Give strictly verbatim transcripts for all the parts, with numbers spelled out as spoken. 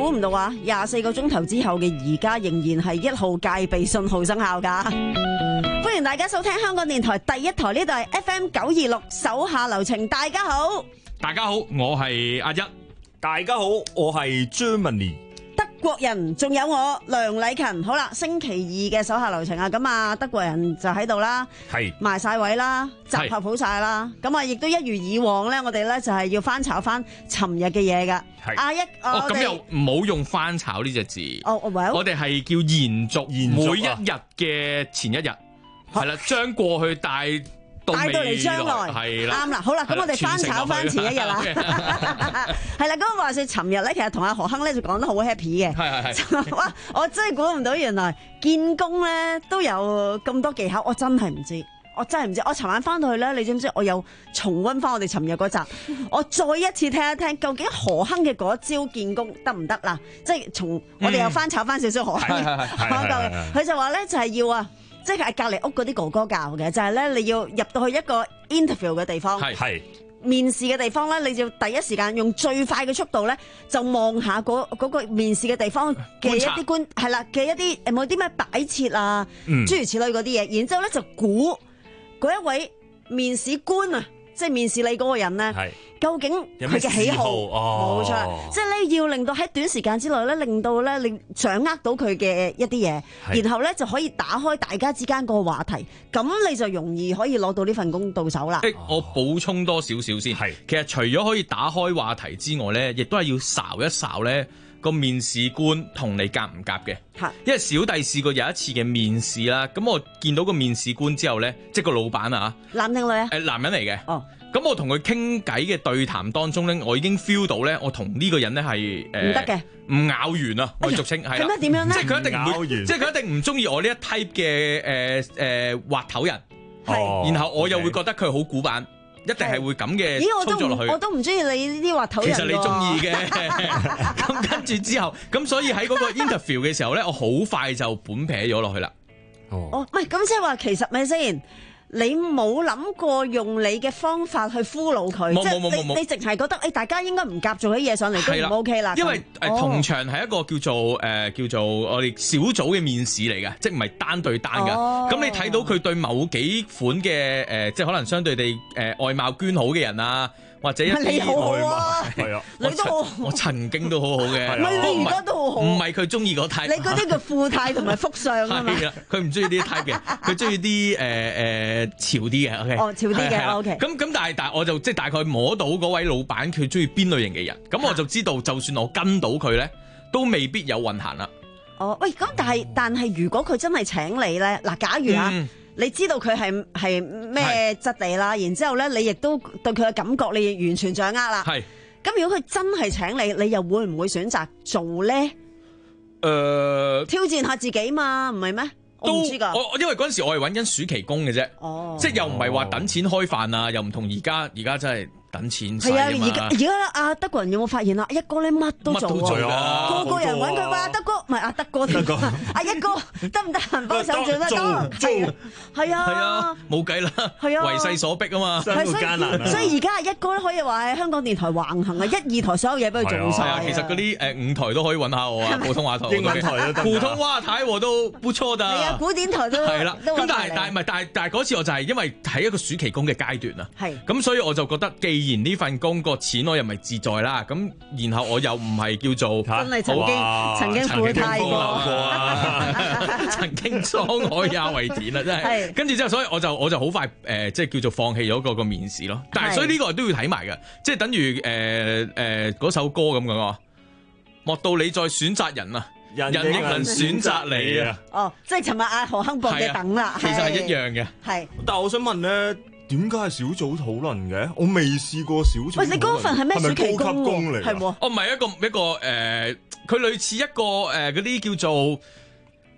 估唔到啊，廿四個鐘頭之後嘅而家仍然係一號戒備信號生效㗎。歡迎大家收聽香港電台第一台，呢度係 F M 九二六手下留情。大家好， 大家好，我係阿一。 大家好，我係 Germany。 德國人，仲有我梁禮勤。好啦，星期二嘅手下留情啊，咁啊，德國人就喺度啦， 係埋晒位啦，集合好晒啦。咁啊，亦都一如以往咧，我哋咧就係要翻炒翻尋日嘅嘢噶。阿一， 哦，咁又唔好用翻炒呢隻字。 哦， 我哋係叫延續， 延續每一日嘅前一日，係啦，將過去帶帶到嚟將來， 係啦， 啱啦。好啦，咁我哋翻炒翻前一日啦。係啦，咁話說尋日咧，其實同阿何亨咧就講得好 happy 嘅。 係係係。 哇！我真係估唔到，原來見工咧都有咁多技巧，我真係唔知，我真係唔知。我尋晚翻到去咧，你知唔知？我又重溫翻我哋尋日嗰集，我再一次聽一聽，究竟何亨嘅嗰招見工得唔得啦？即係從我哋又翻炒翻少少何亨講到，佢就話咧就係要啊。即係隔離屋嗰啲哥哥教嘅，就係咧你要入到去一個 interview 嘅地方， 係面試嘅地方咧，你就第一時間用最快嘅速度咧，就望下嗰嗰個面試嘅地方嘅一啲官係啦嘅一啲誒冇啲咩擺設啊， 嗯、 諸如此類嗰啲嘢，然之後咧就估嗰一位面試官啊，即係面試你嗰個人咧，究竟佢嘅喜好，冇錯，哦、即係咧要令到喺短時間之內咧，令到咧你掌握到佢嘅一啲嘢，然後咧就可以打開大家之間個話題，咁你就容易可以攞到呢份工到手啦。 我補充多少少先，係其實除咗可以打開話題之外咧，亦都係要睄一睄咧個面試官同你夾唔夾嘅。係，因為小弟試過有一次嘅面試啦，咁我見到個面試官之後咧，即係個老闆啊， 男定女啊？ 誒，男人嚟嘅。 哦。 咁我同佢傾偈嘅對談當中咧，我已經 feel 到咧，我同呢個人咧係誒唔得嘅， 唔咬完啊，我俗稱係啦。 咁點樣咧？ 即係佢一定唔會，即係佢一定唔中意我呢一 type 嘅誒誒滑頭人。係，然後我又會覺得佢好古板，一定係會咁嘅操作落去。 我都唔中意你呢啲滑頭人。 其實你中意嘅。咁跟住之後，咁所以喺嗰個 interview 嘅時候咧，我好快就本撇咗落去啦。 哦，哦，唔係咁即係話，其實咪先？你冇諗過用你嘅方法去俘虜佢，即係你你淨係覺得誒，大家應該唔夾做啲嘢上嚟都唔 OK 啦。 因為誒同場係一個叫做誒叫做我哋小組嘅面試嚟嘅，即係唔係單對單嘅。咁你睇到佢對某幾款嘅誒，即係可能相對地誒外貌捐好嘅人啊。或者一啲外貌係啊，你都好， 我曾經都好好嘅， 唔係你而家都好好， 唔係佢中意嗰 type， 你嗰啲叫富態同埋福相啊嘛， 係啦，佢唔中意呢啲 type 嘅，佢中意啲誒誒潮啲嘅 ，OK， 哦潮啲嘅 ，OK， 咁咁但係但係我就即係大概摸到嗰位老闆佢中意邊類型嘅人，咁我就知道就算我跟到佢咧，都未必有運行啦。 哦，喂，咁但係但係如果佢真係請你咧，嗱，假如啊。嗯你知道佢係係咩質地啦，然之後咧，你亦都對佢嘅感覺你完全掌握啦。係。咁如果佢真係請你，你又會唔會選擇做咧？誒、呃，挑戰下自己嘛，唔係咩？我唔知㗎。 我因為嗰陣時我係揾緊暑期工嘅啫。哦。即係又唔係話等錢開飯啊，又唔同而家，而家真係。等錢使啊！ 係啊，而家而家阿德國人有冇發現啊？一哥咧乜都做啊，個個人揾佢話德哥，唔係阿德哥，阿一哥得唔得閒幫手做得多？係啊，係啊， 冇計啦，係啊，為勢所逼啊嘛， 生活艱難。所以而家阿一哥咧可以話喺香港電台橫行啊，一二台所有嘢俾佢做晒。 其實嗰啲誒五台都可以揾下我啊，普通話台、 英文台都得， 普通話台我都不錯㗎。 係啊，古典台都係啦。咁但係但係唔係但係但係嗰次我就係因為喺一個暑期工嘅階段啊，係咁所以我就覺得既然呢份工個錢我又唔係自在啦，咁然後我又唔係叫做真係曾經曾經富態過， 曾經滄海也為田啦，真係。跟住之後，所以我就我就好快誒，即係叫做放棄咗個個面試咯。但係所以呢個都要睇埋嘅，即係等於誒誒嗰首歌咁樣啊，莫道你再選擇人啊，人亦能選擇你啊。哦，即係尋日阿何亨博嘅等啦，其實係一樣嘅。 係， 但係我想問咧。點解係小組討論嘅？我未試過小組討論。 喂，你嗰份係咩暑期工嚟？ 係喎。 哦，唔係一個一個誒，佢、呃、類似一個誒嗰啲叫做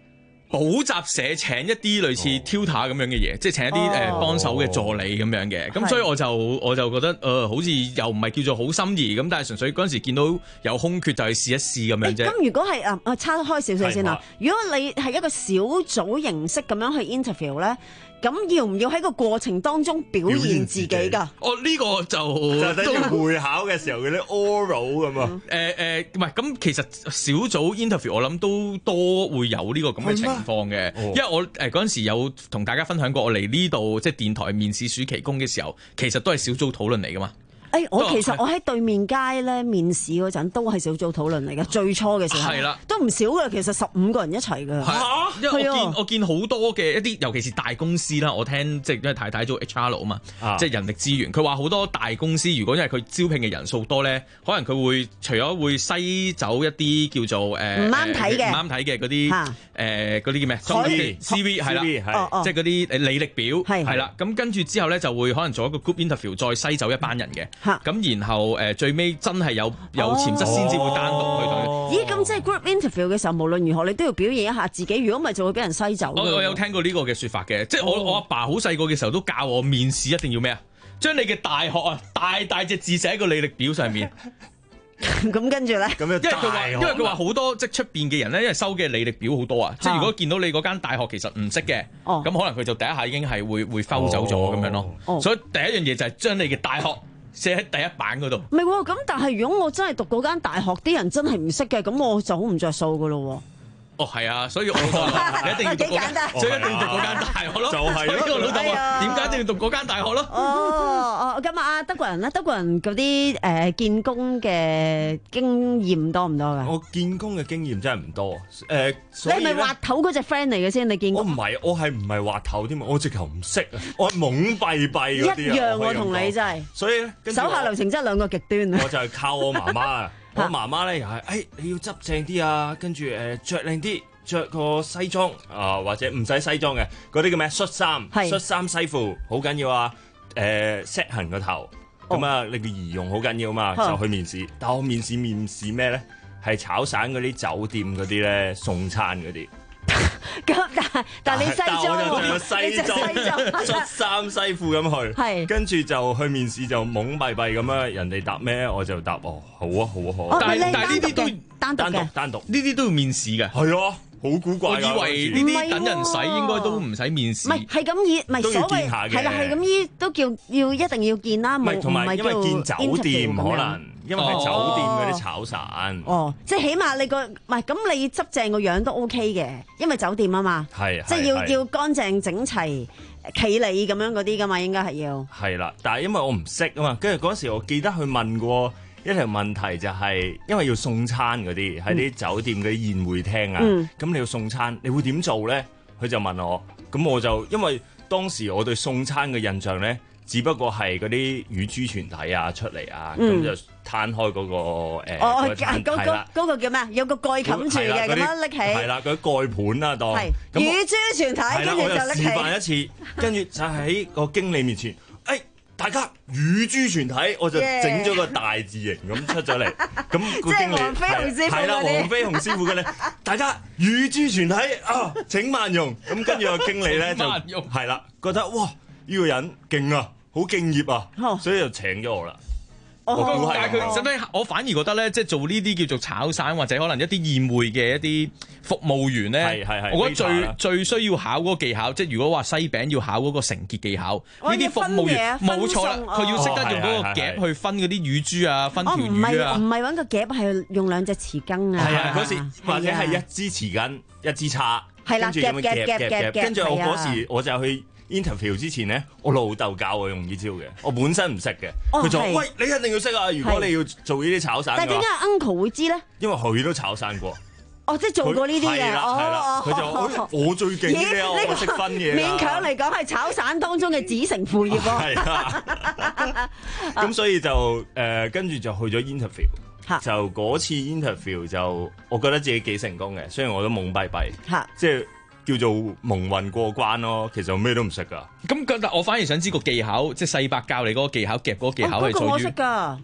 補習社請一啲類似 tutor 咁樣嘅嘢，即係請一啲誒幫手嘅助理咁樣嘅。咁所以我就我就覺得誒，好似又唔係叫做好心儀咁，但係純粹嗰陣時見到有空缺就去試一試咁樣啫。 咁如果係啊啊，叉開少少先啦。如果你係一個小組形式咁樣去 interview 咧？咁要唔要喺個過程當中表現自己㗎？ 哦，呢、這個就就等於會考嘅時候嗰啲 oral 咁啊。 誒誒，唔係咁，其實小組 interview 我諗都多會有呢個咁嘅情況嘅，因為我誒嗰陣時有同大家分享過，我嚟呢度即係電台面試暑期工嘅時候，其實都係小組討論嚟㗎嘛。 誒、哎，我其實我喺對面街咧面試嗰陣都係小組討論嚟嘅，最初嘅時候係啦，都唔少㗎，其實十五個人一齊㗎。 嚇、啊，因為我見我見好多嘅一啲，尤其是大公司啦，我聽即係因為太太做 H R 啊嘛，啊即係人力資源，佢話好多大公司如果因為佢招聘嘅人數多咧，可能佢會除咗會篩走一啲叫做誒唔啱睇嘅唔啱睇嘅嗰啲誒嗰啲叫咩 C V 係啦，即係嗰啲誒履歷表係啦，咁跟住之後咧就會可能做一個 group interview，再篩走一班人嘅。咁然後誒最尾真係有有潛質先至會單獨去同佢。 咦？咁即係 group interview 嘅時候，無論如何你都要表現一下自己，如果唔係就會俾人篩走。 我我有聽過呢個嘅説法嘅，即係我我阿爸好細個嘅時候都教我面試一定要咩啊？將你嘅大學啊大大隻字寫喺個履歷表上面。 咁跟住咧， 因為佢話因為佢話好多即係出邊嘅人咧，因為收嘅履歷表好多啊，即係如果見到你嗰間大學其實唔識嘅，咁可能佢就第一下已經係會會摟走咗咁樣咯。所以第一樣嘢就係將你嘅大學寫喺第一版嗰度。 唔係喎，咁但係如果我真係讀嗰間大學，啲人真係唔識嘅，咁我就好唔着數噶咯。 哦，係啊，所以我你一定要讀嗰間，所以一定要讀嗰間大學咯。就係咯，我老豆話點解一定要讀嗰間大學咯？ 哦哦，咁啊，德國人咧，德國人嗰啲誒見工嘅經驗多唔多㗎？ 我見工嘅經驗真係唔多。誒， 你係咪滑頭嗰隻 friend 嚟嘅先？你見工？ 我唔係，我係唔係滑頭添啊？我直頭唔識啊！我係懵閉閉嗰啲啊！ 一樣喎，同你真係。 所以咧， 手下留情真係兩個極端啊！ 我就係靠我媽媽啊！我媽媽咧又係，誒你要執正啲啊，跟住誒著靚啲，着個西裝啊，或者唔使西裝嘅嗰啲叫咩恤衫，恤衫西褲好緊要啊！誒 set 行個頭，咁啊你個儀容好緊要嘛，就去面試。但我面試面試咩咧？係炒散嗰啲酒店嗰啲咧送餐嗰啲。 咁但但你西裝， 我就西裝恤衫西褲咁去，係跟住就去面試就懵閉閉咁樣，人哋答咩我就答哦，好啊好啊好啊。 但係但係呢啲都單獨嘅， 單獨呢啲都要面試嘅。 係啊，好古怪。 我以為呢啲等人使應該都唔使面試。 唔係係咁意，唔係所謂係啦，係咁意都叫要一定要見啦。唔係同埋因為見酒店可能。因為係酒店嗰啲炒散， 哦，即係起碼你個唔係咁，你執正個樣都 OK 嘅，因為酒店啊嘛， 係即係要要乾淨整齊企理咁樣嗰啲噶嘛，應該係要。 係啦，但係因為我唔識啊嘛，跟住嗰時我記得去問過一條問題，就係因為要送餐嗰啲喺啲酒店嗰啲宴會廳啊，咁、嗯、你要送餐，你會點做咧？佢就問我，咁我就因為當時我對送餐嘅印象咧。只不過係嗰啲乳豬全體啊出嚟啊，咁、嗯、就攤開嗰、嗰個誒， 哦，嗰嗰嗰個叫咩？有個蓋冚住嘅，咁樣拎起。係啦， 嗰啲蓋盤啊，當乳豬全體，跟住就拎起。 示範一次，跟住就喺個經理面前，誒、哎，大家乳豬全體，我就整咗個大字形咁出咗嚟。咁個經理係啦，黃飛鴻師傅嘅咧，大家乳豬全體啊，請慢用。咁跟住個經理咧就係啦，覺得哇呢、呢個人勁啊！好敬業啊，所以就請咗我啦。 哦，但係佢使唔使？我反而覺得咧，即係做呢啲叫做炒散或者可能一啲宴會嘅一啲服務員咧，我覺得最最需要考嗰個技巧，即係如果話西餅要考嗰個成結技巧，呢啲服務員冇錯啦，佢要識得用嗰個夾去分嗰啲乳豬啊，分條魚啊。 唔係揾個夾，係用兩隻匙羹啊。 係啊，嗰時或者係一支匙羹，一支叉， 係啦，夾夾夾夾夾。 跟住我嗰時我就去interview 之前咧，我老豆教我用呢招嘅，我本身唔識嘅，佢就話：喂，你一定要識啊！如果你要做呢啲炒散嘅話， 但係點解 uncle 會知咧？ 因為佢都炒散過。 哦，即係做過呢啲嘅。 係啦，係啦，佢就我最勁嘅，我識分嘢。 勉強嚟講係炒散當中嘅子承父業喎。係啊。咁所以就誒跟住就去咗 interview，就嗰次 interview 就我覺得自己幾成功嘅，雖然我都懵閉閉，即係。叫做蒙混過關咯，其實我咩都唔識噶。咁但我反而想知個技巧，即係細伯教你嗰個技巧，夾嗰個技巧係在於。 哦，嗰個我識㗎。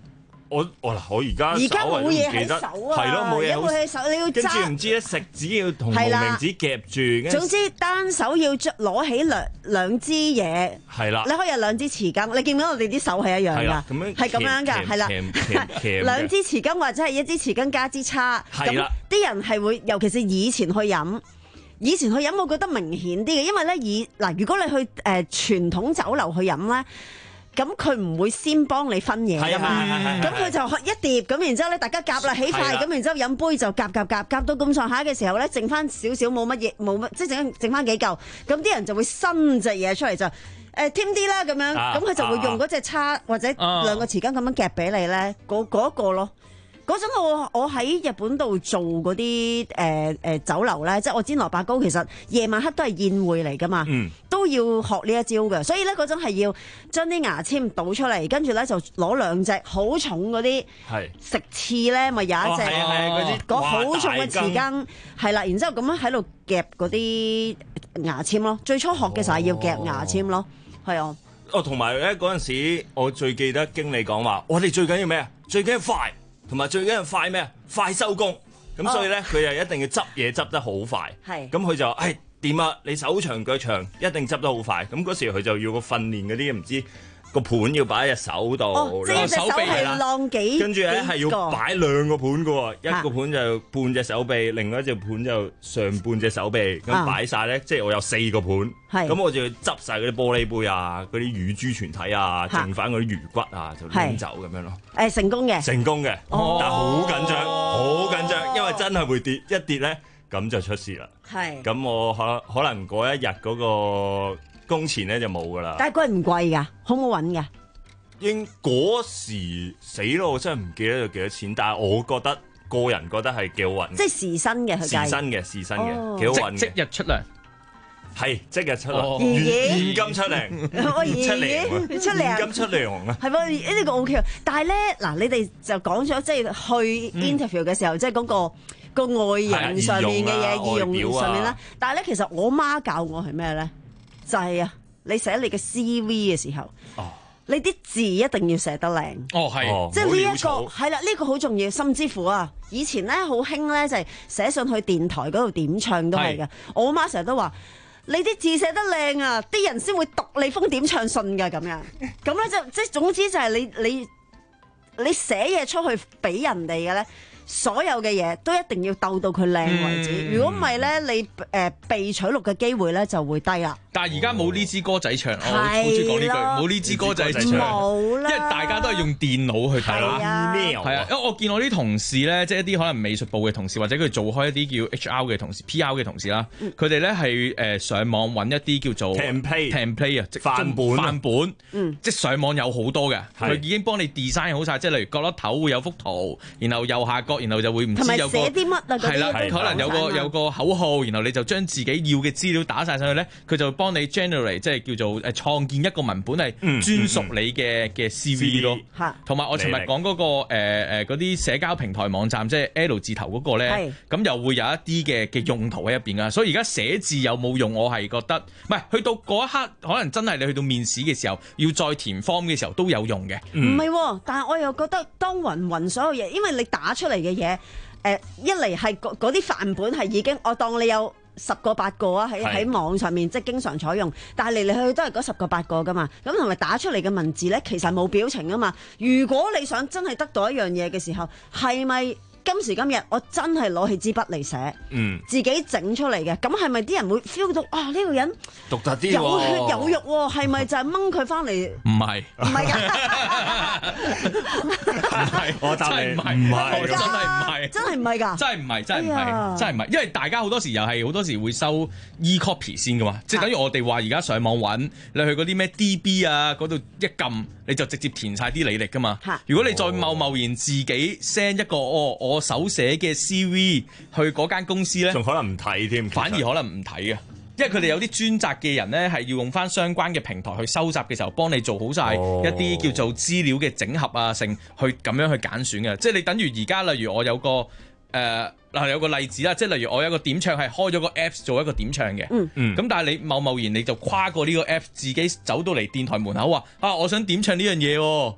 我我嗱，我而家而家冇嘢喺手啊， 係咯，冇嘢冇喺手，你要揸。 跟住唔知咧，食指要同無名指夾住。 總之單手要攞起兩兩支嘢。係啦，你可以有兩支匙羹。你見唔見我哋啲手係一樣㗎？咁樣係咁樣㗎，係啦。兩支匙羹或者係一支匙羹加支叉。係啦，啲人係會，尤其是以前去飲。以前去飲，我覺得明顯啲嘅，因為咧以嗱，如果你去誒、呃、傳統酒樓去飲咧，咁佢唔會先幫你分嘢㗎嘛，咁佢就一碟咁，然之後咧大家夾啦起筷，咁然之後飲杯就夾夾夾夾到咁上下嘅時候咧，剩翻少少冇乜嘢，冇乜即係剩剩翻幾嚿，咁啲人就會伸隻嘢出嚟就誒添啲啦咁樣，咁佢、啊、就會用嗰隻叉或者兩個匙羹咁樣夾俾你咧，嗰嗰一個咯。嗰陣我我喺日本度做嗰啲誒誒酒樓咧，即係我煎蘿蔔糕，其實夜晚黑都係宴會嚟噶嘛，嗯、都要學呢一招嘅。所以咧嗰陣係要將啲牙籤倒出嚟，跟住咧就攞兩隻好重嗰啲食刺咧，咪有一隻嗰好重嘅匙羹，係啦，然之後咁樣喺度夾嗰啲牙籤咯。最初學嘅時候係要夾牙籤咯，係啊。 哦，同埋咧嗰陣時，我最記得經理講話，我哋最緊要咩啊？最緊要快。同埋最緊要快咩啊？快收工，咁所以咧佢又一定要執嘢執得好快。係，咁佢就誒點啊？你手長腳長，一定執得好快。咁嗰時佢就要個訓練嗰啲唔知個盤要擺喺隻手度， 哦，即係隻手係晾幾， 跟住咧係要擺兩個盤嘅喎，一個盤就半隻手臂，另外一隻盤就上半隻手臂，咁擺晒咧，即係我有四個盤，咁我就要執晒嗰啲玻璃杯啊，嗰啲乳豬全體啊，剩翻嗰啲魚骨啊，就拎走咁樣咯。誒，成功嘅，成功嘅，但係好緊張，好緊張，因為真係會跌，一跌咧咁就出事啦。係，咁我可可能嗰一日嗰個工錢咧就冇噶啦。但係貴唔貴㗎？好唔好揾㗎？應嗰時死咯，我真係唔記得咗幾多錢。但係我覺得個人覺得係幾好揾。即係時薪嘅，時薪嘅，時薪嘅，幾好揾嘅。即日出糧，係即日出糧，現現金出糧，出糧，出糧，現金出糧啊！係喎，呢個 O K。但係咧，嗱，你哋就講咗即係去 interview 嘅時候，即係嗰個。個外形上面嘅嘢，易用上面啦。但係咧，其實我媽教我係咩咧？就係啊，你寫你嘅 C V 嘅時候，哦、你啲字一定要寫得靚。哦，係，即係呢一個係啦，呢、呢個好重要。甚至乎啊，以前咧好興咧，就係寫上去電台嗰度點唱都係嘅。我媽成日都話：你啲字寫得靚啊，啲人先會讀你封點唱信㗎咁樣。咁咧就即係總之就係你你你寫嘢出去俾人哋嘅咧。所有嘅嘢都一定要鬥到佢靚為止，如果唔係咧，你誒、呃、被取錄嘅機會咧就會低啦。但係而家冇呢支歌仔唱，哦、我好中意講呢句，冇呢支歌仔唱，因為大家都係用電腦去睇啦。係啊，因為我見我啲同事咧，即係一啲可能美術部嘅同事，或者佢做開一啲叫 H R 嘅同事、P R 嘅同事啦，佢哋咧係誒上網揾一啲叫做 template template 啊，即範本範本，嗯、即係上網有好多嘅，佢是已經幫你 design 好晒，即係例如角落頭會有幅圖，然後右下角，然後就會唔知有個寫啲乜啊，係啦，可能有個有個口號，然後你就將自己要嘅資料打晒上去咧，佢就幫你 generate 即係叫做誒創建一個文本係專屬你嘅嘅 C V 咯。同埋我尋日講嗰個誒誒嗰啲社交平台網站，即係 L 字頭嗰個咧，咁又會有一啲嘅嘅用途喺入邊噶。所以而家寫字有冇用，我係覺得唔係去到嗰一刻，可能真係你去到面試嘅時候，要再填 form 嘅時候都有用嘅。唔係，但係我又覺得當云云所有嘢，因為你打出嚟嘅嘢，誒一嚟係嗰啲範本係已經，我當你有十個八個啊，喺喺網上面即係經常採用，但係嚟嚟去去都係嗰十個八個噶嘛。咁同埋打出嚟嘅文字咧，其實冇表情啊嘛。如果你想真係得到一樣嘢嘅時候，係咪今時今日我真係攞起支筆嚟寫，嗯，自己整出嚟嘅？咁係咪啲人會 feel 到啊？呢個人獨特啲，有血有肉喎，係咪就係掹佢翻嚟？唔係，唔係㗎，唔係，我答你唔係，唔係，真係唔係，真係唔係㗎，真係唔係，真係唔係，真係唔係，因為大家好多時又係好多時會收 e-copy 先㗎嘛，即係等於我哋話而家上網揾你去嗰啲咩 D B 啊嗰度一撳你就直接填晒啲履歷㗎嘛。如果你再貿貿然自己 send 一個哦我我手寫嘅 C V 去嗰間公司咧，仲可能唔睇添，反而可能唔睇嘅，因為佢哋有啲專責嘅人咧，係要用翻相關嘅平台去收集嘅時候，幫你做好晒一啲叫做資料嘅整合啊，成去咁樣去揀選嘅。即係你等於而家，例如我有個誒嗱、呃、有個例子啦，即係例如我有個點唱係開咗個 Apps 做一個點唱嘅，嗯嗯，咁但係你貿貿然你就跨過呢個 App， 自己走到嚟電台門口話啊，我想點唱呢樣嘢喎。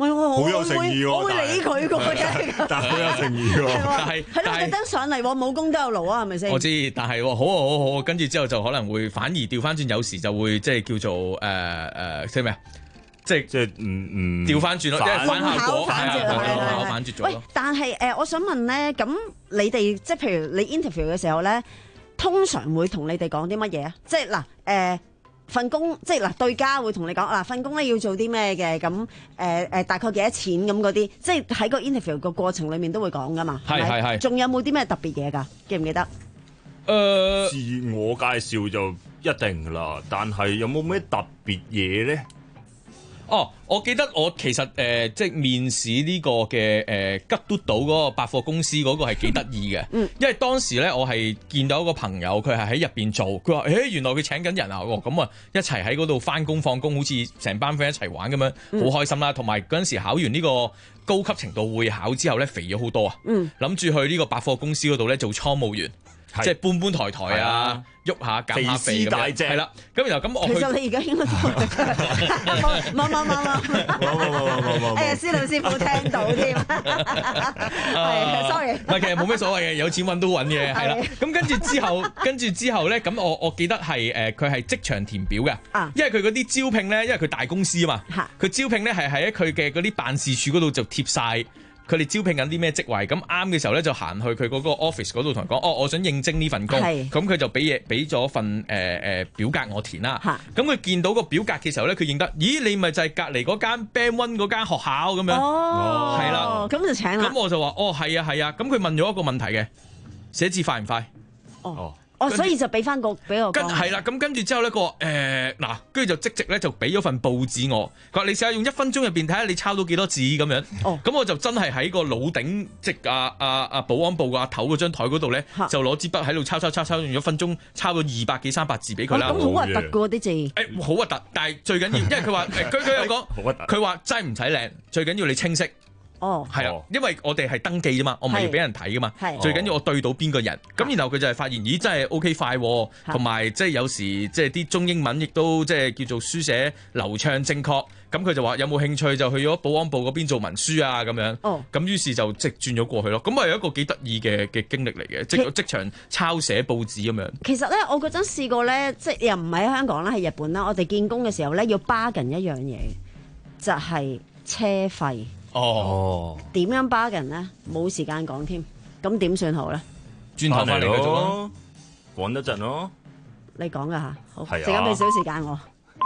唔係我好有誠意喎我會理佢嘅，真但係好有誠意喎。 係係咯，特登上嚟喎，冇功都有勞啊，係咪先？ 我知，但係好好好好，跟住之後就可能會反而調翻轉，有時就會即係叫做誒誒，即係咩啊？即係即係唔唔調翻轉咯，即係反效果， 反轉係係反轉咗。 喂，但係誒，我想問咧，咁你哋即係譬如你 interview 嘅時候咧，通常會同你哋講啲乜嘢啊？即係嗱誒。份工即係嗱，對家會同你講嗱，份工咧要做啲咩嘅，咁誒誒大概幾多錢咁嗰啲，即係喺個 interview 個過程裡面都會講噶嘛。 係係係。仲有冇啲咩特別嘢㗎？記唔記得？誒、 呃，自我介紹就一定㗎啦，但係有冇咩特別嘢咧？ 哦，我記得我其實誒、呃、即係面試呢個嘅誒、呃、吉嘟島嗰個百貨公司嗰個係幾得意嘅，嗯、因為當時咧我係見到一個朋友，佢係喺入邊做，佢話誒原來佢請緊人啊，咁啊一齊喺嗰度翻工放工，好似成班 friend 一齊玩咁樣，好、嗯、開心啦。同埋嗰陣時考完呢個高級程度會考之後咧，肥咗好多啊，諗住、嗯、去呢個百貨公司嗰度咧做倉務員。即係搬搬抬抬啊，喐下減下肥咁樣，係啦。咁然後咁我其實你而家應該冇冇冇冇冇冇冇冇冇。哎呀，施老師冇聽到添。係，sorry。 唔係，其實冇咩所謂嘅，有錢揾都揾嘅，係啦。咁跟住之後，跟住之後咧，咁我我記得係誒，佢係即場填表嘅。啊。因為佢嗰啲招聘咧，因為佢大公司啊嘛。嚇。佢招聘咧係喺佢嘅嗰啲辦事處嗰度就貼晒。佢哋招聘緊啲咩職位？咁啱嘅時候咧，就行去佢嗰個 office 嗰度同佢講：哦，我想應徵呢份工。咁佢是就俾嘢，俾咗份誒誒、呃、表格我填啦。咁佢是見到個表格嘅時候咧，佢認得：咦，你咪就係隔離嗰間 Band One 嗰間學校咁樣。哦，係啦， 咁就請啦。 咁我就話：哦，係啊，係啊。咁佢問咗一個問題嘅，寫字快唔快？ 哦。哦，所以就俾翻個俾我跟係啦，咁跟住之後咧，個誒嗱，跟住就即席咧就俾咗份報紙我，佢話你試下用一分鐘入邊睇下你抄到幾多字咁樣。哦，咁我就真係喺個老頂即阿阿阿保安部個阿頭嗰張台嗰度咧，就攞支筆喺度抄抄抄抄，用一分鐘抄到二百幾三百字俾佢啦。 咁好核突噶啲字。 誒，好核突，但係最緊要，因為佢話佢佢有講，佢話真係唔使靚，最緊要你清晰。哦，係啊，因為我哋係登記啫嘛，我唔係要俾人睇噶嘛，最緊要我對到邊個人，咁然後佢就係發現，咦，真係 OK 快，同埋即係有時即係啲中英文亦都即係叫做書寫流暢正確，咁佢就話有冇興趣就去咗保安部嗰邊做文書啊咁樣，咁於是就即係轉咗過去咯，咁係一個幾得意嘅嘅經歷嚟嘅，即係即場抄寫報紙咁樣。其實咧，我嗰陣試過咧，即係又唔係喺香港啦，喺日本啦，我哋見工嘅時候咧要 bargain一樣嘢，就係車費。哦，點樣 bargain 咧？冇時間講添，咁點算好咧？ 轉頭翻嚟繼續咯， 講一陣咯。 你講噶吓，好，陣間俾少時間我。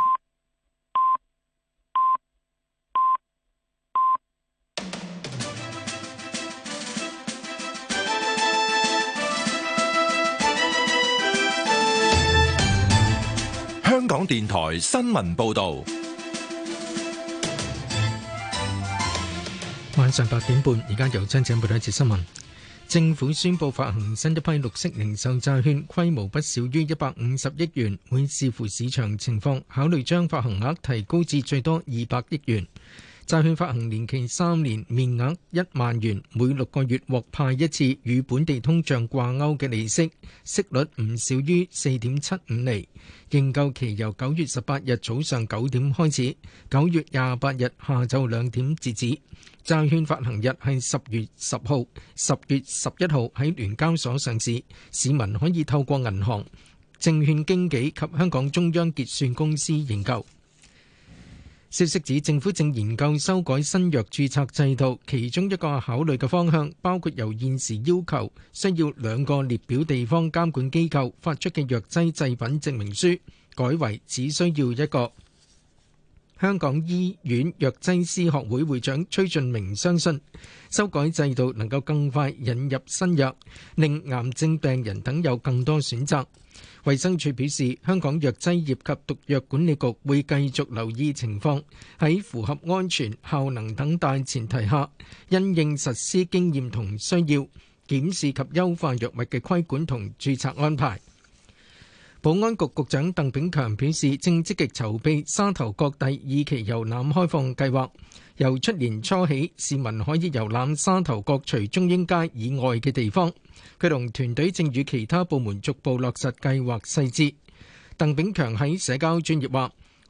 香港電台新聞報道。 晚上八點半，而家由張景報道一節新聞。政府宣布發行新一批綠色零售債券，規模不少於一百五十億元，會視乎市場情況，考慮將發行額提高至最多二百億元。債券發行年期三年，面額一萬元，每六個月獲派一次與本地通脹掛鈎嘅利息，息率唔少於四點七五厘。認購期由九月十八日早上九點開始，九月廿八日下晝兩點截止。債券發行日係十月十號、十月十一號喺聯交所上市，市民可以透過銀行、證券經紀及香港中央結算公司認購。消息指政府正研究修改新藥註冊制度，其中一個考慮嘅方向包括由現時要求需要兩個列表地方監管機構發出嘅藥劑製品證明書，改為只需要一個。香港醫院藥劑師學會會長崔俊明相信，修改制度能夠更快引入新藥，令癌症病人等有更多選擇。衛生署表示，香港藥劑業及毒藥管理局會繼續留意情況，喺符合安全、效能等大前提下，因應實施經驗同需要，檢視及優化藥物嘅規管同註冊安排。保安局局長鄧炳強表示，正積極籌備沙頭角第二期遊覽開放計劃，由出年初起，市民可以遊覽沙頭角除中英街以外嘅地方。佢同團隊正與其他部門逐步落實計劃細節。鄧炳強喺社交專頁話，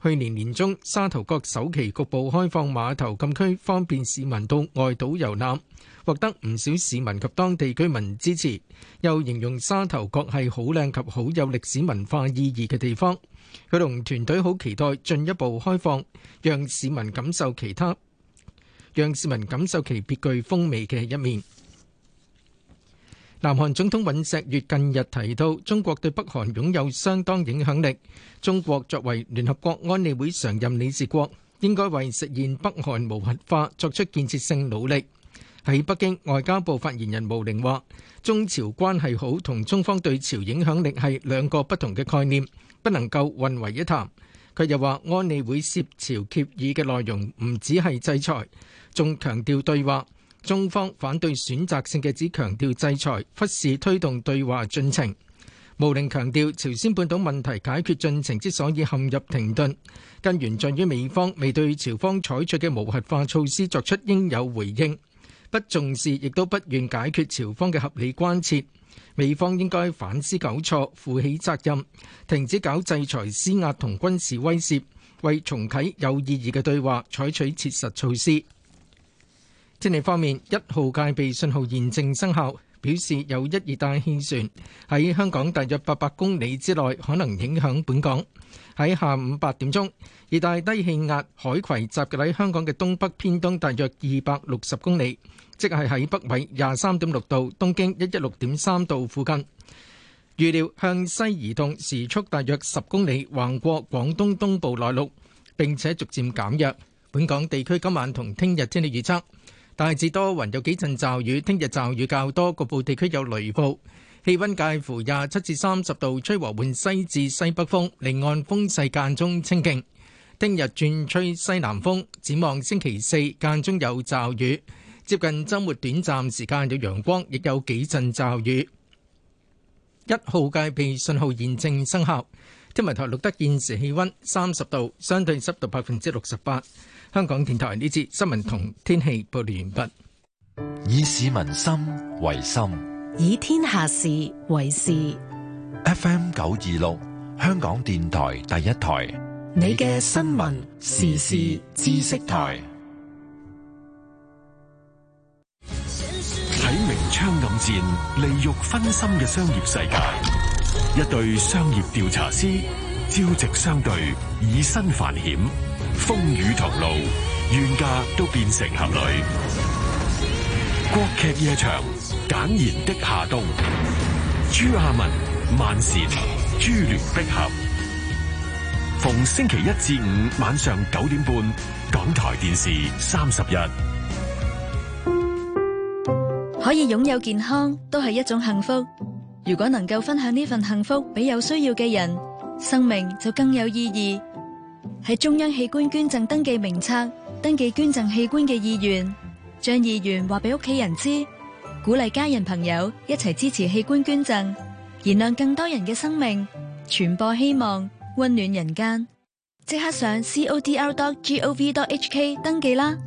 去年年中沙頭角首期局部開放碼頭禁區，方便市民到外島遊覽，獲得唔少市民及當地居民支持。又形容沙頭角係好靚及好有歷史文化意義嘅地方。佢同團隊好期待進一步開放，讓市民感受其他，讓市民感受其別具風味嘅一面。南韓總統尹錫悅近日提到，中國對北韓擁有相當影響力。中國作為聯合國安理會常任理事國，應該為實現北韓無核化作出建設性努力。喺北京，外交部發言人毛寧話，中朝關係好同中方對朝影響力係兩個不同嘅概念，不能夠混為一談。佢又話，安理會涉朝協議嘅內容唔只係制裁，仲強調對話。中方反對選擇性嘅只強調制裁，忽視推動對話進程。毛寧強調，朝鮮半島問題解決進程之所以陷入停頓，根源在於美方未對朝方採取嘅無核化措施作出應有回應，不重視亦都不願解決朝方嘅合理關切。美方應該反思糾錯，負起責任，停止搞制裁施壓同軍事威懾，為重啟有意義嘅對話採取切實措施。天氣方面，一號戒備信號現正生效，表示有一熱帶氣旋喺香港大約八百公里之內可能影響本港。喺下午八點鐘，熱帶低氣壓海葵集結喺香港嘅東北偏東大約二百六十公里，即係喺北緯廿三點六度、東經一一六點三度附近。預料向西移動，時速大約十公里，橫過廣東東部內陸，並且逐漸減弱。本港地區今晚同聽日天氣預測。大致多雲，有幾陣驟雨。聽日驟雨較多，局部地區有雷暴。氣溫介乎廿七至三十度，吹和緩西至西北風，離岸風勢間中清勁。聽日轉吹西南風。展望星期四間中有驟雨，接近週末短暫時間有陽光，亦有幾陣驟雨。一號戒備信號現正生效。天文台錄得現時氣溫三十度，相對濕度百分之六十八。香港電台呢節新聞同天氣報道完畢。 以市民心為心， 以天下事為事。 F M 九二六，香港電台第一台， 你嘅新聞時事知識台。 喺明槍暗戰、利欲熏心嘅商業世界，一對商業調查師朝夕相對，以身犯險。風雨同路，冤家都變成俠侶。國劇夜場，簡言的夏冬，朱亞文、萬茜、珠聯璧合。逢星期一至五晚上九點半，港台電視三十一。 可以擁有健康，都係一種幸福。如果能夠分享呢份幸福俾有需要嘅人，生命就更有意義。喺中央器官捐贈登記名冊登記捐贈器官嘅意願，將意願話俾屋企人知，鼓勵家人朋友一齊支持器官捐贈，燃亮更多人嘅生命，傳播希望，溫暖人間。即刻上 c o d r dot gov dot h k 登記啦！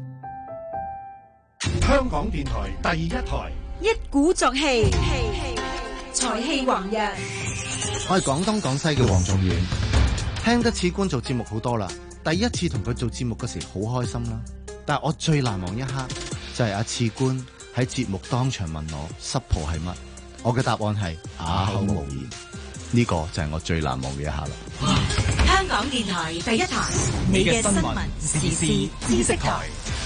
香港電台第一台， 一鼓作氣，才氣橫溢。 我係廣東廣西嘅黃仲遠。聽得次官做節目好多啦，第一次同佢做節目嗰時好開心啦。但係我最難忘一刻就係阿次官喺節目當場問我濕婆係乜，我嘅答案係啞口無言。呢個就係我最難忘嘅一刻啦。 香港電台第一台，你嘅新聞時事知識台。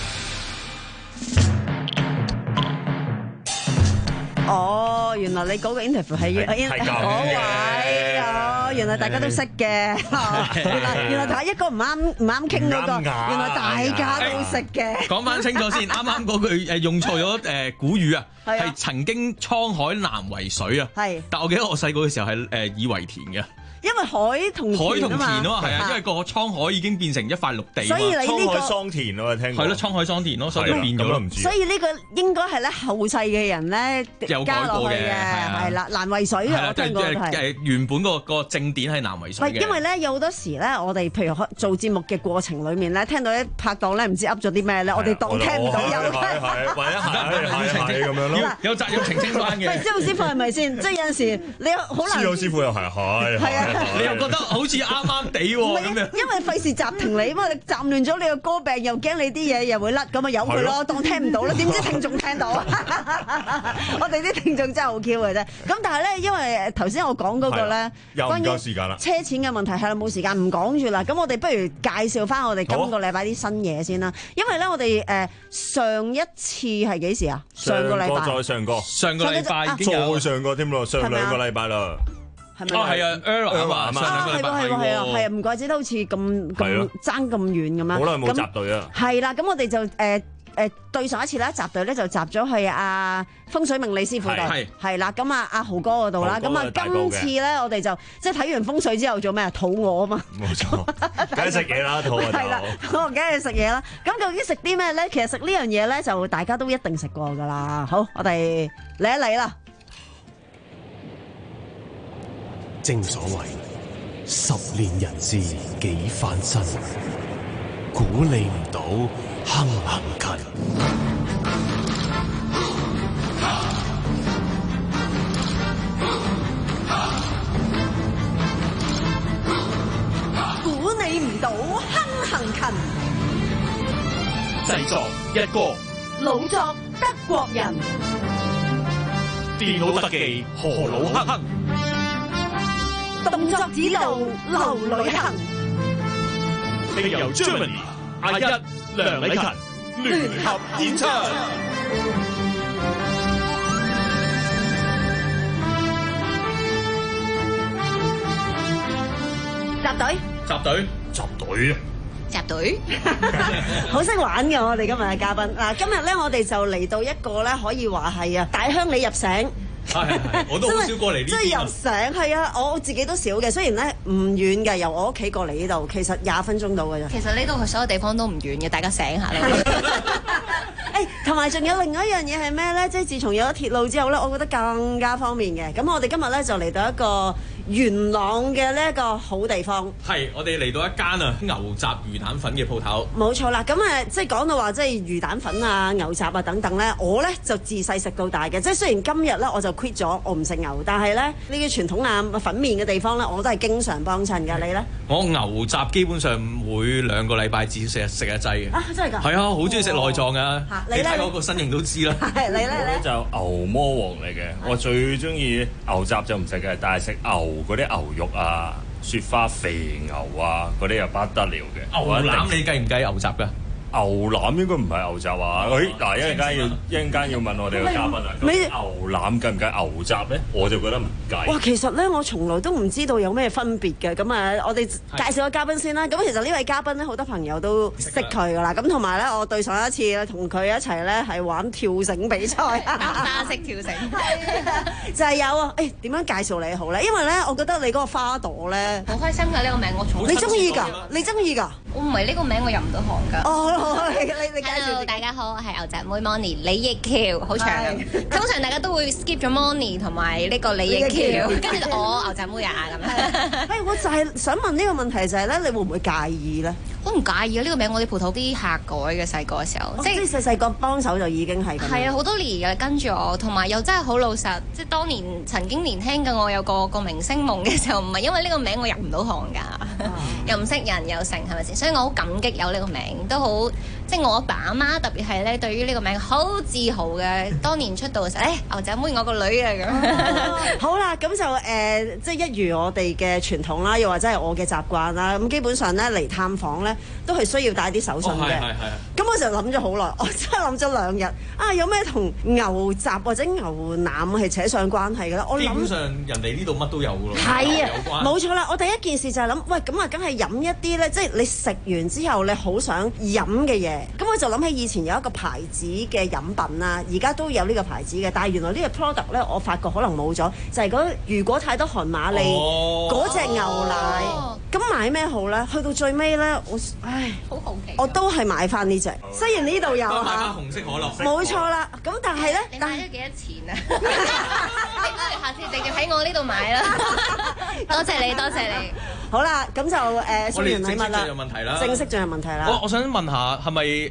哦，原來你嗰個 interview 係嗰位哦，原來大家都識嘅。原來原來大家一個唔啱唔啱傾嗰個，原來大家都識嘅。 講翻清楚先，啱啱嗰句誒用錯咗誒古語啊，係曾經滄海難為水啊。係，但我記得我細個嘅時候係誒以為田嘅。因為海同海同田啊嘛，係啊，因為個滄海已經變成一塊陸地， 所以你呢個滄海桑田我聽過，係咯，滄海桑田咯，所以變咗都唔知。 所以呢個應該係咧後世嘅人咧加落去嘅，係啦，難為水嘅，我聽過係。 誒原本個個正典係難為水嘅。 因為咧有好多時咧，我哋譬如做節目嘅過程裡面咧，聽到啲拍檔咧唔知噏咗啲咩咧，我哋當聽唔到有。 係係，或者係咁樣咯，有責任澄清翻嘅。 師傅師傅係咪先？即係有陣時你好難。 師傅師傅又係係。係啊。 你又覺得好似啱啱地喎咁樣。 因為費事暫停你啊嘛，你暫亂咗你個歌病，又驚你啲嘢又會甩，咁咪由佢咯，當聽唔到啦。點知聽眾聽到？我哋啲聽眾真係好 Q 嘅啫。咁但係咧，因為頭先我講嗰個咧， 又唔夠時間啦， 車錢嘅問題係啦，冇時間唔講住啦。咁我哋不如介紹翻我哋今個禮拜啲新嘢先啦。因為咧，我哋誒上一次係幾時啊？上個禮拜再上個， 上個禮拜已經有再上個添咯，上兩個禮拜啦。 係咪？ 哦，係啊 ，Era 啊嘛， 啊，係喎，係喎，係啊，係啊，唔怪之得好似咁咁爭咁遠咁樣。 好耐冇集隊啊！ 係啦，咁我哋就誒誒對上一次咧，集隊咧就集咗去阿風水命理師傅度，係啦，咁啊阿豪哥嗰度啦，咁啊今次咧我哋就即係睇完風水之後做咩啊？肚餓啊嘛！ 冇錯，梗係食嘢啦，肚餓就係啦， 我梗係食嘢啦。咁究竟食啲咩咧？其實食呢樣嘢咧，就大家都一定食過噶啦。好，我哋嚟一嚟啦。 正所謂十年人事幾番新，估你唔到行行近。 估你唔到行行近。 製作一哥， 老作德國人， 電腦特技何老克。 動作指導劉旅行， 並由 Germany 阿一梁禮勤聯合演唱。 集隊， 集隊， 集隊啊！ 集隊， 好識玩嘅我哋今日嘅嘉賓。嗱，今日咧我哋就嚟到一個咧，可以話係啊大鄉里入城。 係係係，我都好少過嚟呢邊。 即係入城係啊，我自己都少嘅。雖然咧唔遠嘅，由我屋企過嚟呢度，其實廿分鐘到嘅啫。 其實呢度去所有地方都唔遠嘅，大家醒下啦。 誒，同埋仲有另外一樣嘢係咩咧？即係自從有咗鐵路之後咧，我覺得更加方便嘅。咁我哋今日咧就嚟到一個元朗嘅呢一個好地方。 係，我哋嚟到一間啊牛雜魚蛋粉嘅鋪頭。 冇錯啦，咁誒即係講到話即係魚蛋粉啊、牛雜啊等等咧，我咧就自細食到大嘅。即係雖然今日咧我就 quit 咗，我唔食牛，但係咧呢啲傳統啊粉麵嘅地方咧，我都係經常幫襯㗎。你咧？我牛雜基本上每兩個禮拜至少食食一劑嘅。 啊，真係㗎？ 係啊，好中意食內臟㗎。你睇我個身形都知啦。 係你咧？咧就牛魔王嚟嘅，我最中意牛雜就唔食嘅，但係食牛嗰啲牛肉啊、雪花肥牛啊嗰啲又不得了嘅。 牛腩你計唔計牛雜㗎？ 牛腩應該唔係牛雜啊！誒嗱，一陣間要一陣間要問我哋個嘉賓啊，牛腩計唔計牛雜咧？我就覺得唔計。 哇，其實咧我從來都唔知道有咩分別嘅。咁啊，我哋介紹個嘉賓先啦。咁其實呢位嘉賓咧，好多朋友都識佢噶啦。咁同埋咧，我對上一次咧同佢一齊咧係玩跳繩比賽， 花式跳繩， 就係有啊。誒點樣介紹你好咧？因為咧，我覺得你嗰個花朵咧， 好開心㗎呢個名，我從你中意㗎？你中意㗎？ 我唔係呢個名，我入唔到行㗎。 哦，你你介紹。 Hello，大家好，我係牛雜妹 Moni 李奕橋，好長嘅。通常大家都會 skip 咗 Moni 同埋呢個李奕橋，跟住我牛雜妹啊咁樣。 誒，我就係想問呢個問題就係咧，你會唔會介意咧？ 我唔介意啊！呢個名我哋鋪頭啲客改嘅，細個嘅時候， 即係細細個幫手就已經係咁。 係啊，好多年嘅跟住我，同埋又真係好老實。即係當年曾經年輕嘅我有個個明星夢嘅時候，唔係因為呢個名我入唔到行㗎，又唔識人又成係咪先？所以我好感激有呢個名，都好即係我阿爸阿媽特別係咧對於呢個名好自豪嘅。當年出道嘅時候，誒、哎、牛仔妹我個女啊咁。 好啦，咁就誒、呃、即係一如我哋嘅傳統啦，又或者係我嘅習慣啦。咁基本上咧嚟探訪咧，都係需要帶啲手信嘅。咁、哦、我就諗咗好耐，我真係諗咗兩日啊，有咩同牛雜或者牛腩係扯上關係嘅咧？我諗基本上人哋呢度乜都有㗎咯。 係啊，冇錯啦。我第一件事就係諗，喂，咁啊，梗係飲一啲咧，即係你食完之後你好想飲嘅嘢。咁我就諗起以前有一個牌子嘅飲品啦，而家都有呢個牌子嘅，但係原來呢個 product 咧，我發覺可能冇咗，就係、是、嗰如果太多韓瑪利嗰隻、哦、牛奶。咁、哦、買咩好咧？去到最尾咧，我唉， 好好奇， 我都係買翻呢隻。雖然呢度有都買翻紅色可樂， 冇錯啦。咁但係咧， 你買咗幾多錢啊？你不如下次直接喺我呢度買啦。多謝你，多謝你。好啦， 咁就誒送完禮物啦。 正式進入問題啦。 正式進入問題啦。 我我想問下，係咪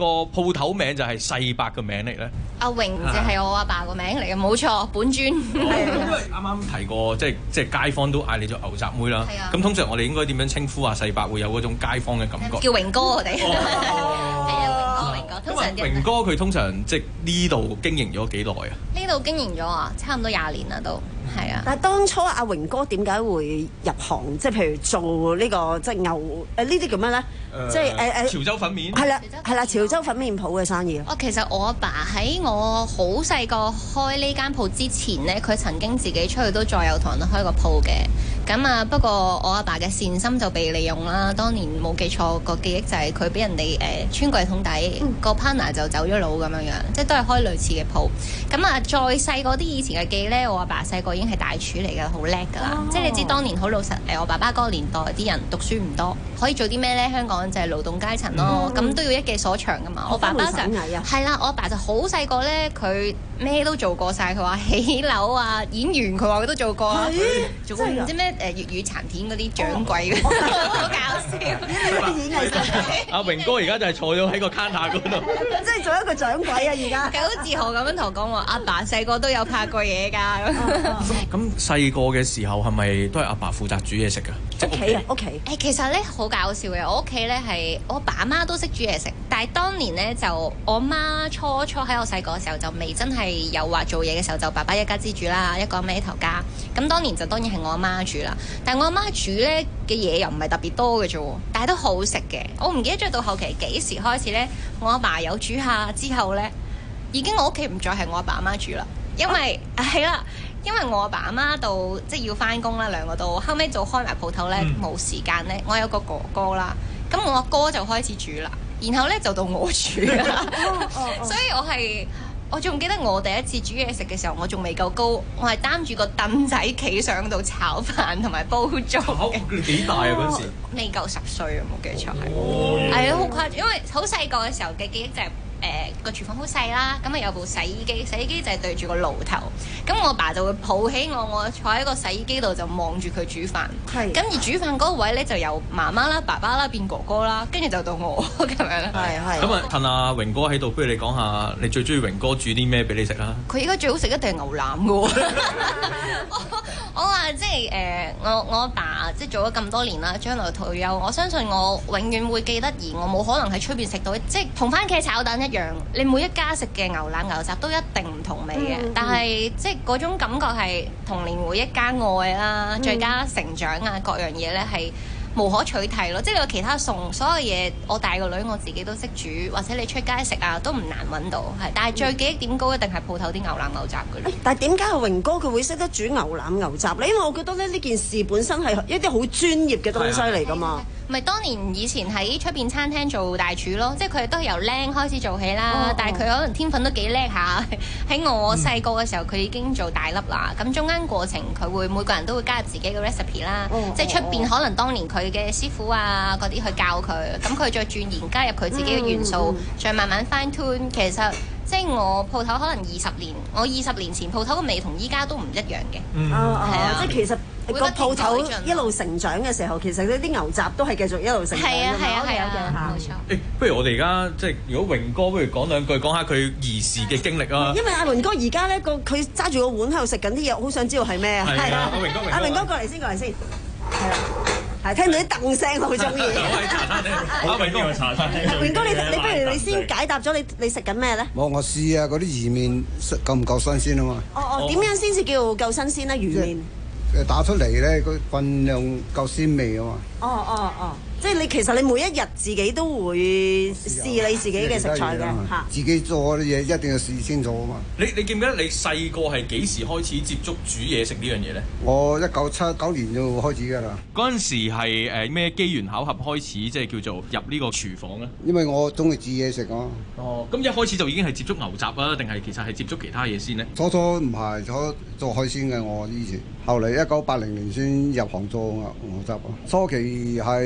個鋪頭名就係世伯嘅名嚟咧？ 阿榮就係我阿爸個名嚟嘅，冇錯，本尊。 因為啱啱提過，即係即係街坊都嗌你做牛雜妹啦。 係啊。 咁通常我哋應該點樣稱呼阿世伯會有嗰種街坊嘅感覺？ 叫榮哥我哋。係啊，榮哥榮哥。通常榮哥佢通常即係呢度經營咗幾耐啊？ 呢度經營咗啊，差唔多廿年啦都。係啊， 但係當初阿榮哥點解會入行？即係譬如做呢、呢個即係牛誒呢啲叫咩咧？即係誒誒潮州粉面。 係啦，係啦，潮州粉面鋪嘅生意。 哦，其實我阿爸喺我好細個開呢間鋪之前咧，佢曾經自己出去都再有同人開個鋪嘅。咁啊，不過我阿爸嘅善心就被利用啦。當年冇記錯個記憶就係佢俾人哋誒、呃、穿櫃桶底，個 partner 就走咗佬咁樣樣，即係都係開類似嘅鋪。咁啊，再細個啲以前嘅記憶咧，我阿爸細個已經係大廚嚟㗎，好叻㗎啦。即係你知當年好老實誒，我爸爸嗰個年代啲人讀書唔多，可以做啲咩咧？香港就係勞動階層咯，咁、嗯、都要一技所長㗎嘛。我爸爸就係啦，我阿爸就好細個咧，佢咩都做過晒。佢話起樓啊、演員，佢話佢都做過啊，做過唔知咩誒粵語殘片嗰啲掌櫃，好搞笑。演藝生。 阿榮哥而家就係坐咗喺個 counter 嗰度， 即係做一個掌櫃啊！而家佢好自豪咁樣同我講話，阿爸細個都有拍過嘢㗎。 咁細個嘅時候係咪都係阿爸負責煮嘢食㗎？ 屋企啊，屋企。 誒，其實咧好搞笑嘅，我屋企咧係我爸媽都識煮嘢食，但係當年咧就我媽初初喺我細個嘅時候就未真係有話做嘢嘅時候，就爸爸一家之主啦，一個孭頭家。咁當年就當然係我阿媽煮啦，但係我阿媽煮咧嘅嘢又唔係特別多嘅啫，但係都好食嘅。我唔記得咗到後期幾時開始咧，我阿爸有煮下之後咧，已經我屋企唔再係我阿爸阿媽煮啦，因為係啦。因為我阿爸阿媽到即係要翻工啦，兩個都後尾做開埋鋪頭咧，冇、嗯、時間咧。我有個哥哥啦，咁我阿哥就開始煮啦，然後咧就到我煮啦。所以我係我仲記得我第一次煮嘢食嘅時候，我仲未夠高，我係擔住個凳仔企上度炒飯同埋煲粥嘅。 你幾大啊嗰陣時？ 未夠十歲啊，冇記錯係。係啊，好誇張，因為好細個嘅時候嘅記憶就係、是。誒個、呃、廚房好細啦，咁啊有部洗衣機，洗衣機就係對住個爐頭，咁我爸就會抱起我，我坐喺個洗衣機度就望住佢煮飯，係，咁而煮飯嗰個位咧就由媽媽啦、爸爸啦變哥哥啦，跟住就到我咁樣啦，係係。咁啊，趁阿榮哥喺度，不如你講下你最中意榮哥煮啲咩俾你食啦？佢而家最好食一定係牛腩嘅喎。我話即係誒、呃，我我阿爸即係做咗咁多年啦，將來退休，我相信我永遠會記得，而我冇可能喺出邊食到，即係同番茄炒蛋一樣，你每一家食嘅牛腩牛雜都一定唔同味嘅，嗯、但係即係嗰種感覺係童年回憶加愛啦，嗯、再加成長啊各樣嘢咧係無可取替咯，即係有其他餸，所有嘢我大個女我自己都識煮，或者你出街食啊都唔難揾到，係。但係最記憶點高一定係鋪頭啲牛腩牛雜嘅咧。但係點解阿榮哥佢會識得煮牛腩牛雜咧？因為我覺得咧呢件事本身係一啲好專業嘅東西嚟㗎嘛。咪當年以前喺出邊餐廳做大廚咯，即係佢哋都係由靚開始做起啦。哦、但係佢可能天分都幾叻下。喺我細個嘅時候，佢已經做大粒啦。咁、嗯、中間過程佢會每個人都會加入自己嘅 recipe 啦。哦、即係出邊可能當年佢嘅師傅啊嗰啲去教佢，咁佢再鑽研加入佢自己嘅元素，嗯嗯、再慢慢 fine tune。其實即係我鋪頭可能二十年，我二十年前鋪頭嘅味同依家都唔一樣嘅。嗯，係啊，即係其實。個鋪頭一路成長嘅時候，其實呢啲牛雜都係繼續一路成長嘅嘛。係啊係啊係啊，冇錯。誒，不如我哋而家即係如果榮哥，不如講兩句，講下佢兒時嘅經歷啊。因為阿榮哥而家咧個佢揸住個碗喺度食緊啲嘢，好想知道係咩啊？係啊，阿榮哥，阿榮哥過嚟先，過嚟先。係啦，係聽到啲凳聲，好中意。喺茶餐廳。阿榮哥，茶餐廳。榮哥，你你不如你先解答咗你你食緊咩咧？冇，我試下嗰啲魚麵夠唔夠新鮮啊嘛。哦哦，點樣先至叫夠新鮮咧？魚麵？誒打出嚟咧，個份量夠鮮味啊嘛！哦哦哦，即係你其實你每一日自己都會試你自己嘅食材嘅嚇，自己做啲嘢一定要試清楚啊嘛！你你記唔記得你細個係幾時開始接觸煮嘢食呢樣嘢咧？我一九七九年就開始㗎啦。嗰陣時係誒咩機緣巧合開始即係叫做入呢個廚房咧？因為我中意煮嘢食啊。哦，咁一開始就已經係接觸牛雜啊，定係其實係接觸其他嘢先咧？初初唔係，初做海鮮嘅我以前。後嚟一九八零年先入行做牛雜啊！初期係香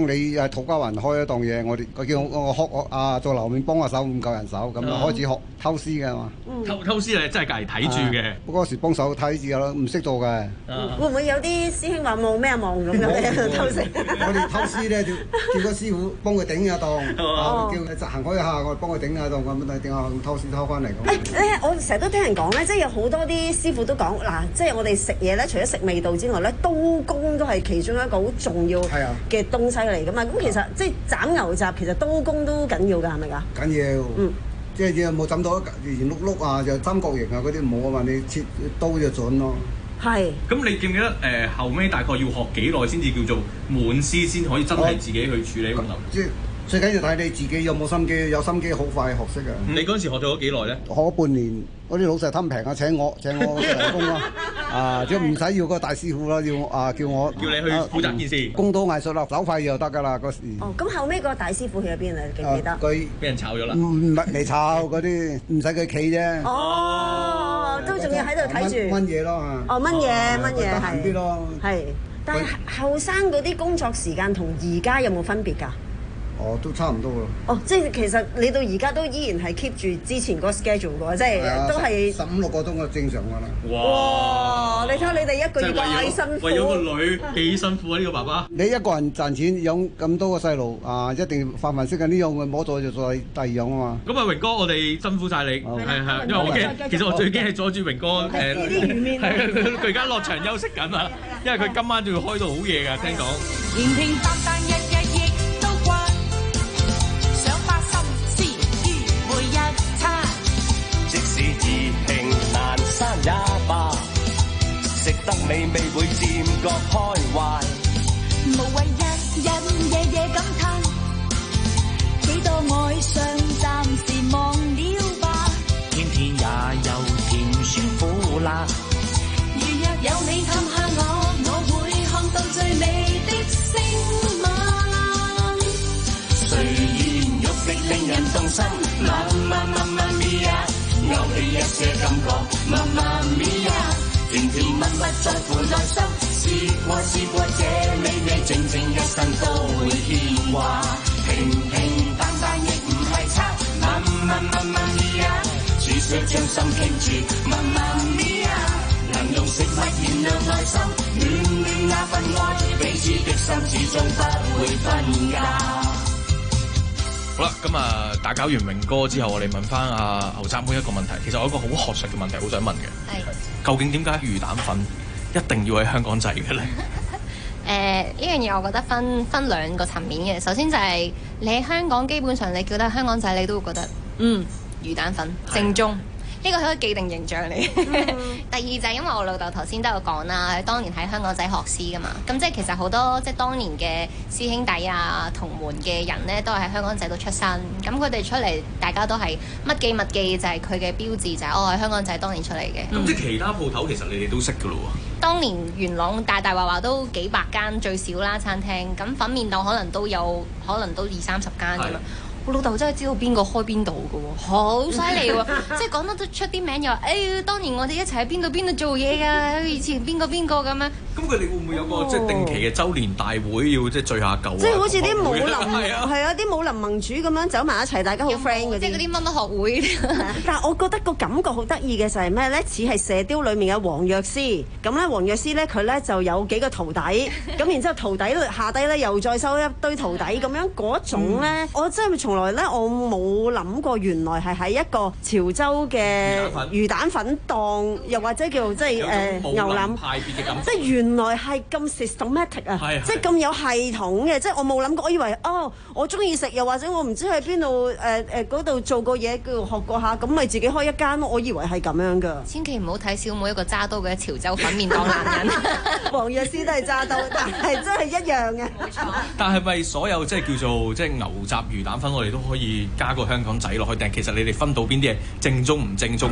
當你係土瓜灣開一檔嘢，我哋佢叫我我學我啊做樓面幫下手，唔夠人手，咁就開始學偷師嘅嘛。 偷偷師你真係隔離睇住嘅。 不過嗰時幫手睇住咯，唔識做嘅。 會唔會有啲師兄話望咩望咁樣喺度偷食？ 我哋偷師咧，叫叫個師傅幫佢頂下檔，叫佢就行開一下，我幫佢頂下檔咁，頂下偷師偷翻嚟咁。 誒誒，我成日都聽人講咧，即係有好多啲師傅都講嗱，即係我哋食嘢咧，除咗食味道之外咧，刀工都係其中一個好重要嘅東西嚟噶嘛。咁其實即係斬牛雜，其實刀工都緊要㗎，係咪㗎？ 緊要。嗯。即係冇斬到圓碌碌啊，就三角形啊嗰啲冇啊嘛，你切刀就準咯。 係。咁你記唔記得誒、呃、後尾大概要學幾耐先至叫做滿師，先可以真係自己去處理咁頭？ 即係最緊要睇你自己有冇心機，有心機好快學識嘅。 你嗰陣時學咗幾耐咧？ 學咗半年，嗰啲老細貪平啊，請我請我人工啊，啊即係唔使要嗰個大師傅啦，要啊叫我叫你去負責件事。 工刀藝術啦，手快就得㗎啦嗰時。 哦，咁後尾個大師傅去咗邊啊？記唔記得？ 佢俾人炒咗啦。 唔唔係嚟炒嗰啲，唔使佢企啫。 哦，都仲要喺度睇住。 燜嘢咯哦，燜嘢燜嘢係。 啲咯。 係，但係後生嗰啲工作時間同而家有冇分別㗎？ 哦，都差唔多咯。 哦，即係其實你到而家都依然係 keep 住之前個 schedule 嘅，即係都係十五六個鐘就正常㗎啦。 哇！你睇下你哋一個月幾辛苦， 為咗個女幾辛苦啊！呢個爸爸， 你一個人賺錢養咁多個細路啊，一定飯飯識嘅呢樣嘅，摸咗就再第二樣啊嘛。 咁啊，榮哥，我哋辛苦晒你，係係，因為我驚，其實我最驚係阻住榮哥誒，係佢而家落場休息緊啊，因為佢今晚仲要開到好夜㗎，聽講。 平平淡淡日日亦都慣，想花心思於每一餐。 即使意興闌珊也罷，食得美味會漸覺開懷。 無謂日日夜夜感嘆，幾多愛上暫時忘了吧。 天天也有甜酸苦辣， 如若有你探下我，我會看到最美的星晚。 雖然肉的令人動心，媽媽媽媽咪呀，勾起一些感覺，媽媽咪呀，甜甜蜜蜜在乎內心。試過試過這美味，靜靜一生都會牽掛。平平淡淡亦唔係差，媽媽媽媽咪呀，只需將心傾住，媽媽咪呀，能用食物燃亮內心，暖暖那份愛，彼此的心始終不會分家。 好啦，咁啊打攪完榮哥之後，我哋問翻阿牛雜妹一個問題。其實我有一個好學術嘅問題，好想問嘅。係。究竟點解魚蛋粉一定要喺香港製嘅咧？ 誒呢樣嘢我覺得分分兩個層面嘅。首先就係你喺香港，基本上你叫得香港仔，你都會覺得嗯魚蛋粉正宗。呢個係一個既定形象嚟。嗯、第二就係因為我老豆頭先都有講啦，佢當年喺香港仔學師噶嘛，咁即係其實好多即係當年嘅師兄弟啊、同門嘅人咧，都係喺香港仔度出身。咁佢哋出嚟，大家都係乜記乜記，就係佢嘅標誌，就係、是、哦喺香港仔當年出嚟嘅。咁、 嗯、即係其他鋪頭其實你哋都識噶咯喎。 當年元朗大大話話都幾百間最少啦餐廳，咁粉麵檔可能都有，可能都二三十間咁樣。我老豆真係知道邊個開邊度嘅喎，好犀利喎！即係講得都出啲名，又話誒、哎，當年我哋一齊喺邊度邊度做嘢㗎，以前邊個邊個咁樣。咁佢哋會唔會有個、哦、即係定期嘅週年大會要即係聚下舊？即係好似啲武林係啊，係啊，啲武林盟主咁樣走埋一齊，大家好 friend 嗰啲。即係嗰啲乜乜學會。但係我覺得個感覺好得意嘅就係咩咧？似係射雕裡面嘅黃藥師咁咧，黃藥師咧佢咧就有幾個徒弟，咁然之後徒弟下低咧又再收一堆徒弟咁樣嗰種咧，嗯、我真係從來咧我冇諗過原來係喺一個潮州嘅魚蛋粉檔，又或者叫即係誒牛腩派別嘅感覺，即係原來係咁 systematic 啊，即係咁有系統嘅，即係我冇諗過，我以為哦我中意食，又或者我唔知喺邊度誒誒嗰度做過嘢，叫學過下，咁咪自己開一間咯，我以為係咁樣㗎。千祈唔好睇小妹一個揸刀嘅潮州粉麵檔男人，黃藥師都係揸刀，但係真係一樣嘅。冇錯。但係咪所有即係叫做即係牛雜魚蛋粉，我哋都可以加個香港仔落去？定其實你哋分到邊啲係正宗唔正宗嘅咧？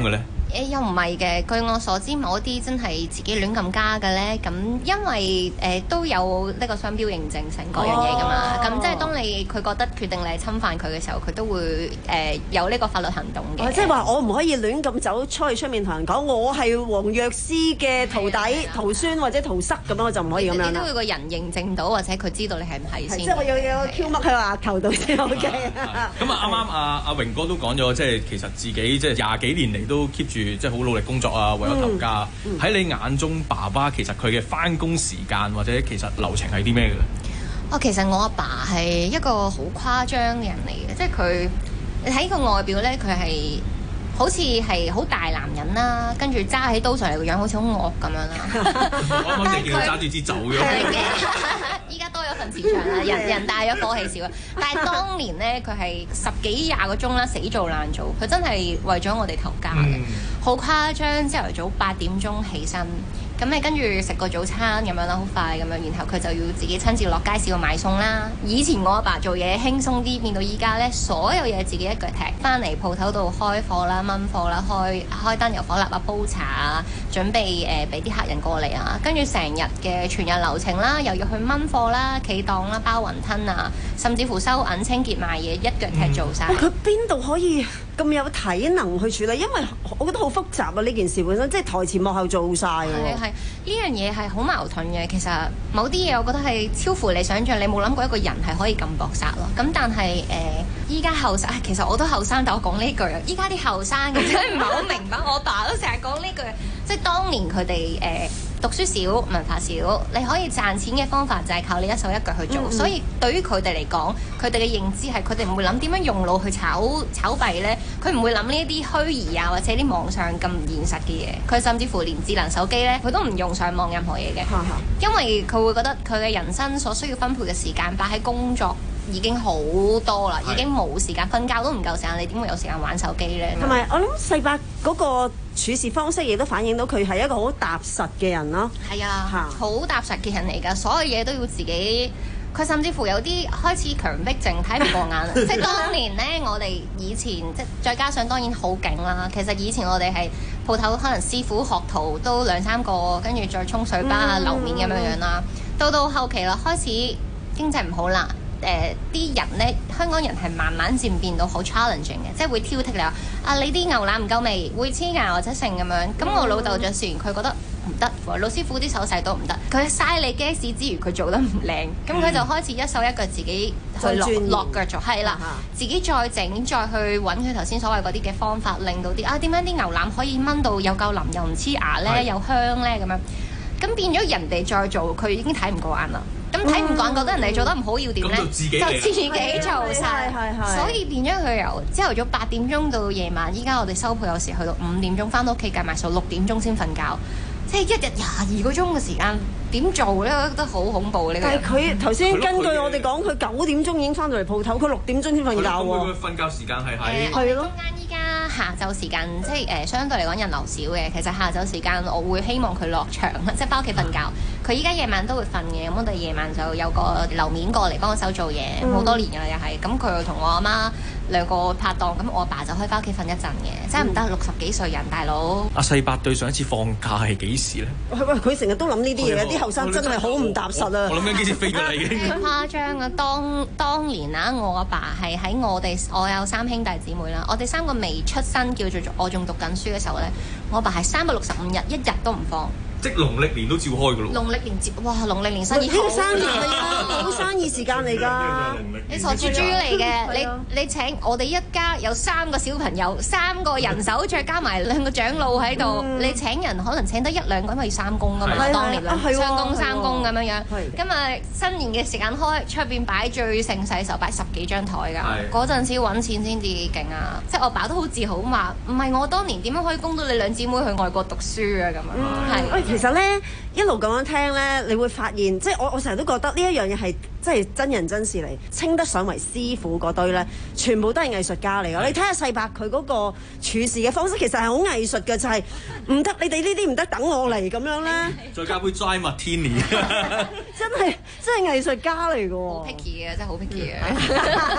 誒又唔係嘅，據我所知，某啲真係自己亂咁加嘅咧，咁因為誒、呃、都有呢個商標認證成嗰樣嘢噶嘛，咁、哦、即係當你佢覺得決定你係侵犯佢嘅時候，佢都會誒、呃、有呢個法律行動嘅、哦。即係話我唔可以亂咁走出去出面同人講，我係黃藥師嘅徒弟、徒孫或者徒室咁樣，我就唔可以咁樣啦。你都要個人認證到，或者佢知道你係唔係先。即係我要有個 Q 嘜喺個額頭度先 OK。 咁啊啱啱阿阿榮哥都講咗，即係其實自己即係廿幾年嚟都 keep 住即係好努力工作啊，為咗頭家。喺、嗯、你眼中，爸爸其實佢嘅返工時間或者其實流程係啲咩嘅咧？ 哦，其實我阿爸係一個好誇張嘅人嚟嘅，即係佢你睇個外表咧，佢係好似係好大男人啦，跟住揸起刀上嚟個樣好似好惡咁樣啦。 我啱啱見佢揸住支酒嘅。 依家多咗份市場啦，人人大咗火氣少啦。但係當年咧，佢係十幾廿個鐘啦，死做爛做，佢真係為咗我哋頭家嘅，好、嗯、誇張。朝頭早八點鐘起身。咁你跟住食個早餐咁樣啦，好快咁樣，然後佢就要自己親自落街市度買餸啦。以前我阿爸做嘢輕鬆啲，變到依家咧，所有嘢自己一腳踢，翻嚟鋪頭度開貨啦、炆貨啦、開開燈油火蠟啊、煲茶啊，準備誒俾啲客人過嚟啊，跟住成日嘅全日流程啦，又要去炆貨啦、企檔啦、包雲吞啊，甚至乎收銀、清潔賣嘢，一腳踢做晒。佢邊度可以咁有體能去處理？因為我覺得好複雜啊！呢件事本身即係台前幕後做晒喎。係呢樣嘢係好矛盾嘅。其實某啲嘢我覺得係超乎你想象，你冇諗過一個人係可以咁搏殺咯。咁但係誒，依家後生，其實我都後生，但我講呢句啊，依家啲後生嘅真係唔係好明白。我爸都成日講呢句，即係當年佢哋誒讀書少、文化少，你可以賺錢嘅方法就係靠你一手一腳去做。嗯嗯，所以對於佢哋嚟講，佢哋嘅認知係佢哋唔會諗點樣用腦去炒炒幣咧。佢唔會諗呢一啲虛擬啊，或者啲網上咁現實嘅嘢。佢甚至乎連智能手機咧，佢都唔用上網任何嘢嘅，因為佢會覺得佢嘅人生所需要分配嘅時間擺喺工作已經好多啦，已經冇時間瞓覺都唔夠時間，你點會有時間玩手機咧？同埋我諗世伯嗰個處事方式亦都反映到佢係一個好踏實嘅人咯。係啊，好踏實嘅人嚟㗎，所有嘢都要自己。佢甚至乎有啲開始強迫症，睇唔過眼啦。即係當年咧，我哋以前即係再加上當然好勁啦。其實以前我哋係鋪頭，可能師傅學徒都兩三個，跟住再沖水吧啊、樓面咁樣樣啦。到到後期啦，開始經濟唔好啦。誒、呃，啲人咧，香港人係慢慢漸變到好 challenging 嘅，即係會挑剔你話啊，你啲牛腩唔夠味，會黐牙或者成咁樣。咁我老豆就試完，佢覺得唔得，老師傅啲手勢都唔得，佢嘥你 gas 之餘，佢做得唔靚，咁佢、嗯、就開始一手一腳自己去落落腳做，係啦，自己再整，再去揾佢頭先所謂嗰啲嘅方法，令到啲啊點樣啲牛腩可以炆到有夠腍又唔黐牙咧，又香咧咁樣，咁變咗人哋再做，佢已經睇唔過眼啦。咁睇唔慣，覺得人哋做得唔好要點咧？就自己做晒，所以變咗佢由朝頭早八點鐘到夜晚，依家我哋收鋪有時去到五點鐘，翻到屋企計埋數六點鐘先瞓覺，即係一日廿二個鐘嘅時間點做咧？我覺得好恐怖呢個。但係佢頭先根據我哋講，佢九點鐘已經翻到嚟鋪頭，佢六點鐘先瞓覺喎。 佢瞓覺時間係喺係咯。中間依家下晝時間即係誒、呃、相對嚟講人流少嘅，其實下晝時間我會希望佢落場，即係翻屋企瞓覺。佢依家夜晚都會瞓嘅，咁我哋夜晚就有個樓面過嚟幫我手做嘢，好、嗯、多年㗎啦又係。咁佢又同我阿媽兩個拍檔，咁我阿爸就可以翻屋企瞓一陣嘅，真係唔得六十幾歲人大佬。阿世伯對上一次放假係幾時咧？ 喂，佢成日都諗呢啲嘢，啲後生真係好唔踏實啊！ 我諗緊幾時飛過嚟嘅？ 誇張啊！當當年啊，我阿爸係喺我哋，我有三兄弟姊妹啦，我哋三個未出生，叫做我仲讀緊書嘅時候咧，我阿爸係三百六十五日一日都唔放。 即係農曆年都照開㗎咯。 農曆年接哇，農曆年生意好。 呢個生意係啊，好生意時間嚟㗎。 你傻豬豬嚟嘅，你你請我哋一家有三個小朋友，三個人手再加埋兩個長老喺度，你請人可能請得一兩個，因為要三公㗎嘛。當年雙工三公咁樣樣。今日新年嘅時間開，出邊擺最盛世時候擺十幾張台㗎。嗰陣時揾錢先至勁啊！即係我爸都好自豪咁話，唔係我當年點樣可以供到你兩姊妹去外國讀書啊咁樣。係。 其實咧，一路咁樣聽咧，你會發現，即係我我成日都覺得呢一樣嘢係即係真人真事嚟，稱得上為師傅嗰堆咧，全部都係藝術家嚟㗎。你睇下世伯佢嗰個處事嘅方式，其實係好藝術嘅，就係唔得，你哋呢啲唔得，等我嚟咁樣咧。 再加杯 Dry Martini， 真係真係藝術家嚟㗎喎。 好 picky 嘅，真係好 picky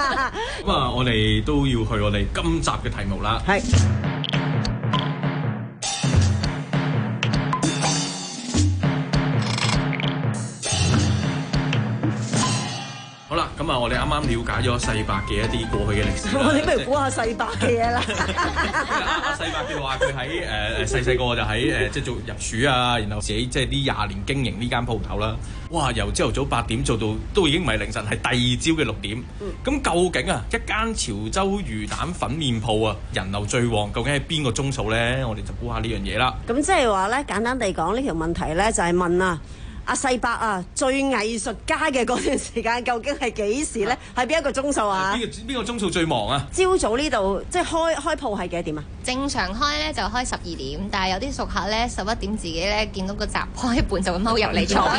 嘅。 咁啊，我哋都要去我哋今集嘅題目啦。係。 我哋啱啱了解咗世伯嘅一啲過去嘅歷史啦。 我哋不如估下世伯嘅嘢啦。 阿世伯嘅話，佢喺誒誒細細個就喺誒即係做入廚啊，然後自己即係呢廿年經營呢間鋪頭啦。哇！由朝頭早八點做到都已經唔係凌晨，係第二朝嘅六點。咁、嗯、究竟啊，一間潮州魚蛋粉麵鋪啊，人流最旺，究竟係邊個鐘數咧？我哋就估下呢樣嘢啦。 咁即係話咧，簡單地講呢條問題咧，就係問啊。阿世伯啊，最藝術家嘅嗰段時間究竟係幾時咧？係邊一個鐘數啊？ 邊個邊個鐘數最忙啊？ 朝早呢度即係開開鋪係幾多點啊？ 正常開咧就開十二點，但係有啲熟客咧十一點自己咧見到個閘開一半就會踎入嚟坐。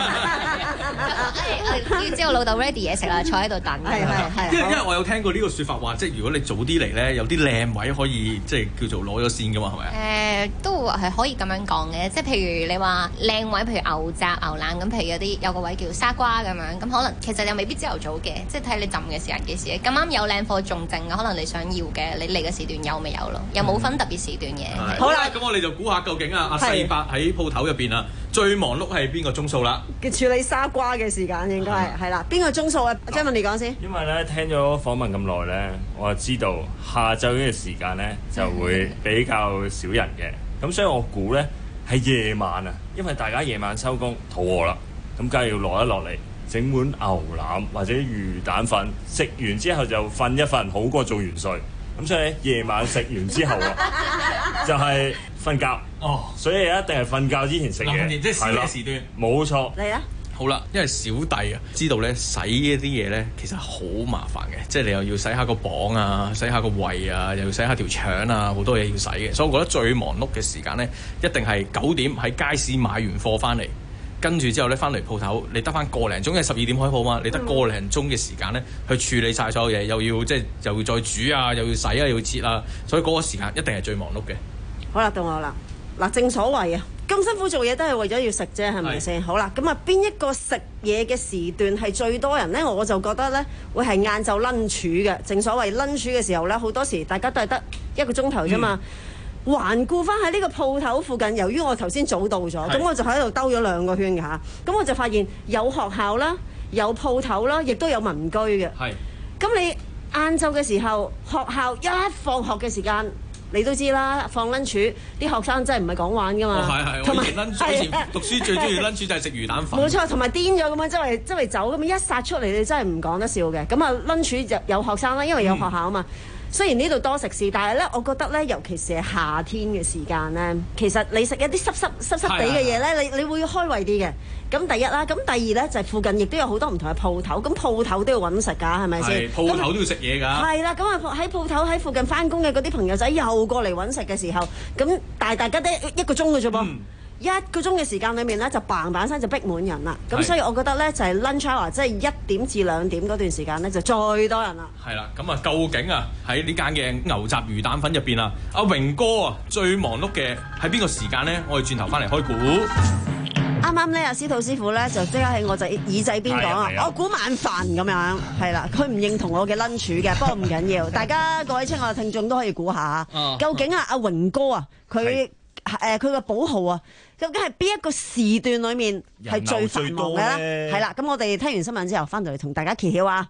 要知道老豆 ready 嘢食啦，坐喺度等。 係係係。 因為因為我有聽過呢個説法話，即係如果你早啲嚟咧，有啲靚位可以即係叫做攞咗先噶嘛，係咪啊？誒、 呃，都係可以咁樣講嘅，即係譬如你話靚位，譬如牛雜、牛腩咁，譬如有啲有個位叫沙瓜咁樣，咁可能其實又未必朝頭早嘅，即係睇你浸嘅時間幾時。咁啱有靚貨仲剩嘅，可能你想要嘅，你嚟嘅時段有咪有咯，又冇分特別時段嘅。 嗯、好啦，咁我哋就估下究竟啊，阿世伯喺鋪頭入邊啊，最忙碌係邊個鐘數啦？ 嘅處理沙瓜嘅時間應該係係啦，邊個鐘數啊？張文你講先。 因為咧聽咗訪問咁耐咧，我就知道下晝呢個時間咧就會比較少人嘅，咁所以我估咧係夜晚啊，因為大家夜晚收工肚餓啦，咁梗係要落一落嚟整碗牛腩或者魚蛋粉，食完之後就瞓一瞓，好過做元帥。咁所以咧夜晚食完之後啊，就係瞓覺。哦，所以一定係瞓覺之前食嘢， 即係宵夜時段。 冇錯。 嚟啊！ 好啦，因為小弟啊知道咧洗呢啲嘢咧其實好麻煩嘅，即係你又要洗下個磅啊，洗下個胃啊，又要洗下條腸啊，好多嘢要洗嘅。所以我覺得最忙碌嘅時間咧，一定係九點喺街市買完貨翻嚟，跟住之後咧翻嚟鋪頭，你得翻個零鐘，因為十二點開鋪嘛，你得個零鐘嘅時間咧去處理晒所有嘢，又要即係又要再煮啊，又要洗啊，又要切啊，所以嗰個時間一定係最忙碌嘅。 好啦，到我啦。嗱，正所謂啊，咁辛苦做嘢都係為咗要食啫，係咪先？好啦，咁啊，邊一個食嘢嘅時段係最多人咧？我就覺得咧，會係晏晝 lunch 嘅。正所謂 lunch 嘅時候咧，好多時大家都係得一個鐘頭啫嘛。環顧翻喺呢個鋪頭附近，由於我頭先早到咗，咁我就喺度兜咗兩個圈嘅嚇。咁我就發現有學校啦，有鋪頭啦，亦都有民居嘅。係。咁你晏晝嘅時候，學校一放學嘅時間。你都知啦，放 lunch 啲學生真係唔係講玩噶嘛。係係，我以前 lunch 以前讀書最中意 lunch 就係食魚蛋粉。冇錯，同埋癲咗咁樣周圍周圍走咁樣一殺出嚟，你真係唔講得笑嘅。咁啊 lunch 就有學生啦，因為有學校啊嘛。嗯、雖然呢度多食肆，但係咧，我覺得咧，尤其是係夏天嘅時間咧，其實你食一啲濕濕濕濕地嘅嘢咧，你你會開胃啲嘅。咁第一啦，咁第二咧就係、是、附近亦都有好多唔同嘅鋪頭，咁鋪頭都要揾食㗎，係咪先？鋪頭都要食嘢㗎。係啦，咁啊喺鋪頭喺附近翻工嘅嗰啲朋友仔又過嚟揾食嘅時候，咁但係大家都一個鐘嘅啫噃，嗯、一個鐘嘅時間裏面咧就嘭嘭聲就逼滿人啦。咁所以我覺得咧就係、是、lunch hour，即係一點至兩點嗰段時間咧就最多人啦。係啦，咁啊究竟啊喺呢間嘅牛雜魚蛋粉入邊啊，阿榮哥啊最忙碌嘅係邊個時間咧？我哋轉頭翻嚟開估。啱啱咧，阿司徒師傅咧就即刻喺我仔耳仔邊講啊！我估晚飯咁樣，係啦，佢唔認同我嘅 lunch 嘅，不過唔緊要，大家各位親愛嘅聽眾都可以估下，究竟啊阿榮哥啊，佢誒佢個寶號啊，究竟係邊一個時段裡面係最繁忙嘅咧？係啦，咁我哋聽完新聞之後，翻到嚟同大家揭曉啊！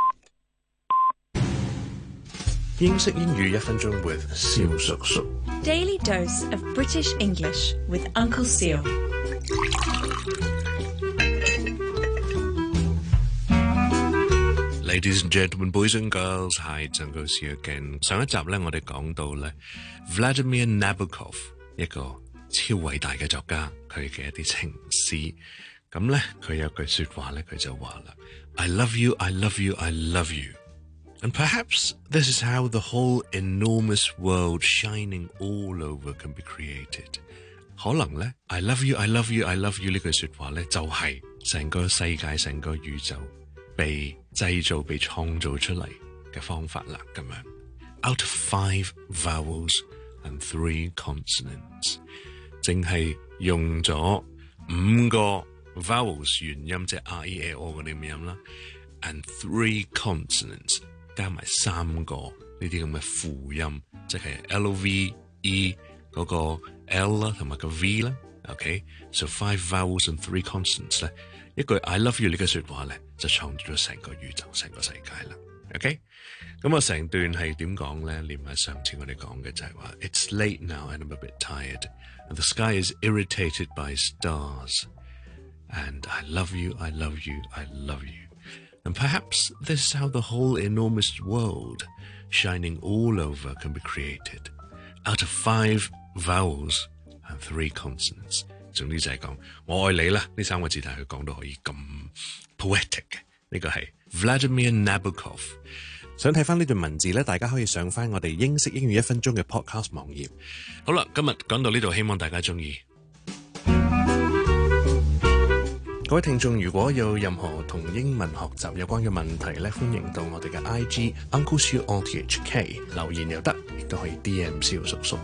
英式英語一分鐘 with 蕭叔叔。 Daily dose of British English with Uncle Seal。 Ladies and gentlemen, boys and girls, hi, Uncle Seal again。上一集咧，我哋講到咧 Vladimir Nabokov 一個超偉大嘅作家，佢嘅一啲情詩。咁咧，佢有句説話咧，佢就話啦 ：I love you, I love you, I love you。And perhaps this is how the whole enormous world shining all over can be created。可能咧 I love you, I love you, I love you 呢句説話咧，就係成個世界、成個宇宙被製造、被創造出嚟嘅方法啦。咁樣 Out of five vowels and three consonants， 淨係用咗五個 vowels 元音，即係 R E A O 嗰啲咁音啦 ，and three consonants 加埋三個呢啲咁嘅輔音，即係 L O V E 嗰個 L 啦，同埋個 V 啦。OK，so five vowels and three consonants 咧，一句 I love you 呢句説話咧， 就創造咗成個宇宙、成個世界啦。OK， 咁我成段係點講咧？連埋上次我哋講嘅就係話 ，It's late now and I'm a bit tired, and the sky is irritated by stars, and I love you, I love you, I love you, and perhaps this is how the whole enormous world, shining all over, can be created, out of five vowels and three consonants。總之就係講我愛你啦，呢三個字，但係佢講到可以咁 poetic 嘅，呢個係 Vladimir Nabokov。想睇翻呢段文字咧，大家可以上翻我哋英式英語一分鐘嘅 podcast 網頁。好啦，今日講到呢度，希望大家中意。各位聽眾，如果有任何同英文學習有關嘅問題咧，歡迎到我哋嘅 I G Uncle Siu O T H K 留言又得，亦都可以 D M 蕭叔叔。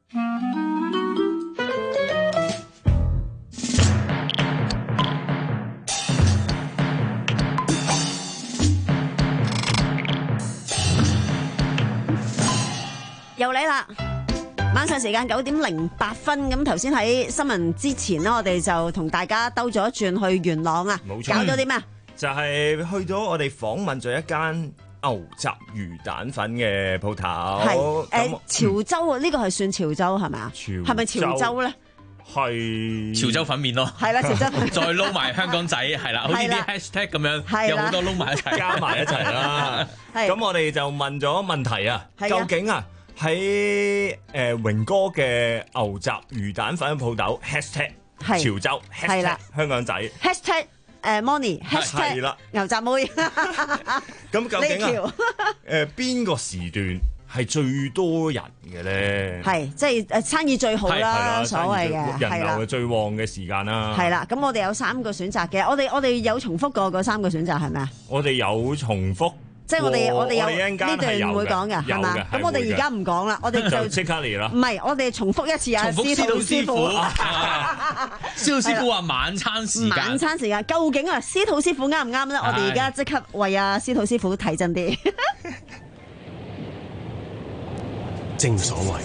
又嚟啦！晚上時間九點零八分，咁頭先喺新聞之前呢，我哋就同大家兜咗一轉去元朗啊， 冇錯， 搞咗啲咩？ 就係去咗我哋訪問咗一間牛雜魚蛋粉嘅鋪頭。 係誒潮州啊，呢個係算潮州係咪啊？係咪潮州咧？ 係潮州粉麵咯， 係啦，潮州粉再撈埋香港仔，係啦，好似啲 hashtag 咁樣，有好多撈埋一齊， 加埋一齊啦。咁我哋就問咗問題啊，究竟啊？喺誒榮哥嘅牛雜魚蛋粉鋪頭 hashtag 潮州 hashtag 香港仔 hashtag 誒 Money hashtag 牛雜妹。 咁究竟啊誒邊個時段係最多人嘅咧？ 係即係誒生意最好啦，所謂嘅人流係最旺嘅時間啦。 係啦，咁我哋有三個選擇嘅，我哋我哋有重複過嗰三個選擇係咪啊？ 我哋有重複。 即係我哋我哋有呢段會講嘅係嘛？咁我哋而家唔講啦，我哋就即刻嚟啦。 唔係，我哋重複一次啊！司徒師傅， 司徒師傅話晚餐時間， 晚餐時間究竟啊，司徒師傅啱唔啱咧？我哋而家即刻為阿司徒師傅睇真啲。 正所謂。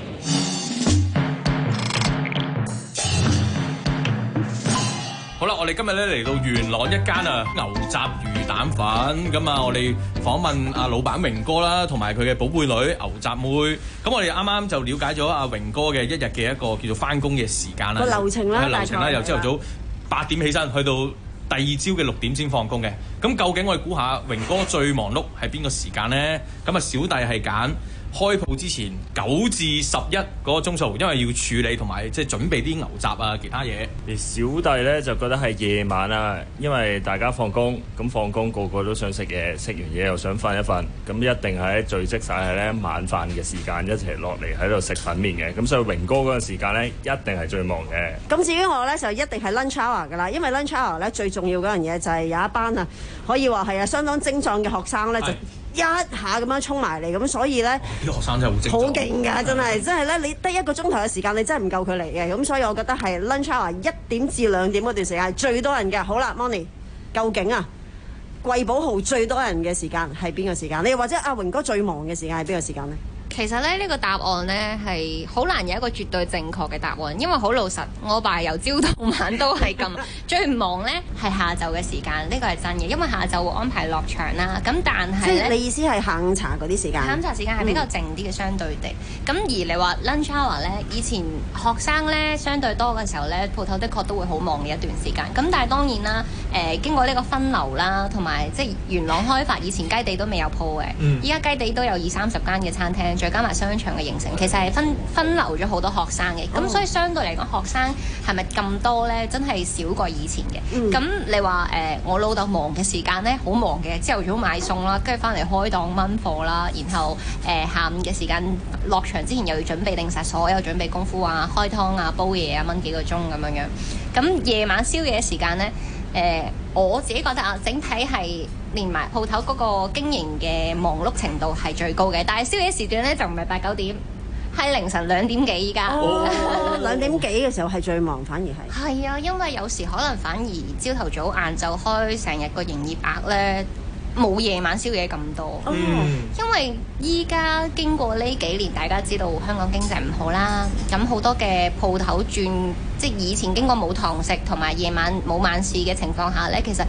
好啦，我哋今日咧嚟到元朗一間啊牛雜魚蛋粉，咁啊我哋訪問阿老闆榮哥啦，同埋佢嘅寶貝女牛雜妹。咁我哋啱啱就了解咗阿榮哥嘅一日嘅一個叫做翻工嘅時間啦， 個流程啦， 流程啦，由朝頭早八點起身，去到第二朝嘅六點先放工嘅。咁究竟我哋估下榮哥最忙碌係邊個時間咧？咁啊小弟係揀開鋪之前九至十一嗰個鐘數，因為要處理同埋即係準備啲牛雜啊其他嘢。 而小弟咧就覺得係夜晚啊，因為大家放工，咁放工個個都想食嘢，食完嘢又想瞓一瞓，咁一定係聚積晒係咧晚飯嘅時間一齊落嚟喺度食粉麵嘅，咁所以榮哥嗰個時間咧一定係最忙嘅。 咁至於我咧就一定係 lunch hour 噶啦，因為 lunch hour 咧最重要嗰樣嘢就係有一班啊可以話係啊相當精壯嘅學生咧就一下咁樣衝埋嚟，咁所以咧啲學生真係好精， 好勁㗎，真係，真係咧，你得一個鐘頭嘅時間，你真係唔夠佢嚟嘅，咁所以我覺得係 lunch hour 一點至兩點嗰段時間係最多人嘅。好啦 ，Money， 究竟啊貴寶號最多人嘅時間係邊個時間？你或者阿榮哥最忙嘅時間係邊個時間咧？ 其實咧呢、呢個答案呢係好難有一個絕對正確嘅答案，因為好老實，我爸由朝到晚都係咁。最忙呢係下晝嘅時間，呢個係真嘅，因為下晝會安排落場啦。咁但係咧， 你意思係下午茶嗰啲時間？下午茶時間係比較靜啲嘅，相對地。咁、嗯、而你話 lunch hour 呢，以前學生呢相對多嘅時候呢，鋪頭的確都會好忙嘅一段時間。咁但係當然啦，誒、呃、經過呢個分流啦，同埋即係元朗開發，以前雞地都未有鋪嘅，依家、嗯、雞地都有二三十間嘅餐廳。再加埋商場嘅形成，其實係分分流咗好多學生嘅，咁、oh. 所以相對嚟講，學生係咪咁多呢？真係少過以前嘅。咁、mm. 你話誒、呃，我老豆忙嘅時間呢，好忙嘅，朝頭早買餸啦，跟住翻嚟開檔炆貨啦，然後誒、呃、下午嘅時間落場之前又要準備定晒所有準備功夫啊，開湯啊，煲嘢啊，炆幾個鐘咁樣樣。咁夜晚宵夜時間呢，誒、呃、我自己覺得啊，整體係連埋鋪頭嗰個經營嘅忙碌程度係最高嘅，但係宵夜時段咧就唔係八九點，係凌晨兩點幾依家。 哦，兩點幾嘅時候係最忙，反而係。 係啊，因為有時可能反而朝頭早晏晝開成日個營業額咧，冇夜晚宵夜咁多。嗯。因為依家經過呢幾年，大家知道香港經濟唔好啦，咁好多嘅鋪頭轉，即係以前經過冇堂食同埋夜晚冇晚市嘅情況下咧，其實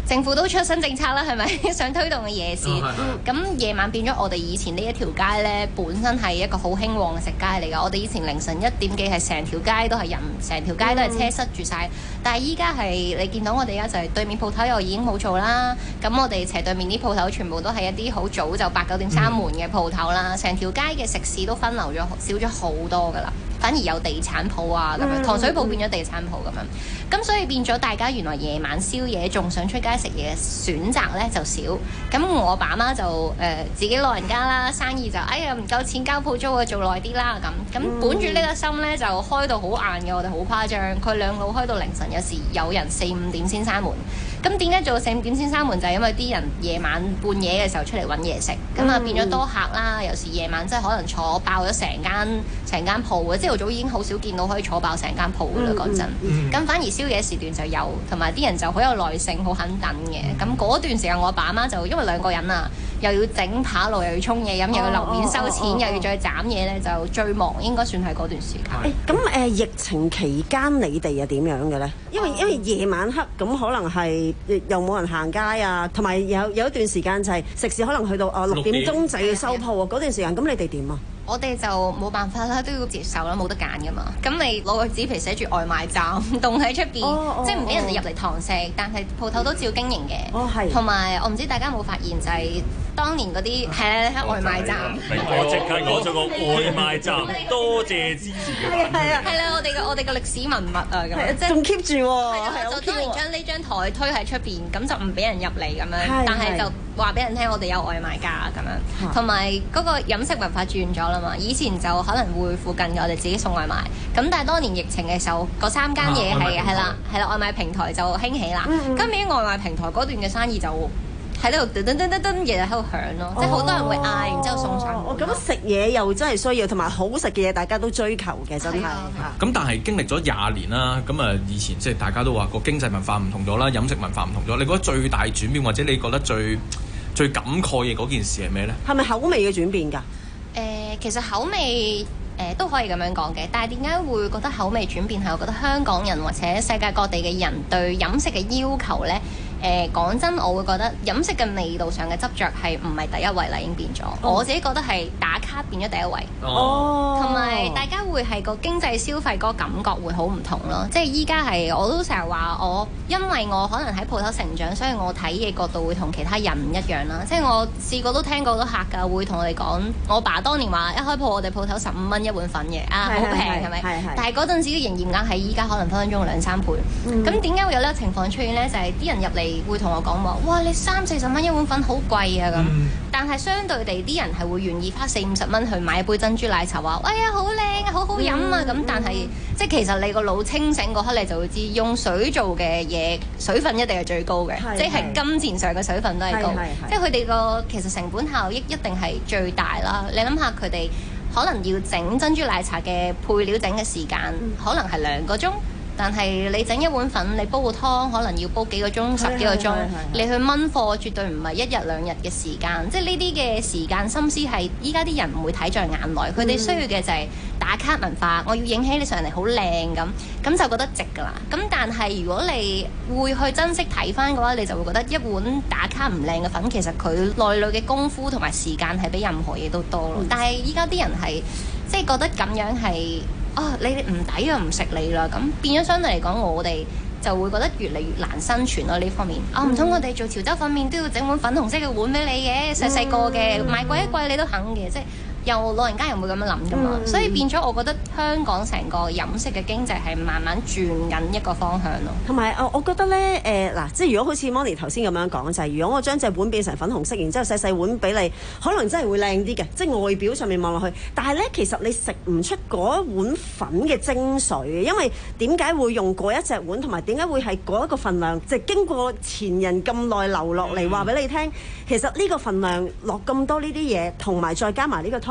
政府都出新政策啦，係咪想推動嘅夜市？咁夜晚變咗我哋以前呢一條街咧，本身係一個好興旺嘅食街嚟㗎。我哋以前凌晨一點幾係成條街都係人，成條街都係車塞住晒。但係依家係你見到我哋而家就係對面鋪頭又已經冇做啦。咁我哋斜對面啲鋪頭全部都係一啲好早就八九點閂門嘅鋪頭啦。成條街嘅食肆都分流咗少咗好多㗎啦。反而有地產鋪啊咁樣，糖水鋪變咗地產鋪咁樣，咁所以變咗大家原來夜晚宵夜仲想出街食嘢嘅選擇咧就少。咁我爸媽就誒、呃、自己老人家啦，生意就哎呀唔夠錢交鋪租啊，做耐啲啦咁。咁本住呢個心咧就開到好晏嘅，我哋好誇張。佢兩路開到凌晨，有時有人四五點先閂門。咁點解做四五點先閂門？就係、是、因為啲人夜晚半夜嘅時候出嚟揾嘢食，咁啊變咗多客啦。有時夜晚即係可能坐爆咗成間成間鋪嘅，朝頭早已經好少見到可以坐爆成間鋪嘅啦。講真，咁反而宵夜時段就有，同埋啲人就好有耐性，好肯等嘅。咁嗰段時間我阿爸阿媽就因為兩個人啊，又要整扒路，又要沖嘢飲，又要樓面收錢，又要再斬嘢咧，就最忙應該算係嗰段時間。 咁誒、呃、疫情期間你哋又點樣嘅咧？因為因為夜晚黑咁可能係又冇人行街啊，同埋有有一段時間就係食肆可能去到啊六點鐘就要收鋪啊，嗰段時間咁你哋點啊？ 我哋就冇辦法啦，都要接受啦，冇得揀噶嘛。咁你攞個紙皮寫住外賣站，凍喺出邊，哦哦、即係唔俾人哋入嚟堂食，但係鋪頭都照經營嘅。哦，係。同埋我唔知大家有冇發現就係、是。當年嗰啲係啊外賣站， 我即刻攞咗個外賣站，多謝支持嘅。 係啊係啊， 係啦，我哋嘅我哋嘅歷史文物啊咁， 即係仲 keep 住喎。 係啊，就當然將呢張台推喺出邊，咁就唔俾人入嚟咁樣，但係就話俾人聽我哋有外賣㗎咁樣，同埋嗰個飲食文化轉咗啦嘛。以前就可能會附近嘅我哋自己送外賣，咁但係當年疫情嘅時候，嗰三間嘢係係啦係啦外賣平台就興起啦。今年外賣平台嗰段嘅生意就喺度噔噔噔噔噔，日日喺度響咯，即係好多人會嗌，然之後送上。 哦，咁食嘢又真係需要，同埋好食嘅嘢大家都追求嘅，真係。 咁但係經歷咗廿年啦，咁啊以前即係大家都話個經濟文化唔同咗啦，飲食文化唔同咗，你覺得最大轉變或者你覺得最最感慨嘅嗰件事係咩咧？ 係咪口味嘅轉變㗎？誒、 呃，其實口味誒、呃、都可以咁樣講嘅，但係點解會覺得口味轉變係？我覺得香港人或者世界各地嘅人對飲食嘅要求咧。誒講真，我會覺得飲食嘅味道上嘅執着係唔係第一位啦，已經變咗。Oh. 我自己覺得係打卡變咗第一位。哦，同埋大家會係個經濟消費嗰個感覺會好唔同咯。即係依家係我都成日話我，因為我可能喺鋪頭成長，所以我睇嘢角度會同其他人唔一樣啦。即係我試過都聽過好多客㗎，會同我哋講，我爸當年話一開鋪我哋鋪頭十五蚊一碗粉嘅，啊好平係咪？但係嗰陣時嘅營業額係依家可能分分鐘兩三倍。咁點解會有呢個情況出現呢？就係、是、啲人入嚟。會同我講話，哇！你三四十蚊一碗粉好貴啊咁，嗯、但係相對地啲人係會願意花四五十蚊去買一杯珍珠奶茶，話，哎呀好靚啊，好好飲啊咁。嗯、但係即係其實你個腦清醒嗰刻，你就會知用水做嘅嘢，水分一定係最高嘅，即係金錢上嘅水分都係高，即係佢哋個其實成本效益一定係最大啦。你諗下佢哋可能要整珍珠奶茶嘅配料整嘅時間，嗯、可能係兩個鐘。但係你整一碗粉，你煲個湯可能要煲幾個鐘、十幾個鐘，你去燜貨絕對唔係一日兩日嘅時間。即係呢啲嘅時間心思係依家啲人唔會睇在眼內，佢哋、嗯、需要嘅就係打卡文化。我要影起你上嚟好靚咁，咁就覺得值㗎啦。咁但係如果你會去珍惜睇翻嘅話，你就會覺得一碗打卡唔靚嘅粉，其實佢內裏嘅功夫同埋時間係比任何嘢都多咯。嗯、但係依家啲人係即係覺得咁樣係。啊、哦！你哋唔抵啊，唔食你啦，咁變咗相對嚟講，我哋就會覺得越嚟越難生存咯呢方面。啊、嗯，唔通我哋做潮州粉麵都要整碗粉紅色嘅碗俾你嘅，細細個嘅買貴一貴你都肯嘅，即係又老人家又會咁樣諗噶嘛。嗯、所以變咗，我覺得香港成個飲食嘅經濟係慢慢轉緊一個方向咯。 同埋我我覺得咧，誒、呃、嗱，即係如果好似 Monnie 頭先咁樣講，就係、是、如果我將隻碗變成粉紅色，然之後細細碗俾你，可能真係會靚啲嘅，即係外表上面望落去。但係咧，其實你食唔出嗰碗粉嘅精髓，因為點解會用嗰一隻碗，同埋點解會係嗰一個份量，就係、經過前人咁耐流落嚟話俾你聽，其實呢個份量落咁多呢啲嘢，同埋再加埋呢個湯。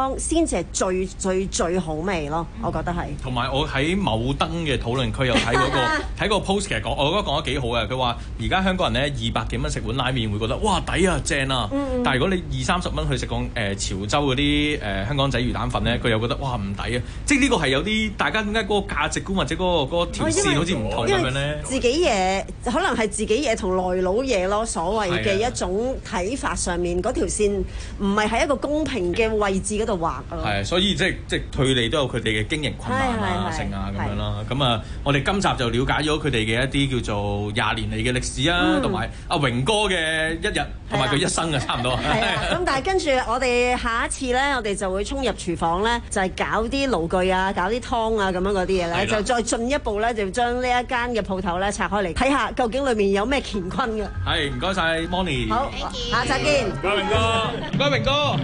康先至係最最最好味咯，我覺得係。 同埋我喺某燈嘅討論區有睇嗰個睇個 post，其實講我覺得講得幾好嘅。佢話而家香港人咧二百幾蚊食碗拉麵會覺得哇抵啊正啊，嗯、但係如果你二三十蚊去食個誒潮州嗰啲誒香港仔魚蛋粉咧，佢又覺得哇唔抵啊！即係呢個係有啲大家點解嗰個價值觀或者嗰、嗰個嗰、嗰個、條線好似唔同咁樣咧？ 自己嘢可能係自己嘢同內佬嘢咯，所謂嘅一種睇法上面嗰條線唔係喺一個公平嘅位置嗰度畫咯。 係，所以即係即係佢哋都有佢哋嘅經營困難啊、成啊咁樣啦。咁啊，我哋今集就了解咗佢哋嘅一啲叫做廿年嚟嘅歷史啊，同埋阿榮哥嘅一日同埋佢一生啊，差唔多。 係啊，咁但係跟住我哋下一次咧，我哋就會衝入廚房咧，就係搞啲爐具啊、搞啲湯啊咁樣嗰啲嘢咧，就再進一步咧，就將呢一間嘅鋪頭咧拆開嚟睇下，究竟裏面有咩乾坤嘅。 係，唔該晒 Moni。 好，下集見。 唔該榮哥，唔該榮哥。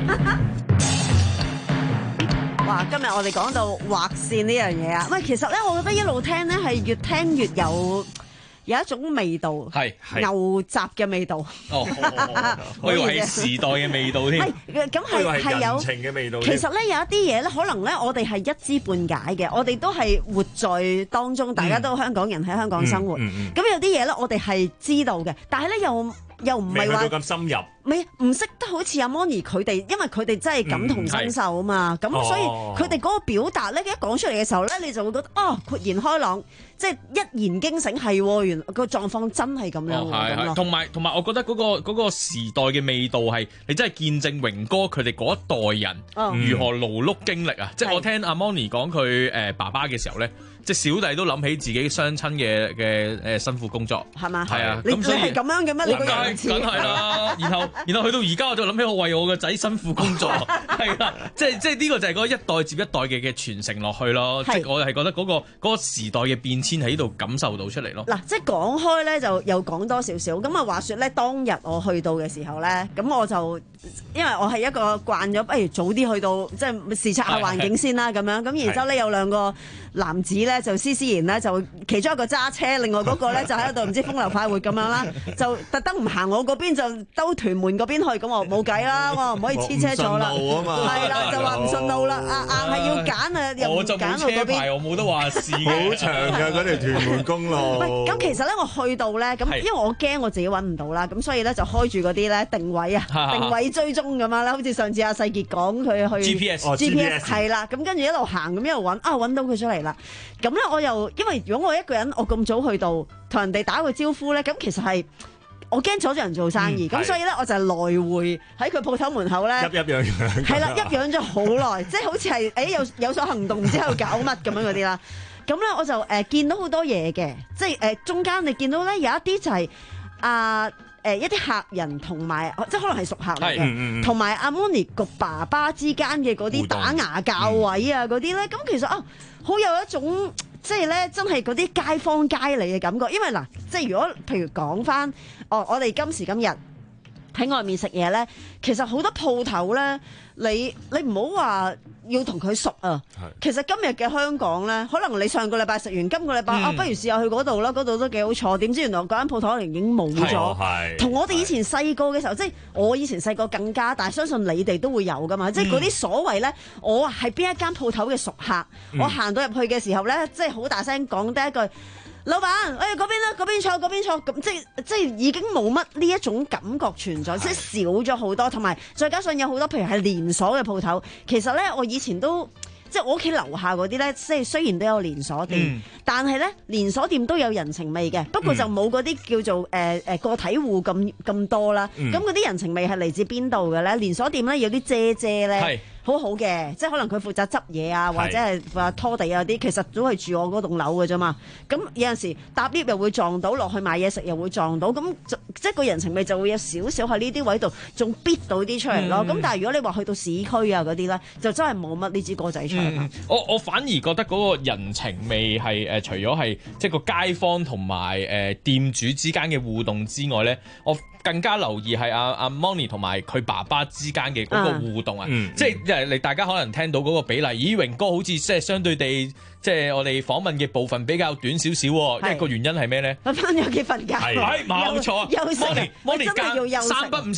哇！今日我哋講到畫線呢樣嘢啊，喂，其實咧，我覺得一路聽咧係越聽越有有一種味道， 係牛雜嘅味道。 哦，我以為係時代嘅味道添。 係，咁係係有人情嘅味道。 其實咧有一啲嘢咧，可能咧我哋係一知半解嘅，我哋都係活在當中，大家都香港人喺香港生活。咁、嗯嗯嗯、有啲嘢咧，我哋係知道嘅，但係咧又又唔係話咁深入。 唔唔識得好似阿 Moni 佢哋，因為佢哋真係感同身受啊嘛，咁、嗯、所以佢哋嗰個表達咧，一講出嚟嘅時候咧，你就會覺得哦豁然開朗，即係一言驚醒，係原來個狀況真係咁樣喎。係係， 同埋同埋，我覺得嗰、嗰個嗰個時代嘅味道係你真係見證榮哥佢哋嗰一代人如何勞碌經歷啊！嗯、即係我聽阿 Moni 講佢誒爸爸嘅時候咧。即係小弟都諗起自己雙親嘅嘅誒辛苦工作，係嘛？係啊， 你你係咁樣嘅咩？你個樣似梗係啦。然後然後去到而家我就諗起我為我個仔辛苦工作，係啦。即係即係呢個就係嗰一代接一代嘅嘅傳承落去咯。即係我係覺得嗰個嗰個時代嘅變遷喺度感受到出嚟咯。 嗱，即係講開咧，就又講多少少。咁啊，話説咧，當日我去到嘅時候咧，咁我就因為我係一個慣咗，不如早啲去到，即係視察下環境先啦。咁樣咁，然之後咧有兩個男子咧就施施然咧就其中一個揸車，另外嗰個咧就喺度唔知風流快活咁樣啦，就特登唔行我嗰邊，就兜屯門嗰邊去，咁我冇計啦，我唔可以黐車坐啦，係啦，就話唔順路啦，啊硬係要揀啊，又唔揀我嗰邊， 我冇得話事， 好長㗎嗰條屯門公路。 喂，咁其實咧我去到咧，咁因為我驚我自己揾唔到啦，咁所以咧就開住嗰啲咧定位啊，定位追蹤咁樣啦，好似上次阿世傑講佢去 G P S，G P S 係啦，咁跟住一路行咁一路揾，啊揾到佢出嚟啦，咁咧我又因為如果我一個人我咁早去到同人哋打個招呼咧，咁其實係我驚阻住人做生意，咁、嗯、所以咧我就係來回喺佢鋪頭門口咧， 一一樣樣， 係啦，一樣咗好耐，即係好似係誒有有所行動之後搞乜咁樣嗰啲啦。咁咧我就誒、呃、見到好多嘢嘅，即係誒、呃、中間你見到咧有一啲就係、是、啊。呃誒、呃、一啲客人同埋即係可能係熟客嚟嘅，同埋阿 Moni 個爸爸之間嘅嗰啲打牙教位啊嗰啲咧，咁、嗯、其實啊好有一種即係咧真係嗰啲街坊街里嘅感覺，因為嗱即係如果譬如講翻哦，我哋今時今日喺外面食嘢咧，其實好多鋪頭咧，你你唔好話要同佢熟啊。其實今日嘅香港咧，可能你上個禮拜食完，今個禮拜、嗯、啊，不如試下去嗰度啦，嗰度都幾好坐。點知原來嗰間鋪頭可能已經冇咗。同我哋以前細個嘅時候，即係我以前細個更加，但係相信你哋都會有噶嘛。嗯、即係嗰啲所謂咧，我係邊一間鋪頭嘅熟客，嗯、我行到入去嘅時候咧，即係好大聲講第一句。老闆，哎嗰邊啦，嗰邊坐，嗰邊坐，咁即係即係已經冇乜呢一種感覺存在，即係少咗好多，同埋再加上有好多譬如係連鎖嘅鋪頭，其實咧我以前都即係我屋企樓下嗰啲咧，即係雖然都有連鎖店，嗯、但係咧連鎖店都有人情味嘅，不過就冇嗰啲叫做誒誒、呃呃、個體戶咁咁多啦。咁嗰啲人情味係嚟自邊度嘅咧？連鎖店咧有啲姐姐咧。好好嘅，即係可能佢負責執嘢啊，或者係話拖地啊啲，其實都係住我嗰棟樓嘅啫嘛。咁有陣時搭 lift 又會撞到，落去買嘢食又會撞到，咁即係個人情味就會有少少喺呢啲位度，仲逼到啲出嚟咯。咁、嗯、但係如果你話去到市區啊嗰啲咧，就真係冇乜呢支歌仔唱、嗯。 我我反而覺得嗰個人情味係誒、呃，除咗係即係個街坊同埋誒店主之間嘅互動之外咧，我更加留意係阿阿 Moni 同埋佢爸爸之間嘅嗰個互動啊，嗯、即係你大家可能聽到嗰個比例，咦榮哥好似即係相對地，即係我哋訪問嘅部分比較短少少，一個原因係咩咧？ 我翻咗屋企瞓覺， 係冇錯。 休息， Moni 真係要休息。 三不五時。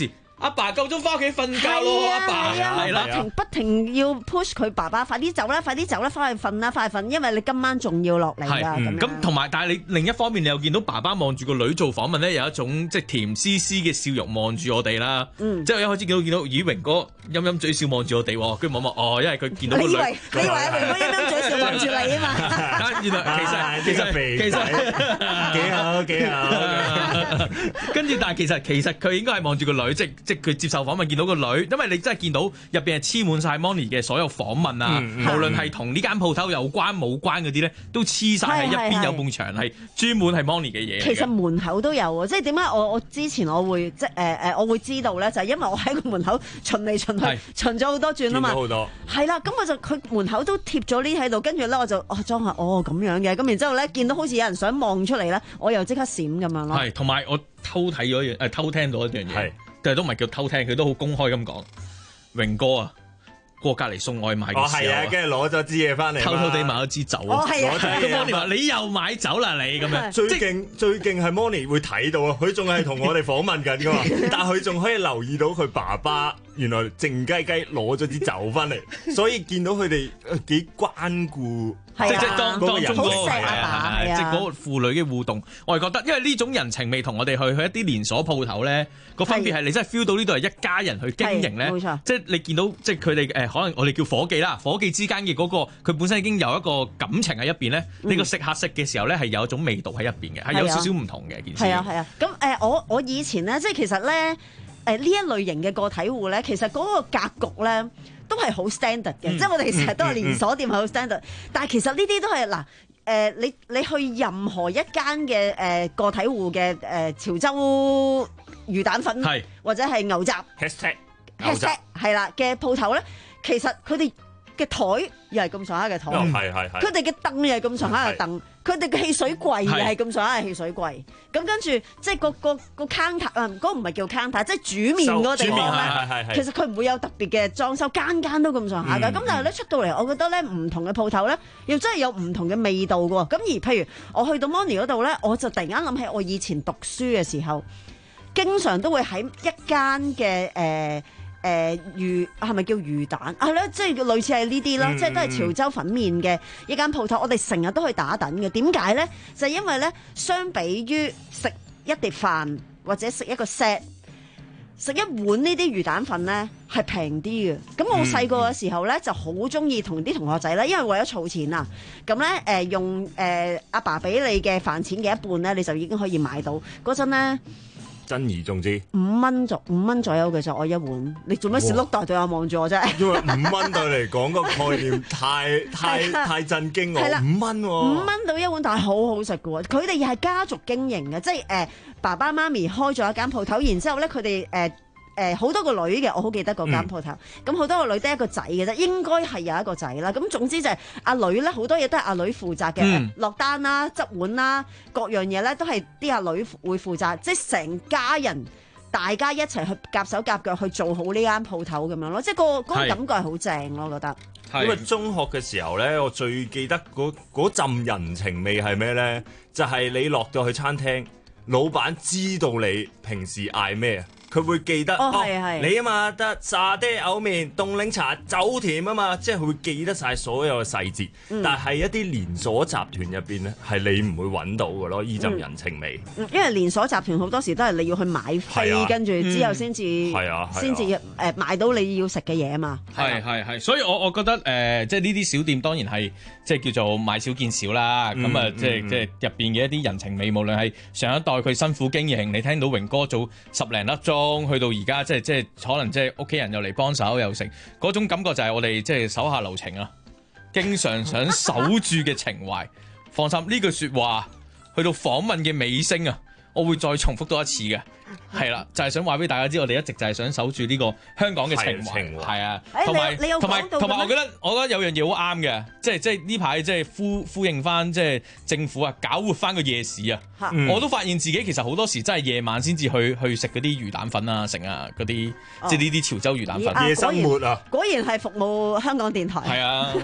阿爸夠鐘翻屋企瞓覺咯，阿爸係啦， 不停不停要 push 佢爸爸，快啲走啦，快啲走啦，翻去瞓啦，翻去瞓，因為你今晚仲要落嚟㗎。咁咁同埋，但係你另一方面，你又見到爸爸望住個女做訪問咧，有一種即係甜絲絲嘅笑容望住我哋啦。嗯，即係一開始見到見到，咦，榮哥陰陰嘴笑望住我哋，跟住望望哦，因為佢見到個女， 你以為你以為阿榮哥陰陰嘴笑望住你啊嘛？ 原來其實其實其實幾好幾好， 跟住但係其實其實佢應該係望住個女，即即佢接受訪問見到個女，因為你真係見到入邊係黐滿晒 Moni 嘅所有訪問啊， 嗯嗯、 無論係同呢間鋪頭有關冇關嗰啲咧，都黐晒喺一邊有埲牆係專門係 Moni 嘅嘢。 其實門口都有喎，即係點解我我之前我會即係誒誒，我會知道咧，就係、是、因為我喺個門口巡嚟巡去，巡咗好多轉啊嘛。 好多係啦，咁我就佢門口都貼咗呢喺度，跟住咧我就哦裝下哦咁樣嘅，咁然之後咧見到好似有人想望出嚟咧，我又即刻閃咁樣咯。 係，同埋我偷睇咗一樣誒，偷聽到一樣嘢。但係都唔係叫偷聽，佢都好公開咁講，榮哥啊，過隔離送外賣嘅時候， 哦係啊，跟住攞咗支嘢翻嚟， 偷偷地買咗支酒， 哦係啊， 咁 Moni 話你又買酒啦你咁樣， 最勁最勁係 Moni 會睇到啊，佢仲係同我哋訪問緊噶嘛，但係佢仲可以留意到佢爸爸原來靜雞雞攞咗支酒翻嚟，所以見到佢哋幾關顧。 即即當當中嗰個係啊， 即嗰個父女嘅互動，我係覺得，因為呢種人情味同我哋去去一啲連鎖鋪頭咧，個分別係你真係 feel 到呢度係一家人去經營咧， 冇錯。 即係你見到即係佢哋誒，可能我哋叫伙計啦，伙計之間嘅嗰個佢本身已經有一個感情喺一邊咧，呢個食客食嘅時候咧係有一種味道喺入邊嘅，係有少少唔同嘅件事。 係啊係啊，咁誒我我以前咧，即係其實咧誒呢一類型嘅個體戶咧，其實嗰個格局咧。都係好 standard 嘅，嗯、即係我哋成日都係連鎖店係好 standard，、嗯嗯、但係其實呢啲都係嗱誒，你你去任何一間嘅誒個體戶嘅誒潮州魚蛋粉， 係或者係牛雜 hashtag 牛雜係啦嘅鋪頭咧，其實佢哋嘅台又係咁上下嘅台， 係係係， 佢哋嘅凳又係咁上下嘅凳。佢哋嘅汽水櫃又係咁上下嘅汽水櫃，咁跟住即係個個個 counter 啊，嗰個唔係叫 counter，即係煮麵嗰個地方咧。其實佢唔會有特別嘅裝修，間間都咁上下㗎。咁、嗯、但係咧出到嚟，我覺得咧唔同嘅鋪頭咧，又真係有唔同嘅味道㗎喎。咁而譬如我去到 Moni 嗰度咧，我就突然間諗起我以前讀書嘅時候，經常都會喺一間嘅誒。呃誒、呃、魚係咪叫魚蛋係咧？即係類似係呢啲啦，嗯、即係都係潮州粉麵嘅一間鋪頭。我哋成日都去打躉嘅。點解咧？就係、因為咧，相比於食一碟飯或者食一個 set，食一碗呢啲魚蛋粉咧係平啲嘅。咁我細個嘅時候咧就好中意同啲同學仔咧，因為為咗儲錢啊，咁咧誒用誒阿爸俾你嘅飯錢嘅一半咧，你就已經可以買到嗰陣咧。 珍而重之， 五蚊左五蚊左右嘅就我一碗，你做乜事碌大對眼望住我啫？ 因為五蚊對嚟講個概念太太太震驚我，五蚊喎， 五蚊到一碗，但係好好食嘅喎。佢哋又係家族經營嘅，即係誒、呃、爸爸媽咪開咗一間鋪頭，然之後咧佢哋誒誒好多個女嘅，我好記得嗰間鋪頭。咁好、嗯、多個女得一個仔嘅啫，應該係有一個仔啦。咁總之就係阿女咧，好多嘢都係阿女負責嘅，落、嗯、單啦、執碗啦，各樣嘢咧都係啲阿女會負責，即係成家人大家一齊去夾手夾腳去做好呢間鋪頭咁樣咯。即係、嗰個嗰、嗰個感覺係好正咯，我覺得。 因為中學嘅時候咧，我最記得嗰嗰陣人情味係咩咧？就係、係、你落到去餐廳，老闆知道你平時嗌咩啊？佢會記得哦，係係你啊嘛，得沙爹牛麵、凍檸茶、酒甜啊嘛，即係佢會記得晒所有嘅細節。嗯、但係一啲連鎖集團入邊咧，係你唔會揾到嘅咯，依陣人情味。 嗯、因為連鎖集團好多時都係你要去買飛，啊、跟住之後先至先至誒買到你要食嘅嘢啊嘛。 係係係，所以我我覺得誒、呃，即係呢啲小店當然係即係叫做買少見少啦。咁啊、嗯，即係即係入邊嘅一啲人情味，無論係上一代佢辛苦經營，你聽到榮哥做十零粒鐘。去到而家即係即係可能即係屋企人又嚟幫手又成嗰種感覺就係我哋即係手下留情啊，經常想守住嘅情懷。放心，呢句說話去到訪問嘅尾聲啊，我會再重複多一次嘅。係啦，就係、是、想話俾大家知，我哋一直就係想守住呢個香港嘅情懷，係啊，同埋同埋同埋，我覺得我覺得有樣嘢好啱嘅，即係即係呢排即係呼呼應翻，即係政府啊，搞活翻個夜市啊，嗯、我都發現自己其實好多時真係夜晚先至去去食嗰啲魚蛋粉啊，成啊嗰啲，哦、即係呢啲潮州魚蛋粉， 夜生活啊， 果然係服務香港電台， 係啊。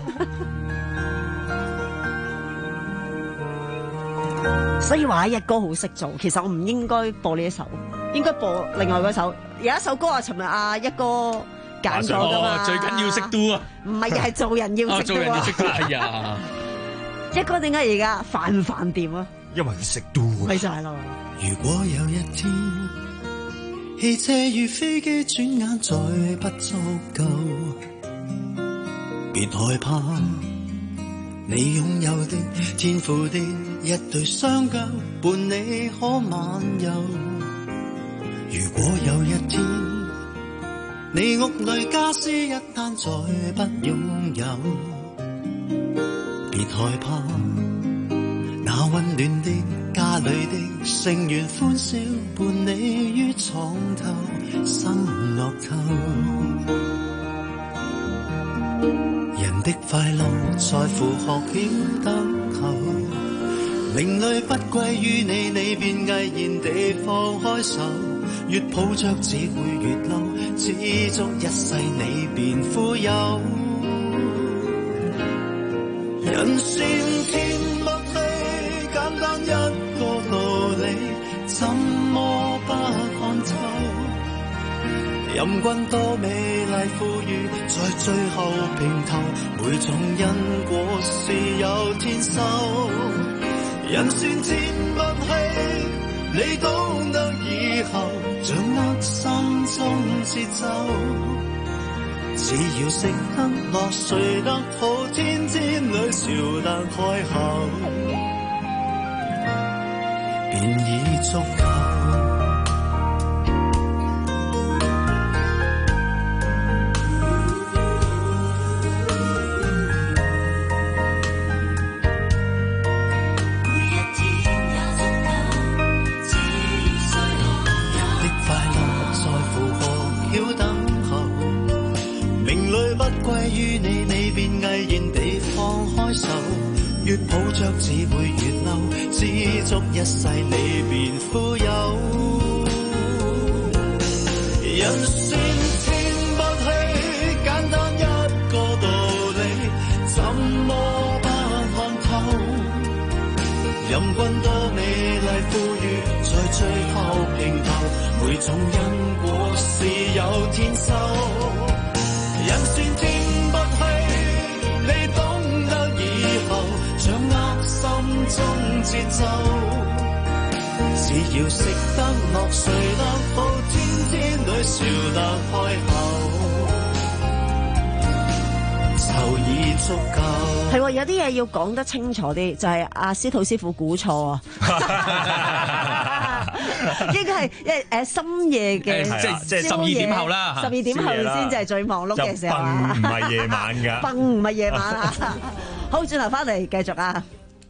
所以話一哥好識做，其實我唔應該播呢一首，應應該播另外嗰首，有一首歌啊，尋日阿一哥揀咗噶嘛。 最緊要識 do 啊！ 唔係，係做人要識 do 啊！ 做人要識 do， 哎呀！ 一哥點解而家飯唔飯掂啊？ 因為佢識 do 啊！ 咪就係咯。 如果有一天，汽車與飛機轉眼再不足夠，別害怕，你擁有的天賦的一對雙腳伴你可漫遊。如果有一天，你屋裏家私一單再不擁有，別害怕，那溫暖的家裏的成員歡笑伴你於床頭心樂透。人的快樂在乎學曉等候，名利不歸於你，你便毅然地放開手，越抱着只會越嬲，知足一世你便富有。人善天不欺，簡單一個道理，怎麼不看透？任君多美麗富裕，在最後平頭，每種因果是有天收。人善天不欺，你懂得以後，掌握心中節奏。只要識得樂，睡得好，天天裏笑得開口，便已足夠。越抱着只會越嬲，知足一世你便富有。人善天不欺，簡單一個道理，怎麼不看透？任君多美麗富裕，在最後平頭，每種因果是有天收。人善天不欺，你懂得以後，掌握心中節奏，只要識得樂，睡得好，天天裏笑得開口，就已足夠。 係喎，有啲嘢要講得清楚啲，就係阿司徒師傅估錯啊！應該係誒誒深夜嘅， 即係即係十二點後啦， 十二點後先至係最忙碌嘅時候啊！ 唔係夜晚㗎， 瞓唔係夜晚啊！好，轉頭翻嚟繼續啊！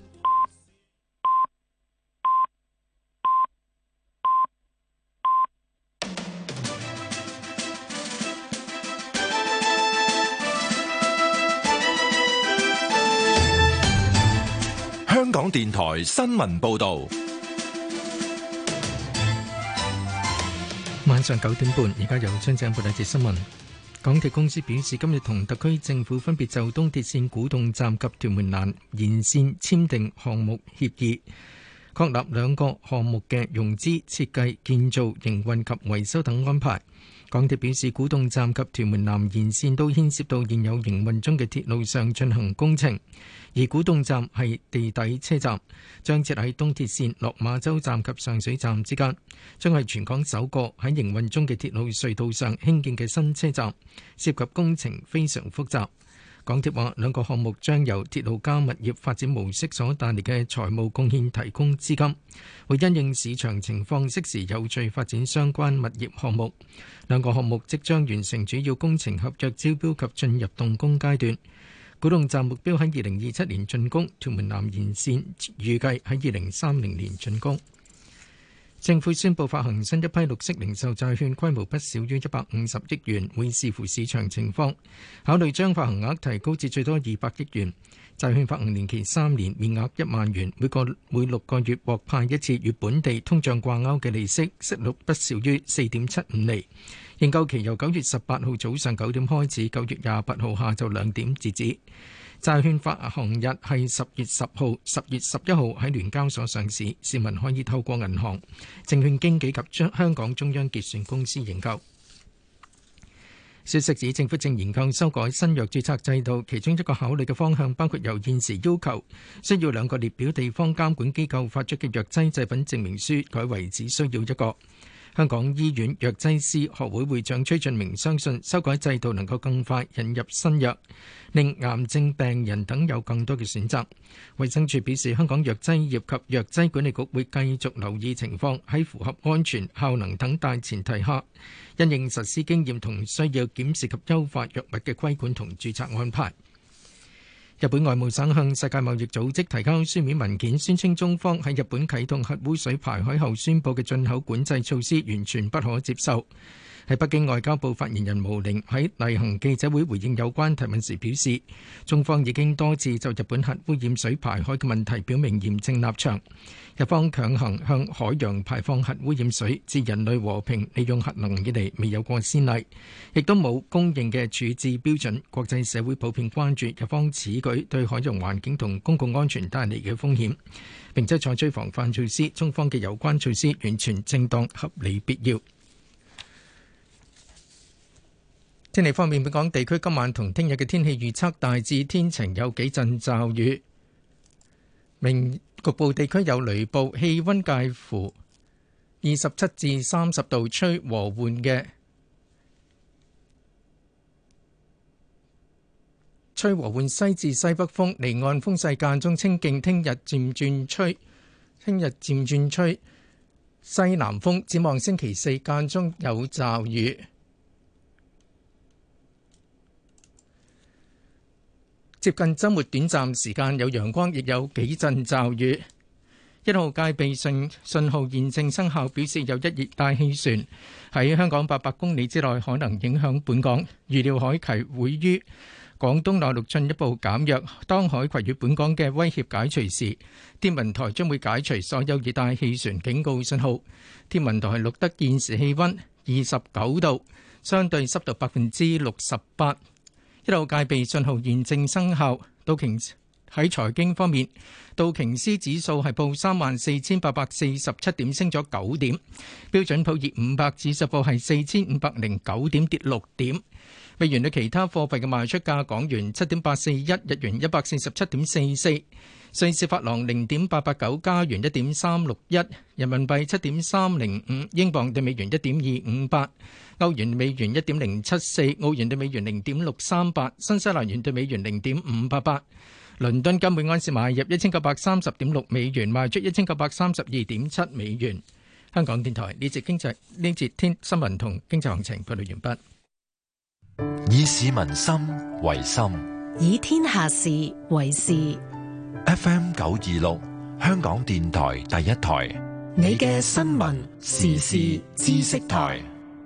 香港電台新聞報導， 晚上九點半，而家有張正報道一節新聞。港鐵公司表示，今日同特區政府分別就東鐵線古洞站及屯門南延線簽訂項目協議，確立兩個項目嘅融資、設計、建造、營運及維修等安排。港鐵表示，古洞站及屯門南延線都牽涉到現有營運中嘅鐵路上進行工程，而古洞站係地底車站，將設喺東鐵線落馬洲站及上水站之間，將係全港首個喺營運中嘅鐵路隧道上興建嘅新車站，涉及工程非常複雜。港鐵話，兩個項目將由鐵路加物業發展模式所帶嚟嘅財務貢獻提供資金，會因應市場情況適時有序發展相關物業項目。兩個項目即將完成主要工程合約招標及進入動工階段。古洞站目標喺二零二七年竣工，屯門南延線預計喺二零三零年竣工。政府宣布發行新一批綠色零售債券，規模不少於一百五十億元，會視乎市場情況，考慮將發行額提高至最多二百億元。債券發行年期三年，面額一萬元，每個每六個月獲派一次與本地通脹掛鈎嘅利息，息率不少於四點七五厘。認購期由九月十八號早上九點開始，九月廿八號下晝兩點截止。 債券發行日係十月十號、十月十一號喺聯交所上市，市民可以透過銀行、證券經紀及香港中央結算公司認購。消息指政府正研究修改新藥註冊制度，其中一個考慮嘅方向包括由現時要求需要兩個列表地方監管機構發出嘅藥劑製品證明書，改為只需要一個。香港醫院藥劑師學會會長崔俊明相信修改制度能夠更快引入新藥，令癌症病人等有更多嘅選擇。衛生署表示，香港藥劑業及藥劑管理局會繼續留意情況，喺符合安全、效能等大前提下，因應實施經驗同需要檢視及優化藥物嘅規管同註冊安排。日本外務省向世界貿易組織提交書面文件，宣稱中方喺日本啟動核污水排海後宣佈嘅進口管制措施完全不可接受。喺北京外交部發言人毛寧喺例行記者會回應有關提問時表示，中方已經多次就日本核污染水排海嘅問題表明嚴正立場。日方強行向海洋排放核污染水，自人類和平利用核能以嚟未有過先例，亦都冇公認嘅處置標準。國際社會普遍關注日方此舉對海洋環境同公共安全帶嚟嘅風險，並且採取防範措施。中方嘅有關措施完全正當、合理、必要。天氣方面，本港地區今晚同聽日嘅天氣預測大致天晴，有幾陣驟雨，明局部地區有雷暴，氣溫介乎二十七至三十度，吹和緩嘅吹和緩西至西北風，離岸風勢間中清勁。聽日漸轉吹，聽日漸轉吹西南風。展望星期四間中有驟雨。接近週末短暫時間有陽光，亦有幾陣驟雨。一號戒備信信號現正生效，表示有一熱帶氣旋喺香港八百公里之內可能影響本港。預料海葵會於廣東內陸進一步減弱。當海葵與本港嘅威脅解除時，天文台將會解除所有熱帶氣旋警告信號。天文台錄得現時氣溫二十九度，相對濕度百分之六十八。一號戒備信號現正生效。道瓊喺財經方面，道瓊斯指數係報三萬四千八百四十七點，升咗九點。標準普爾五百指數報係四千五百零九點，跌六點。美元對其他貨幣嘅賣出價：港元七點八四一，日元一百四十七點四四，瑞士法郎零點八八九，加元一點三六一，人民幣七點三零五，英鎊對美元一點二五八。歐元美元一點零七四，澳元對美元零點六三八，新西蘭元對美元零點五八八。倫敦金每安士買入一千九百三十點六美元，賣出一千九百三十二點七美元。香港電台呢節經濟呢節天新聞同經濟行情報道完畢。 以市民心為心， 以天下事為事。 F M 九二六，香港電台第一台， 你嘅新聞時事知識台。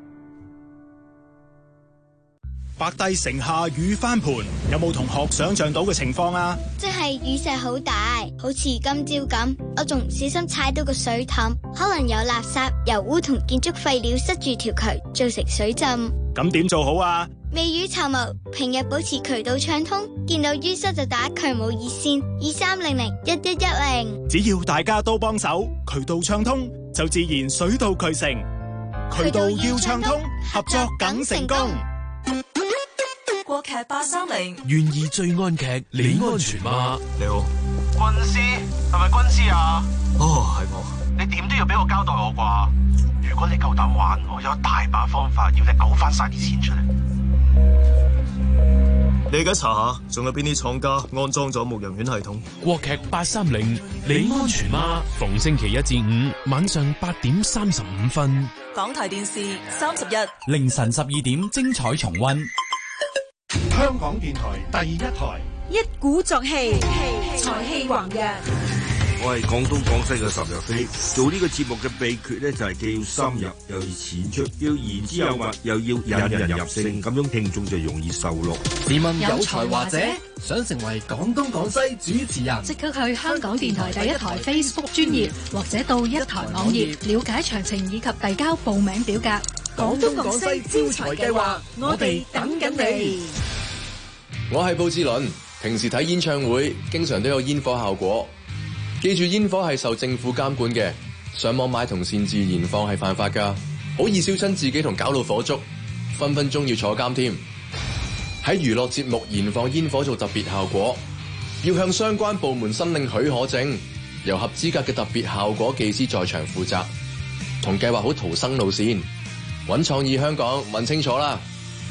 白帝城下雨翻盤，有冇同學想象到嘅情況啊？ 即係雨勢好大，好似今朝咁，我仲唔小心踩到個水凼，可能有垃圾、油污同建築廢料塞住條渠，造成水浸。 咁點做好啊？ 未雨綢繆，平日保持渠道暢通，見到淤塞就打渠務熱線二三零零一一一零。 只要大家都幫手，渠道暢通就自然水到渠成。渠道要暢通，合作梗成功。 國劇八三零， 懸疑罪案劇，你安全嗎？ 你好，軍師係咪軍師啊？ 哦，係我。 你點都要俾我交代我啩？如果你夠膽玩我，有大把方法要你嘔翻晒啲錢出嚟。 你而家查下，仲有邊啲廠家安裝咗牧羊犬系統？ 國劇八三零，你安全嗎？逢星期一至五晚上八點三十五分， 港台電視三十一， 凌晨十二點精彩重溫。 香港電台第一台， 一鼓作氣，才氣橫溢。 我係廣東廣西嘅岑日飛，做呢個節目嘅秘訣咧就係既要深入，又要淺出，要言之有物，又要引人入勝，咁樣聽眾就容易受落。 試問有才華者想成為廣東廣西主持人， 即刻去香港電台第一台 Facebook 專頁，或者到一台網頁了解詳情以及遞交報名表格。 廣東廣西招才計劃，我哋等緊你。 我係布志倫。 平時睇演唱會經常都有煙火效果，記住煙火係受政府監管嘅，上網買同擅自燃放係犯法㗎，好易燒親自己同搞到火燭，分分鐘要坐監添。喺娛樂節目燃放煙火做特別效果，要向相關部門申領許可證，由合資格嘅特別效果技師在場負責，同計劃好逃生路線。搵創意香港，問清楚啦！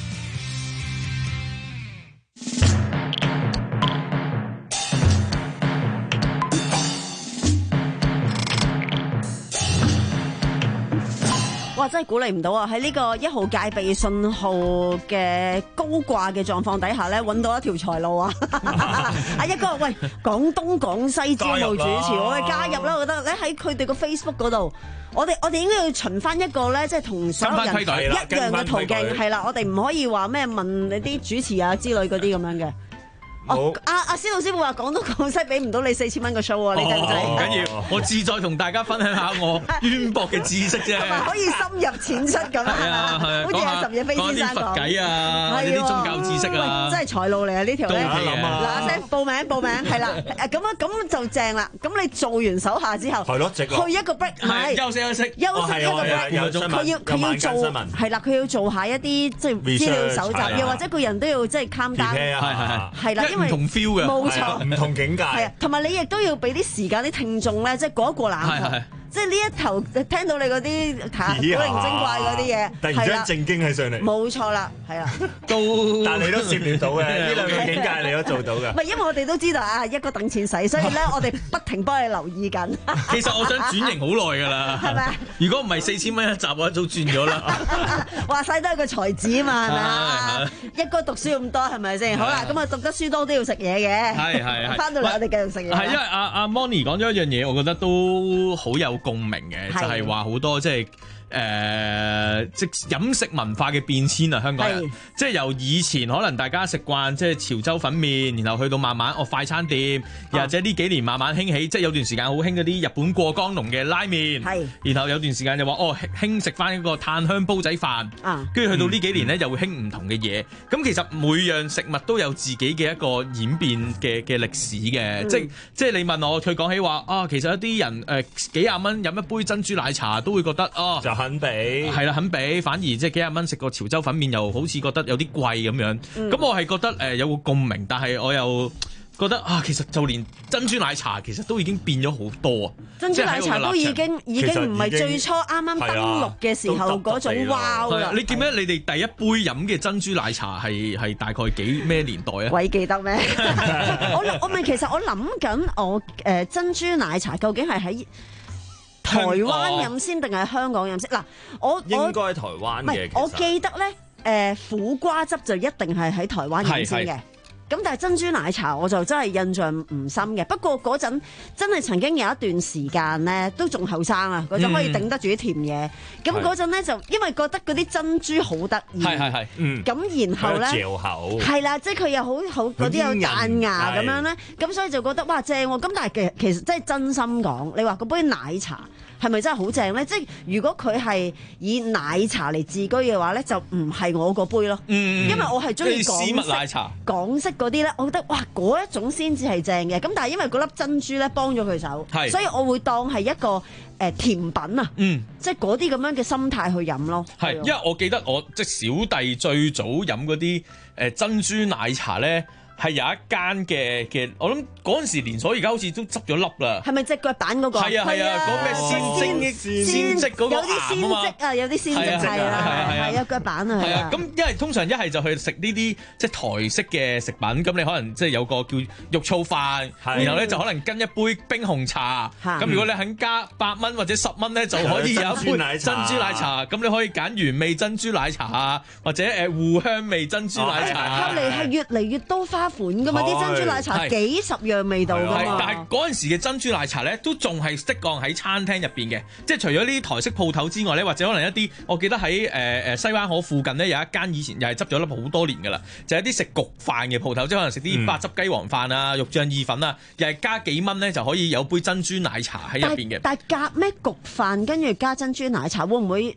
哇！真係鼓勵唔到啊！喺呢個一號戒備信號嘅高掛嘅狀況底下咧，揾到一條財路啊！阿一哥，喂，廣東廣西招募主持，我哋加入啦！我覺得咧喺佢哋個 Facebook 嗰度，我哋我哋應該要循翻一個咧，即係同所有人一樣嘅途徑，係啦，我哋唔可以話咩問你啲主持啊之類嗰啲咁樣嘅。哦，阿阿施老師傅話廣東廣西俾唔到你四千蚊個 show 啊，你制唔制？ 唔緊要，我志在同大家分享下我淵博嘅知識啫， 可以深入淺出咁啊，係啊，好似阿岑日飛先生講啲佛偈啊，呢啲宗教知識啊， 真係財路嚟啊！呢條咧，嗱聲報名報名係啦，誒咁啊咁就正啦。咁你做完手下之後， 係咯，直去一個 break， 唔係休息休息， 休息一個 break，佢要佢要做係啦，佢要做下一啲即係資料搜集，又或者個人都要即係 calm down，係係係，係啦，因為唔同 feel 嘅。 冇錯， 唔同境界。 係啊，同埋你亦都要俾啲時間啲聽眾咧，即係過一過冷河。即係呢一頭聽到你嗰啲古靈精怪嗰啲嘢， 突然之間正經起上嚟。 冇錯啦，係啊， 都但係你都涉獵到嘅，呢兩個境界你都做到嘅。 唔係，因為我哋都知道啊，一個等錢使，所以咧我哋不停幫你留意緊。 其實我想轉型好耐㗎啦，係咪？如果唔係四千蚊一集，我一早轉咗啦。 話晒都係個才子啊嘛，係咪啊？一哥讀書咁多係咪先？好啦，咁啊讀得書多都要食嘢嘅。係係係。翻到嚟我哋繼續食嘢。 係因為阿阿 Moni 講咗一樣嘢，我覺得都好有共鳴嘅，就係話好多即係誒即飲食文化嘅變遷啊！香港人即係由以前可能大家食慣即係潮州粉麵，然後去到慢慢哦快餐店，又或者呢幾年慢慢興起，即係有段時間好興嗰啲日本過江龍嘅拉麵，然後有段時間就話哦興食翻一個炭香煲仔飯，跟住去到呢幾年咧又會興唔同嘅嘢。咁其實每樣食物都有自己嘅一個演變嘅嘅歷史嘅，即係即係你問我佢講起話啊，其實一啲人誒幾廿蚊飲一杯珍珠奶茶都會覺得哦， 就肯俾係啦，肯俾，反而即係幾廿蚊食個潮州粉麵又好似覺得有啲貴咁樣。咁、嗯、我係覺得誒、呃、有個共鳴，但係我又覺得啊，其實就連珍珠奶茶其實都已經變咗好多啊！ 珍珠奶茶都已經已經唔係最初啱啱登陸嘅時候嗰種哇啦！ 你記唔記得你哋第一杯飲嘅珍珠奶茶係係大概幾咩年代啊？ 鬼記得咩？我我咪其實我諗緊我誒、呃、珍珠奶茶究竟係喺台灣飲先定係香港飲先？嗱，我應該台灣嘅。 我記得咧，誒、呃、苦瓜汁就一定係喺台灣飲先嘅。咁但係珍珠奶茶我就真係印象唔深嘅。不過嗰陣真係曾經有一段時間咧，都仲後生啊，嗰陣可以頂得住啲甜嘢。咁嗰陣咧就因為覺得嗰啲珍珠好得意，係係係，嗯。咁然後咧，嚼口係啦，即係佢又好好嗰啲有彈牙咁樣咧，咁所以就覺得哇正喎。咁但係其實其實真係真心講，你話嗰杯奶茶係咪真係好正咧？即係如果佢係以奶茶嚟自居嘅話咧，就唔係我嗰杯咯。嗯，因為我係中意港式奶茶，港式嗰啲咧，我覺得哇嗰一種先至係正嘅。咁但係因為嗰粒珍珠咧幫咗佢手，所以我會當係一個誒、呃、甜品啊。嗯，即係嗰啲咁樣嘅心態去飲咯。係， 因為我記得我即係小弟最早飲嗰啲誒珍珠奶茶咧。係有一間嘅嘅，我諗嗰陣時連鎖而家好似都執咗粒啦。係咪隻腳板嗰個？ 係啊係啊，嗰咩鮮鮮鮮漬嗰個有啲鮮漬啊，有啲鮮漬係啊係啊，腳板啊。 係啊，咁因為通常一係就去食呢啲即係台式嘅食品，咁你可能即係有個叫肉燥飯，然後咧就可能跟一杯冰紅茶。咁如果你肯加八蚊或者十蚊咧，就可以有一杯珍珠奶茶。咁你可以揀原味珍珠奶茶啊，或者誒芋香味珍珠奶茶。 後嚟係越嚟越多花款噶嘛，啲珍珠奶茶幾十樣味道噶嘛。 但係嗰陣時嘅珍珠奶茶咧，都仲係適當喺餐廳入邊嘅，即係除咗呢啲台式鋪頭之外咧，或者可能一啲，我記得喺誒誒西灣河附近咧有一間以前又係執咗粒好多年噶啦，就係、是、一啲食焗飯嘅鋪頭，即係可能食啲八汁雞皇飯啊、肉醬意粉啊，又係加幾蚊咧就可以有杯珍珠奶茶喺入邊嘅。 但係夾咩焗飯跟住加珍珠奶茶會唔會？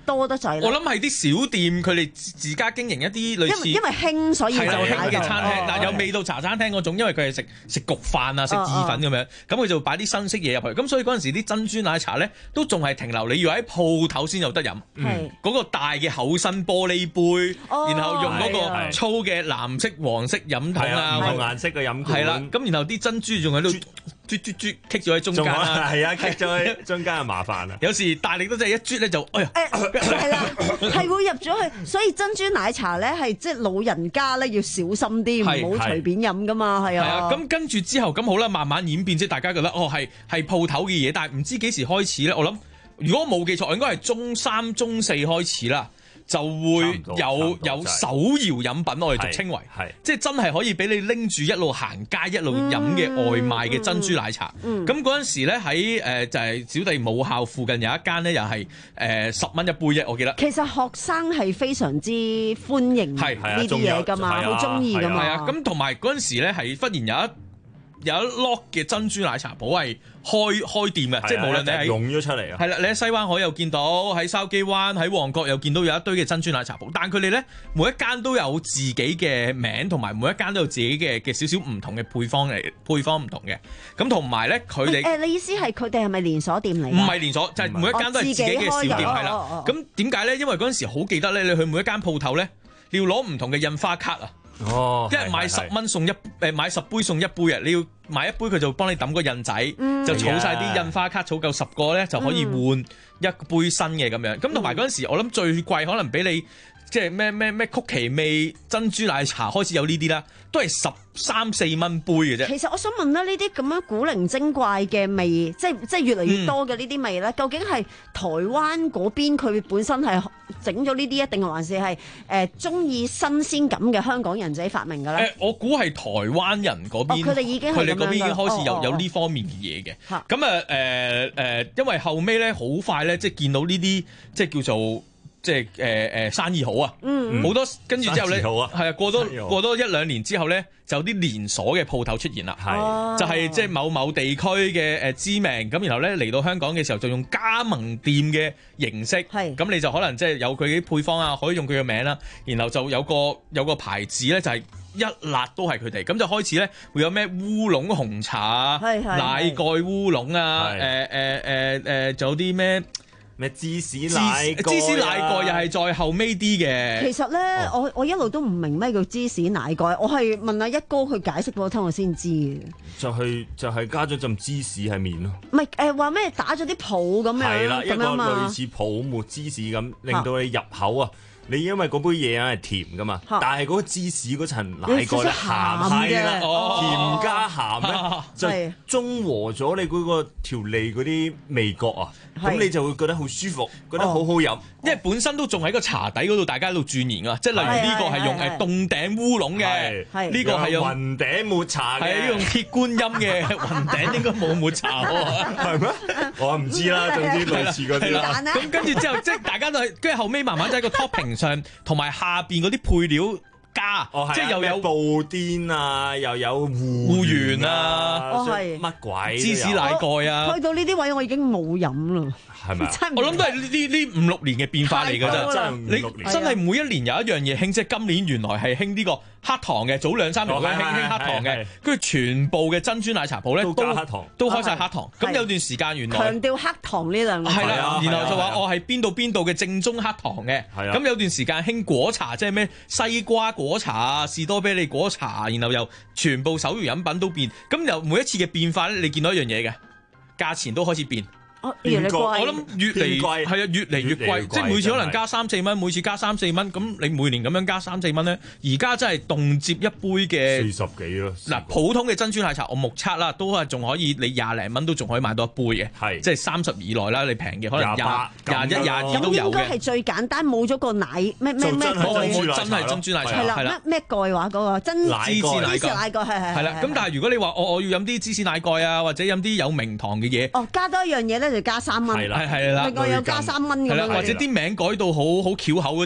多得滯。 我諗係啲小店佢哋自家經營一啲類似， 因為因為興所以就興嘅餐廳，嗱哦有味道茶餐廳嗰種，因為佢係食食焗飯啊、食意粉咁樣，咁佢就擺啲新式嘢入去。咁所以嗰陣時啲珍珠奶茶咧都仲係停留，你要喺鋪頭先有得飲。 係嗰個大嘅厚身玻璃杯， 哦然後用嗰係啊個粗嘅藍色、黃色飲筒啊， 唔同顏色嘅飲管。 係啦，咁然後啲珍珠仲喺度啜啜啜棘咗喺中間啦， 係啊，棘咗喺中間就麻煩啦。 有時大力都真係一啜咧就，哎呀， 係啦，係會入咗去，所以珍珠奶茶咧係即係老人家咧要小心啲，唔好隨便飲噶嘛，係啊。 係啊，咁跟住之後咁好啦，慢慢演變，即係大家覺得哦係係鋪頭嘅嘢，但係唔知幾時開始咧，我諗如果我冇記錯，應該係中三、中四開始啦。就會有有手搖飲品，我哋俗稱為，即係真係可以俾你拎住一路行街一路飲嘅外賣嘅珍珠奶茶。咁嗰陣時咧喺誒就係小弟母校附近有一間咧，又係誒十蚊一杯啫，我記得。 其實學生係非常之歡迎呢啲嘢㗎嘛，好中意㗎嘛。 係啊，咁同埋嗰陣時咧係忽然有一有一 lock 嘅珍珠奶茶鋪係開開店嘅，即係無論你係湧咗出嚟啊， 係啦，你喺西灣河又見到，喺筲箕灣、喺旺角又見到有一堆嘅珍珠奶茶鋪，但佢哋咧每一間都有自己嘅名，同埋每一間都有自己嘅嘅少少唔同嘅配方嚟，配方唔同嘅。咁同埋咧，佢哋誒，你意思係佢哋係咪連鎖店嚟？ 唔係連鎖，就係、是、每一間都係自己嘅小店，係啦。咁點解咧？因為嗰陣時好記得咧，你去每一間鋪頭咧，你要攞唔同嘅印花卡啊。 哦， 一係買十蚊送一誒買十杯送一杯啊！你要買一杯佢就幫你揼個印仔，嗯、就儲晒啲印花卡，儲夠十個咧就可以換一杯新嘅咁樣。咁同埋嗰陣時，我諗最貴可能俾你即係咩咩咩曲奇味珍珠奶茶開始有呢啲啦，都係十三四蚊杯嘅啫。 其實我想問咧，呢啲咁樣古靈精怪嘅味，即係即係越嚟越多嘅呢啲味咧，嗯、究竟係台灣嗰邊佢本身係整咗呢啲，一定還是係誒中意新鮮感嘅香港人自己發明㗎咧？ 誒、呃，我估係台灣人嗰邊， 佢哋、哦、已經佢哋嗰邊已經開始有、 哦、 有呢方面嘅嘢嘅。咁啊誒誒，因為後尾咧好快咧，即係見到呢啲即係叫做。即係誒誒生意好啊，好、嗯、多跟住之後咧，係啊過多過多一兩年之後咧，就有啲連鎖嘅鋪頭出現啦，係就係即係某某地區嘅誒知名咁，然後咧嚟到香港嘅時候就用加盟店嘅形式，係咁你就可能即係有佢啲配方啊，可以用佢嘅名啦，然後就有個有個牌子咧就係一辣都係佢哋，咁就開始咧會有咩烏龍紅茶啊，奶蓋烏龍啊，誒誒誒誒仲有啲咩？ 咩芝士奶蓋、啊、 芝士奶蓋又係再後尾啲嘅。 其實咧，哦、我我一路都唔明咩叫芝士奶蓋，我係問阿一哥佢解釋俾我聽，我先知嘅。 就係、是、就係、是、加咗陣芝士喺面咯。 唔係誒話咩打咗啲泡咁樣， 係啦，一個類似泡沫沫芝士咁，令到你入口啊。你因為嗰杯嘢係甜噶嘛，但係嗰個芝士嗰層奶蓋咧鹹係啦，甜加鹹咧就中和咗你嗰個調味嗰啲味覺啊，咁你就會覺得好舒服，覺得好好飲， 因為本身都仲喺個茶底嗰度，大家喺度鑽研啊，即係例如呢個係用誒凍頂烏龍嘅，呢個係用雲頂抹茶嘅， 係用鐵觀音嘅雲頂應該冇抹茶喎， 係咩？我唔知啦，總之類似嗰啲啦。 咁跟住之後，即係大家都係跟住後尾慢慢就喺個 topping。上同埋下邊嗰啲配料加， 哦、 即係又有布甸啊，又有芋圓啊， 哦係乜鬼芝士奶蓋啊， 去到呢啲位我已經冇飲啦。 係咪？ 我諗都係呢呢五六年嘅變化嚟㗎咋，真你真係每一年有一樣嘢興，即係今年原來係興呢個黑糖嘅，早兩三年興興黑糖嘅，跟住全部嘅珍珠奶茶鋪咧都加黑糖， 都開晒黑糖。咁有段時間原來強調黑糖呢兩個字， 係啦，然後就話我係邊度邊度嘅正宗黑糖嘅。咁有段時間興果茶，即係咩西瓜果茶啊、士多啤梨果茶，然後又全部手搖飲品都變。咁由每一次嘅變化咧，你見到一樣嘢嘅價錢都開始變。 越嚟貴， 我諗越嚟係啊，越嚟越貴，即係每次可能加三四蚊，每次加三四蚊，咁你每年咁樣加三四蚊咧，而家真係動輒一杯嘅四十幾咯。 嗱，普通嘅珍珠奶茶我目測啦，都係仲可以，你廿零蚊都仲可以買到一杯嘅，係即係三十以內啦。你平嘅可能廿廿一、廿二都有嘅。 應該係最簡單，冇咗個奶咩咩咩蓋，真係珍珠奶茶係啦，咩咩蓋話嗰個真芝士奶蓋係係係啦。咁但係如果你話我我要飲啲芝士奶蓋啊，或者飲啲有名堂嘅嘢， 哦，加多一樣嘢咧就加三蚊。 係啦，係啦， 另外有加三蚊咁樣， 或者啲名改到好好巧口嗰啲咧，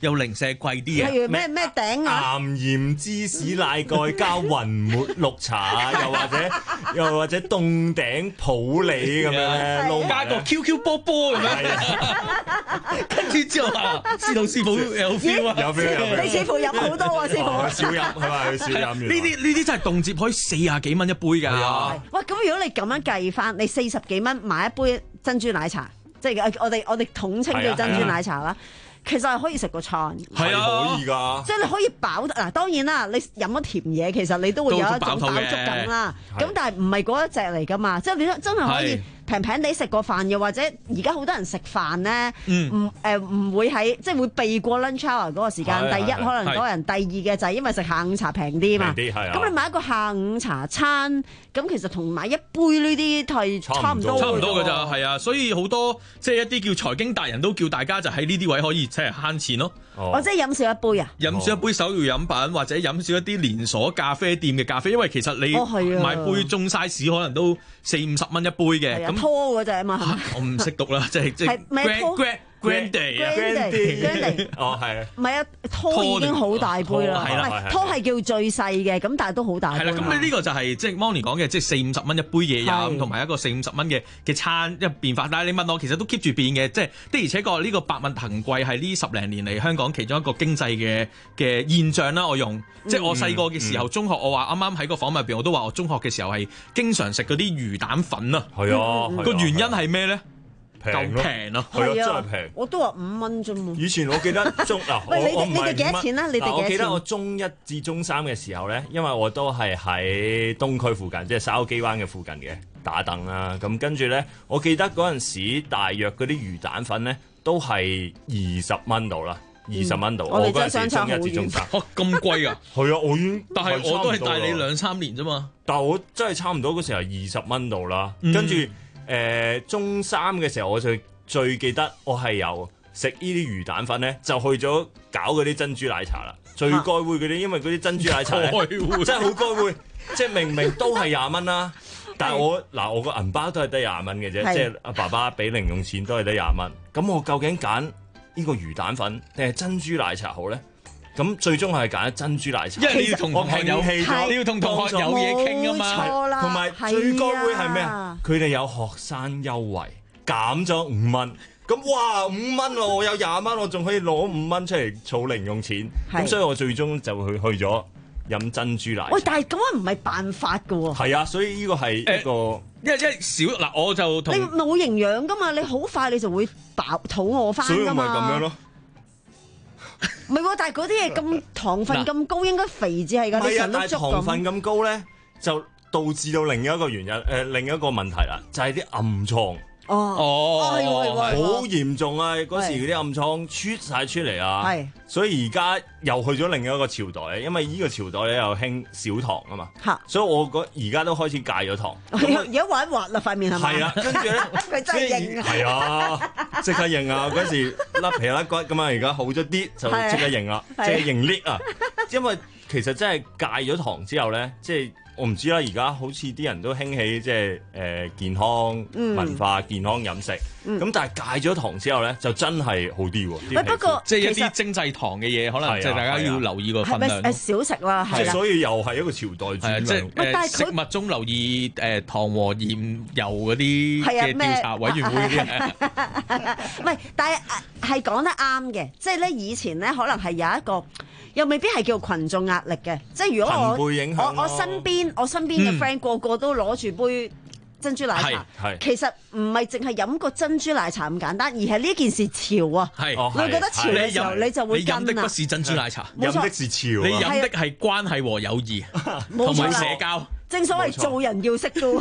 又零舍貴啲嘅。 例如咩咩頂啊？ 岩鹽芝士奶蓋加雲抹綠茶，又或者又或者凍頂普洱咁樣咧， 加個 Q Q 波波咁樣。跟住之後啊，司徒師傅有 feel 啊， 有 feel 有 feel。 你似乎飲好多啊，師傅。 少飲係咪？少飲。 呢啲呢啲真係動輒可以四廿幾蚊一杯㗎。 喂，咁如果你咁樣計翻，你四十幾蚊買一杯珍珠奶茶，即係我哋我哋統稱叫珍珠奶茶啦。其實係可以食個餐， 係啊，可以㗎。 即係你可以飽嗱，當然啦，你飲咗甜嘢，其實你都會有一種飽足感啦。咁但係唔係嗰一隻嚟㗎嘛，即係你真係可以平平地食個飯，又或者而家好多人食飯咧，唔誒唔會喺即係會避過 lunch hour 嗰個時間。第一可能多人，第二嘅就係因為食下午茶平啲嘛。咁你買一個下午茶餐，咁其實同買一杯呢啲係差唔多。 差唔多㗎咋，係啊，所以好多即係一啲叫財經達人都叫大家就喺呢啲位可以即係慳錢咯。 或者飲少一杯啊？ 飲少一杯手搖飲品，或者飲少一啲連鎖咖啡店嘅咖啡，因為其實你買杯中 size 可能都四五十蚊一杯嘅。咁拖嗰隻啊嘛， 我唔識讀啦，即係即係 grand grande 啊 grande 哦係。 唔係啊，拖已經好大杯啦， 係啦， 拖係叫最細嘅，咁但係都好大杯。 係啦，咁你呢個就係即係 Moni 講嘅，即係四五十蚊一杯嘢飲，同埋一個四五十蚊嘅嘅餐一變化。但係你問我，其實都 keep 住變嘅，即係的而且確呢個百物騰貴係呢十零年嚟香港其中一個經濟嘅嘅現象啦。我用即係我細個嘅時候，中學我話啱啱喺個訪問入邊，我都話我中學嘅時候係經常食嗰啲魚蛋粉啊。 係啊， 個原因係咩咧？ 平平咯， 係啊，真係平。 我都話五蚊啫嘛。 以前我記得中嗱， 喂，你我你哋幾多錢啦？你哋幾多錢？ 我記得我中一至中三嘅時候咧，因為我都係喺東區附近，即係筲箕灣嘅附近嘅打躉啦。咁跟住咧，我記得嗰陣時大約嗰啲魚蛋粉咧都係二十蚊度啦，二十蚊度。 我哋嗰真係相差好遠。 中一至中三， 哦咁貴啊！ 係啊，我已經， 但係我都係帶你兩三年啫嘛。 但係我真係差唔多嗰時候二十蚊度啦。跟住誒中三嘅時候，我就最記得我係由食呢啲魚蛋粉咧，就去咗搞嗰啲珍珠奶茶啦。最該會嗰啲，因為嗰啲珍珠奶茶咧，真係好該會，即係明明都係廿蚊啦，但係我嗱我個銀包都係得廿蚊嘅啫，即係阿爸爸俾零用錢都係得廿蚊。咁我究竟揀呢個魚蛋粉定係珍珠奶茶好咧？咁最終係揀珍珠奶茶， 因為你要同同學有，你要同同學有嘢傾啊嘛。 同埋最該會係咩啊？佢哋有學生優惠。減咗五蚊，咁哇五蚊喎，我有廿蚊，我仲可以攞五蚊出嚟儲零用錢，咁所以我最終就去去咗飲珍珠奶茶。 喂，但係咁樣唔係辦法㗎喎。 係啊，所以呢個係一個， 因為因為少嗱，我就同你冇營養㗎嘛，你好快你就會飽肚餓翻㗎嘛。 所以咪咁樣咯。 唔係喎，但係嗰啲嘢咁糖分咁高，應該肥至係㗎，你成粒粥咁。 糖分咁高咧，就導致到另一個原因，誒另一個問題啦，就係啲暗瘡。 哦哦，係喎係喎， 好嚴重啊！嗰時嗰啲暗瘡出晒出嚟啊， 係， 所以而家又去咗另一個朝代，因為呢個朝代咧又興少糖啊嘛，嚇，所以我覺而家都開始戒咗糖。 而家滑一滑啦塊面係咪？ 係啦，跟住咧佢真係認啊， 係啊，即刻認啊！嗰時甩皮甩骨咁啊，而家好咗啲就即刻認啦，即係認叻啊！因為其實真係戒咗糖之後咧，即係。我唔知啦，而家好似啲人都興起即係誒健康文化、嗯、健康飲食，咁、嗯、但係戒咗糖之後咧，就真係好啲喎。 不過即係一啲精製糖嘅嘢，可能即係大家要留意個分量。 係咪少食啦？係所以又係一個朝代轉即係誒食物中留意誒糖和鹽油嗰啲嘅調查委員會啲。 唔係，但係係講得啱嘅，即係咧以前咧可能係有一個。又未必係叫群眾壓力嘅，即係如果我我我身邊我身邊嘅 friend 個個都攞住杯珍珠奶茶，其實唔係淨係飲個珍珠奶茶咁簡單，而係呢件事潮啊！你覺得潮嘅時候，你就會跟啊！ 你飲的不是珍珠奶茶， 飲的是潮， 你飲的係關係和友誼同埋社交。 正所謂做人要識都。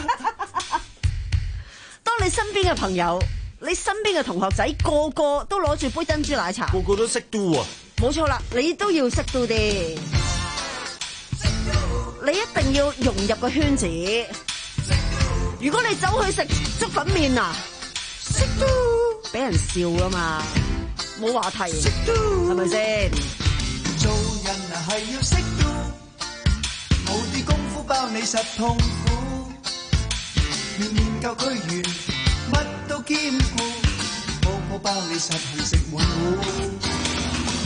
當你身邊嘅朋友、你身邊嘅同學仔個個都攞住杯珍珠奶茶， 個個都識都啊！ 冇錯啦，你都要識到啲，你一定要融入個圈子。如果你走去食粥粉麵啊，識到俾人笑啊嘛，冇話題，係咪先？ 做人啊係要識到，冇啲功夫包你實痛苦，面面夠俱圓，乜都兼顧，鋪鋪包你實係食滿糊。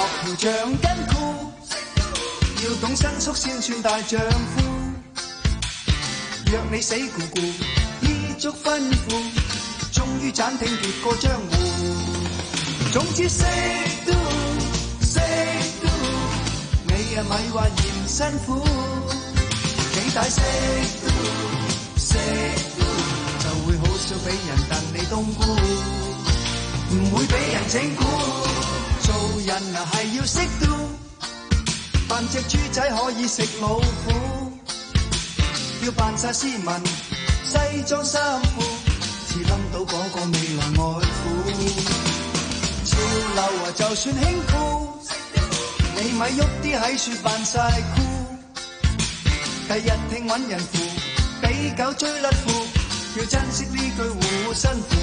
學條橡筋褲，要懂伸縮先算大丈夫。若你死咕咕，依足吩咐，終於斬聽奪過江湖。總之識都識都，你啊咪話嫌辛苦，幾大識都識都，就會好少俾人戥你冬菇，唔會俾人整蠱。做人啊係要識都，扮隻豬仔可以食老虎，要扮晒斯文西裝衫褲，似冧到嗰個未來外父。潮流啊就算輕酷，你咪喐啲喺雪扮晒酷，第日聽揾人扶，俾狗追甩褲，要珍惜呢句護身符。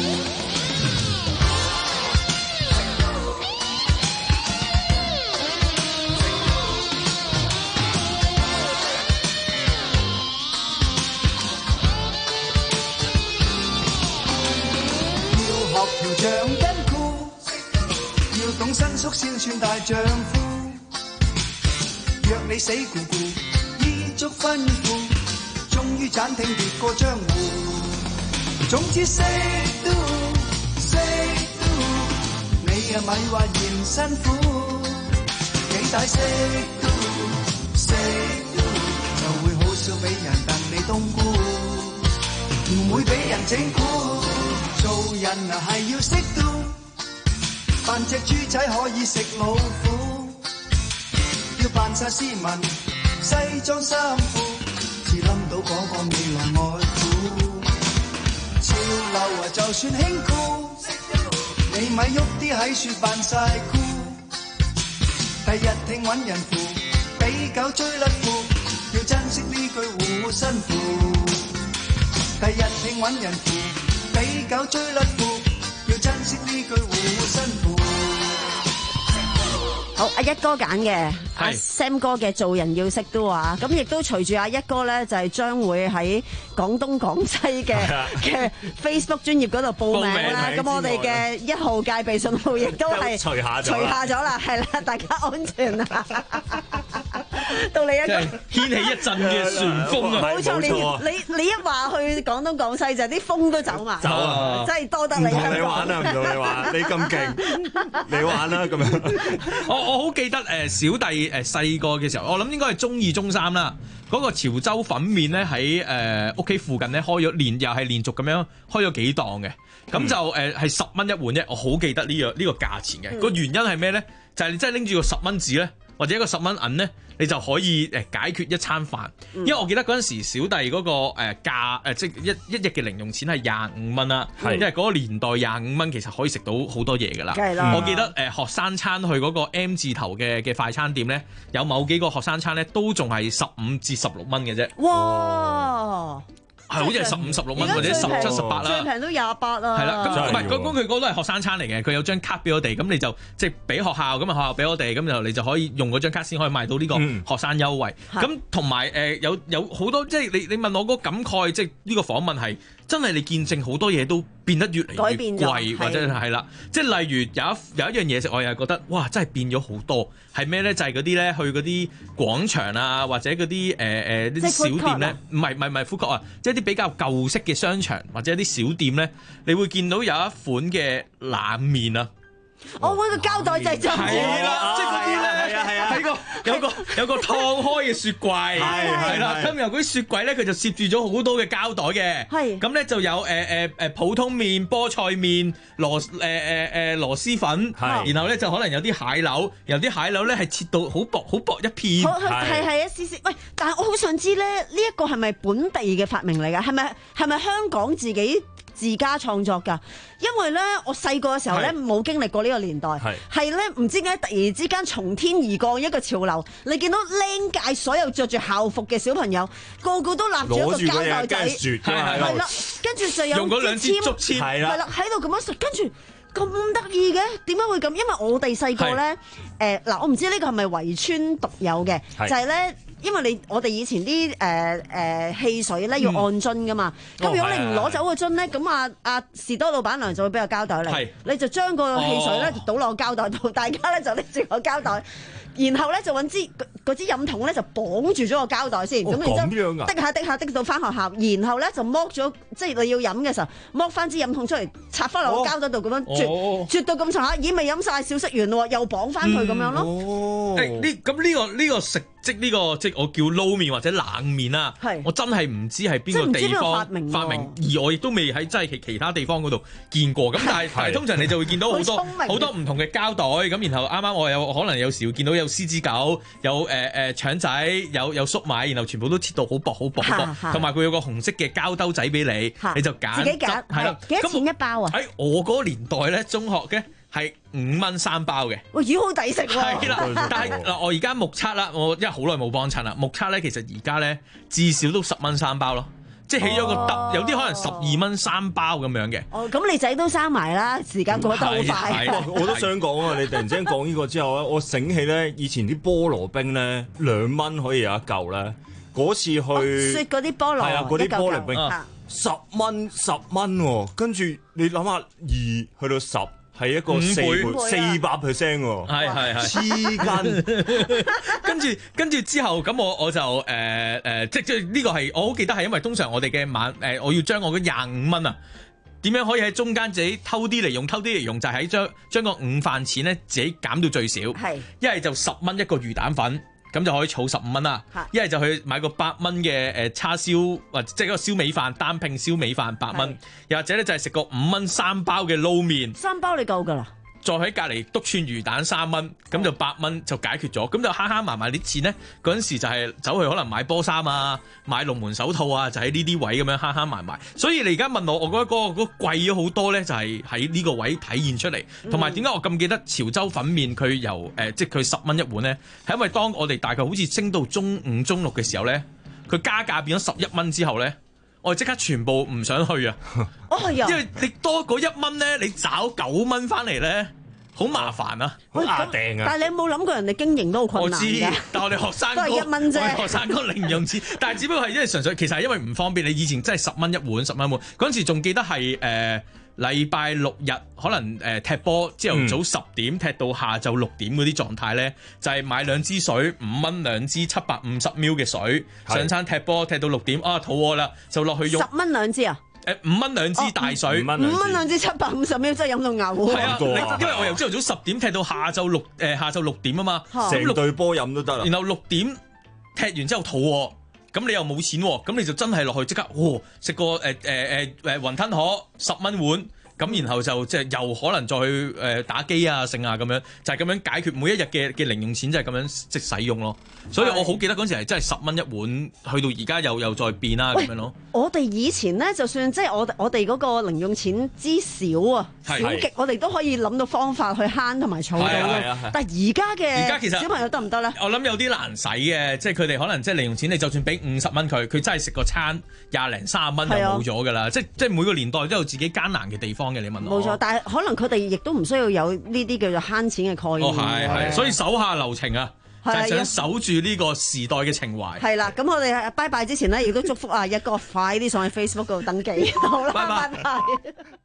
要學條橡筋褲，要懂伸縮先算大丈夫。若你死咕咕，依足吩咐，終於斬聽奪過江湖。總之識都識都，你啊咪話嫌辛苦，幾大識都識都，就會好少俾人戥你冬菇，唔會俾人整蠱。做人啊係要識都，扮隻豬仔可以食老虎，要扮晒斯文西裝衫褲，似冧到嗰個未來外父。潮流啊就算輕酷，你咪喐啲喺雪扮晒酷，第日聽揾人扶，俾狗追甩褲，要珍惜呢句護身符。第日聽揾人扶，俾狗追甩褲，要珍惜呢句護身符。 好，阿一哥揀嘅，阿 Sam 哥嘅做人要識都啊，咁亦都隨住阿一哥咧，就係將會喺廣東廣西嘅嘅 Facebook 專頁嗰度報名啦。咁我哋嘅一號戒備信號亦都係除下除下咗啦，係啦，大家安全啊！到你一個掀起一陣嘅旋風啊！ 冇錯，你你你一話去廣東廣西就啲風都走埋，走啊！真係多得你。 唔同你玩啊，唔同你玩，你咁勁，你玩啦咁樣。 我我好記得誒小弟誒細個嘅時候，我諗應該係中二中三啦。嗰個潮州粉麵咧喺誒屋企附近咧開咗連又係連續咁樣開咗幾檔嘅，咁就誒係十蚊一碗啫。我好記得呢樣呢個價錢嘅，個原因係咩咧？就係你真係拎住個十蚊紙咧，或者一個十蚊銀咧，你就可以誒解決一餐飯。因為我記得嗰陣時小弟嗰個誒價誒即係一一日嘅零用錢係廿五蚊啦，因為嗰個年代廿五蚊其實可以食到好多嘢㗎啦。我記得誒學生餐去嗰個 M 字頭嘅嘅快餐店咧，有某幾個學生餐咧都仲係十五至十六蚊嘅啫。 哇！ 係好似係十五、十六蚊或者十七、十八啦， 最平都廿八啦。 係啦，咁唔係，咁咁佢嗰個都係學生餐嚟嘅，佢有張卡俾我哋，咁你就即係俾學校，咁啊學校俾我哋，咁就你就可以用嗰張卡先可以買到呢個學生優惠。咁同埋誒有有好多即係你你問我嗰個感慨，即係呢個訪問係真係你見證好多嘢都變得越嚟越貴，或者係啦，即係例如有一有一樣嘢食，我又係覺得哇，真係變咗好多。係咩咧？就係嗰啲咧去嗰啲廣場啊，或者嗰啲誒誒啲小店咧，唔係唔係唔係food court啊，即係啲比較舊式嘅商場或者啲小店咧，你會見到有一款嘅冷麵啊。 我揾個膠袋製作， 係啦，即係嗰啲咧，喺個有個有個燙開嘅雪櫃，係啦，咁由嗰啲雪櫃咧，佢就攝住咗好多嘅膠袋嘅，係咁咧就有誒誒誒普通麵、菠菜麵、螺誒誒誒螺絲粉，係，然後咧就可能有啲蟹柳，有啲蟹柳咧係切到好薄好薄一片， 係係一絲絲。喂，但係我好想知咧，呢一個係咪本地嘅發明嚟㗎？係咪係咪香港自己自家創作㗎？因為咧，我細個嘅時候咧冇經歷過呢個年代，係咧唔知點解突然之間從天而降一個潮流，你見到僆界所有着住校服嘅小朋友，個個都立住一個膠袋仔，係啦，跟住就有用嗰兩支竹籤， 係啦，喺度咁樣食，跟住咁得意嘅，點解會咁？因為我哋細個咧，誒嗱，我唔知呢個係咪圍村獨有嘅，就係咧。 因為你我哋以前啲誒誒汽水咧要按樽噶嘛，咁、嗯、如果你唔攞走個樽咧，咁啊啊士多老闆娘就會俾個膠袋嚟，你就將個汽水咧就倒落個膠袋度，哦、大家咧就拎住個膠袋。然後咧就揾支嗰支飲筒咧就綁住咗個膠袋先，咁、哦、然之後滴下滴下滴到翻學校，然後咧就剝咗，即係你要飲嘅時候剝翻支飲筒出嚟，插翻落個膠袋度咁樣啜，啜、哦、到咁長下，咦咪飲晒小食完咯，又綁翻佢咁樣咯。 哦，誒呢咁呢個呢、呢個食即呢、呢個即我叫撈麵或者冷麵啊，我真係唔知係邊個地方發明，發明，而我亦都未喺真係其其他地方嗰度見過。咁但係但係通常你就會見到好多好多唔同嘅膠袋，咁然後啱啱我有可能有時會見到有獅子狗，有誒誒、呃、腸仔，有有粟米，然後全部都切到好薄好薄好薄，同埋佢有個紅色嘅膠兜仔俾你，你就揀自己揀，係啦，幾多錢一包啊？ 喺我嗰個年代咧，中學嘅係五蚊三包嘅。 哇，咦好抵食喎！ 係啦，但係嗱，我而家目測啦，我因為好耐冇幫襯啦，目測咧其實而家咧至少都十蚊三包咯。即係起咗個特，哦、有啲可能十二蚊三包咁樣嘅。 哦，咁你仔都生埋啦，時間過得好快。 我都想講啊！你突然之間講呢個之後咧，我醒起咧，以前啲菠蘿冰咧兩蚊可以有一嚿咧。嗰次去、哦、雪嗰啲菠蘿， 係啊，嗰啲菠蘿冰十蚊十蚊喎，跟住你諗下二去到十。係一個四倍四百 percent 喎， 係係係黐筋。 跟住跟住之後，咁我我就誒誒、呃呃，即即呢個係我好記得係因為通常我哋嘅晚誒，我要將我嗰廿五蚊啊，點樣可以喺中間自己偷啲嚟用，偷啲嚟用就係喺將將個午飯錢咧自己減到最少，係一係就十蚊一個魚蛋粉。咁就可以儲十五蚊啦，一係就去買個八蚊嘅誒叉燒，或者即係嗰個燒味飯單拼燒味飯八蚊，又或者咧就係食個五蚊三包嘅撈麵， 三包你夠㗎啦。 再喺隔離篤串魚蛋三蚊，咁就八蚊就解決咗，咁就慳慳埋埋啲錢咧。嗰陣時就係走去可能買波衫啊、買龍門手套啊，就喺呢啲位咁樣慳慳埋埋。所以你而家問我，我覺得嗰個嗰個貴咗好多咧，就係喺呢個位體現出嚟。同埋點解我咁記得潮州粉麵佢由誒、呃、即係佢十蚊一碗咧，係因為當我哋大概好似升到中五中六嘅時候咧，佢加價變咗十一蚊之後咧，我哋即刻全部唔想去啊！ 哦係啊， 因為你多嗰一蚊咧，你找九蚊翻嚟咧，好麻煩啊， 好壓定啊！ 但係你有冇諗過人哋經營都好困難嘅？ 我知，但係我哋學生都係一蚊啫。 學生哥零用錢，但係只不過係因為純粹，其實係因為唔方便。你以前真係十蚊一碗，十蚊一碗嗰陣時，仲記得係誒禮拜六日可能誒、呃、踢波，朝頭早十點、嗯、踢到下晝六點嗰啲狀態咧，就係、是、買兩支水五蚊兩支七百五十 ml 嘅水，上餐踢波踢到六點啊，肚餓啦就落去用十蚊兩支啊！ 誒五蚊兩支大水， 五蚊兩支七百五十 ml 真係飲到嘔喎！ 係啊，因為我由朝頭早十點踢到下晝六誒下晝六點啊嘛， 成隊波飲都得啦。 然後六點踢完之後肚餓，咁你又冇錢喎，咁你就真係落去即刻，哇！食個誒誒誒誒雲吞河十蚊碗。咁然後就即係又可能再去誒打機啊、剩啊咁樣，就係、是、咁樣解決每一日嘅嘅零用錢，就係咁樣即係使用咯。所以我好記得嗰陣時係真係十蚊一碗，去到而家又又再變啦咁樣咯。 我哋以前咧，就算即係我我哋嗰個零用錢之少啊，少極我哋都可以諗到方法去慳同埋儲到咯。但係而家嘅而家其實小朋友得唔得咧？ 我諗有啲難使嘅，即係佢哋可能即係零用錢，你就算俾五十蚊佢，佢真係食個餐廿零三十蚊就冇咗㗎啦。即係即係每個年代都有自己艱難嘅地方。你問我冇錯，但係可能佢哋亦都唔需要有呢啲叫做慳錢嘅概念。 哦，係係，所以手下留情啊，就係、是、想守住呢個時代嘅情懷。 係啦，咁我哋拜拜之前咧，亦都祝福啊一哥快啲上去 Facebook 嗰度登記。好啦，拜拜。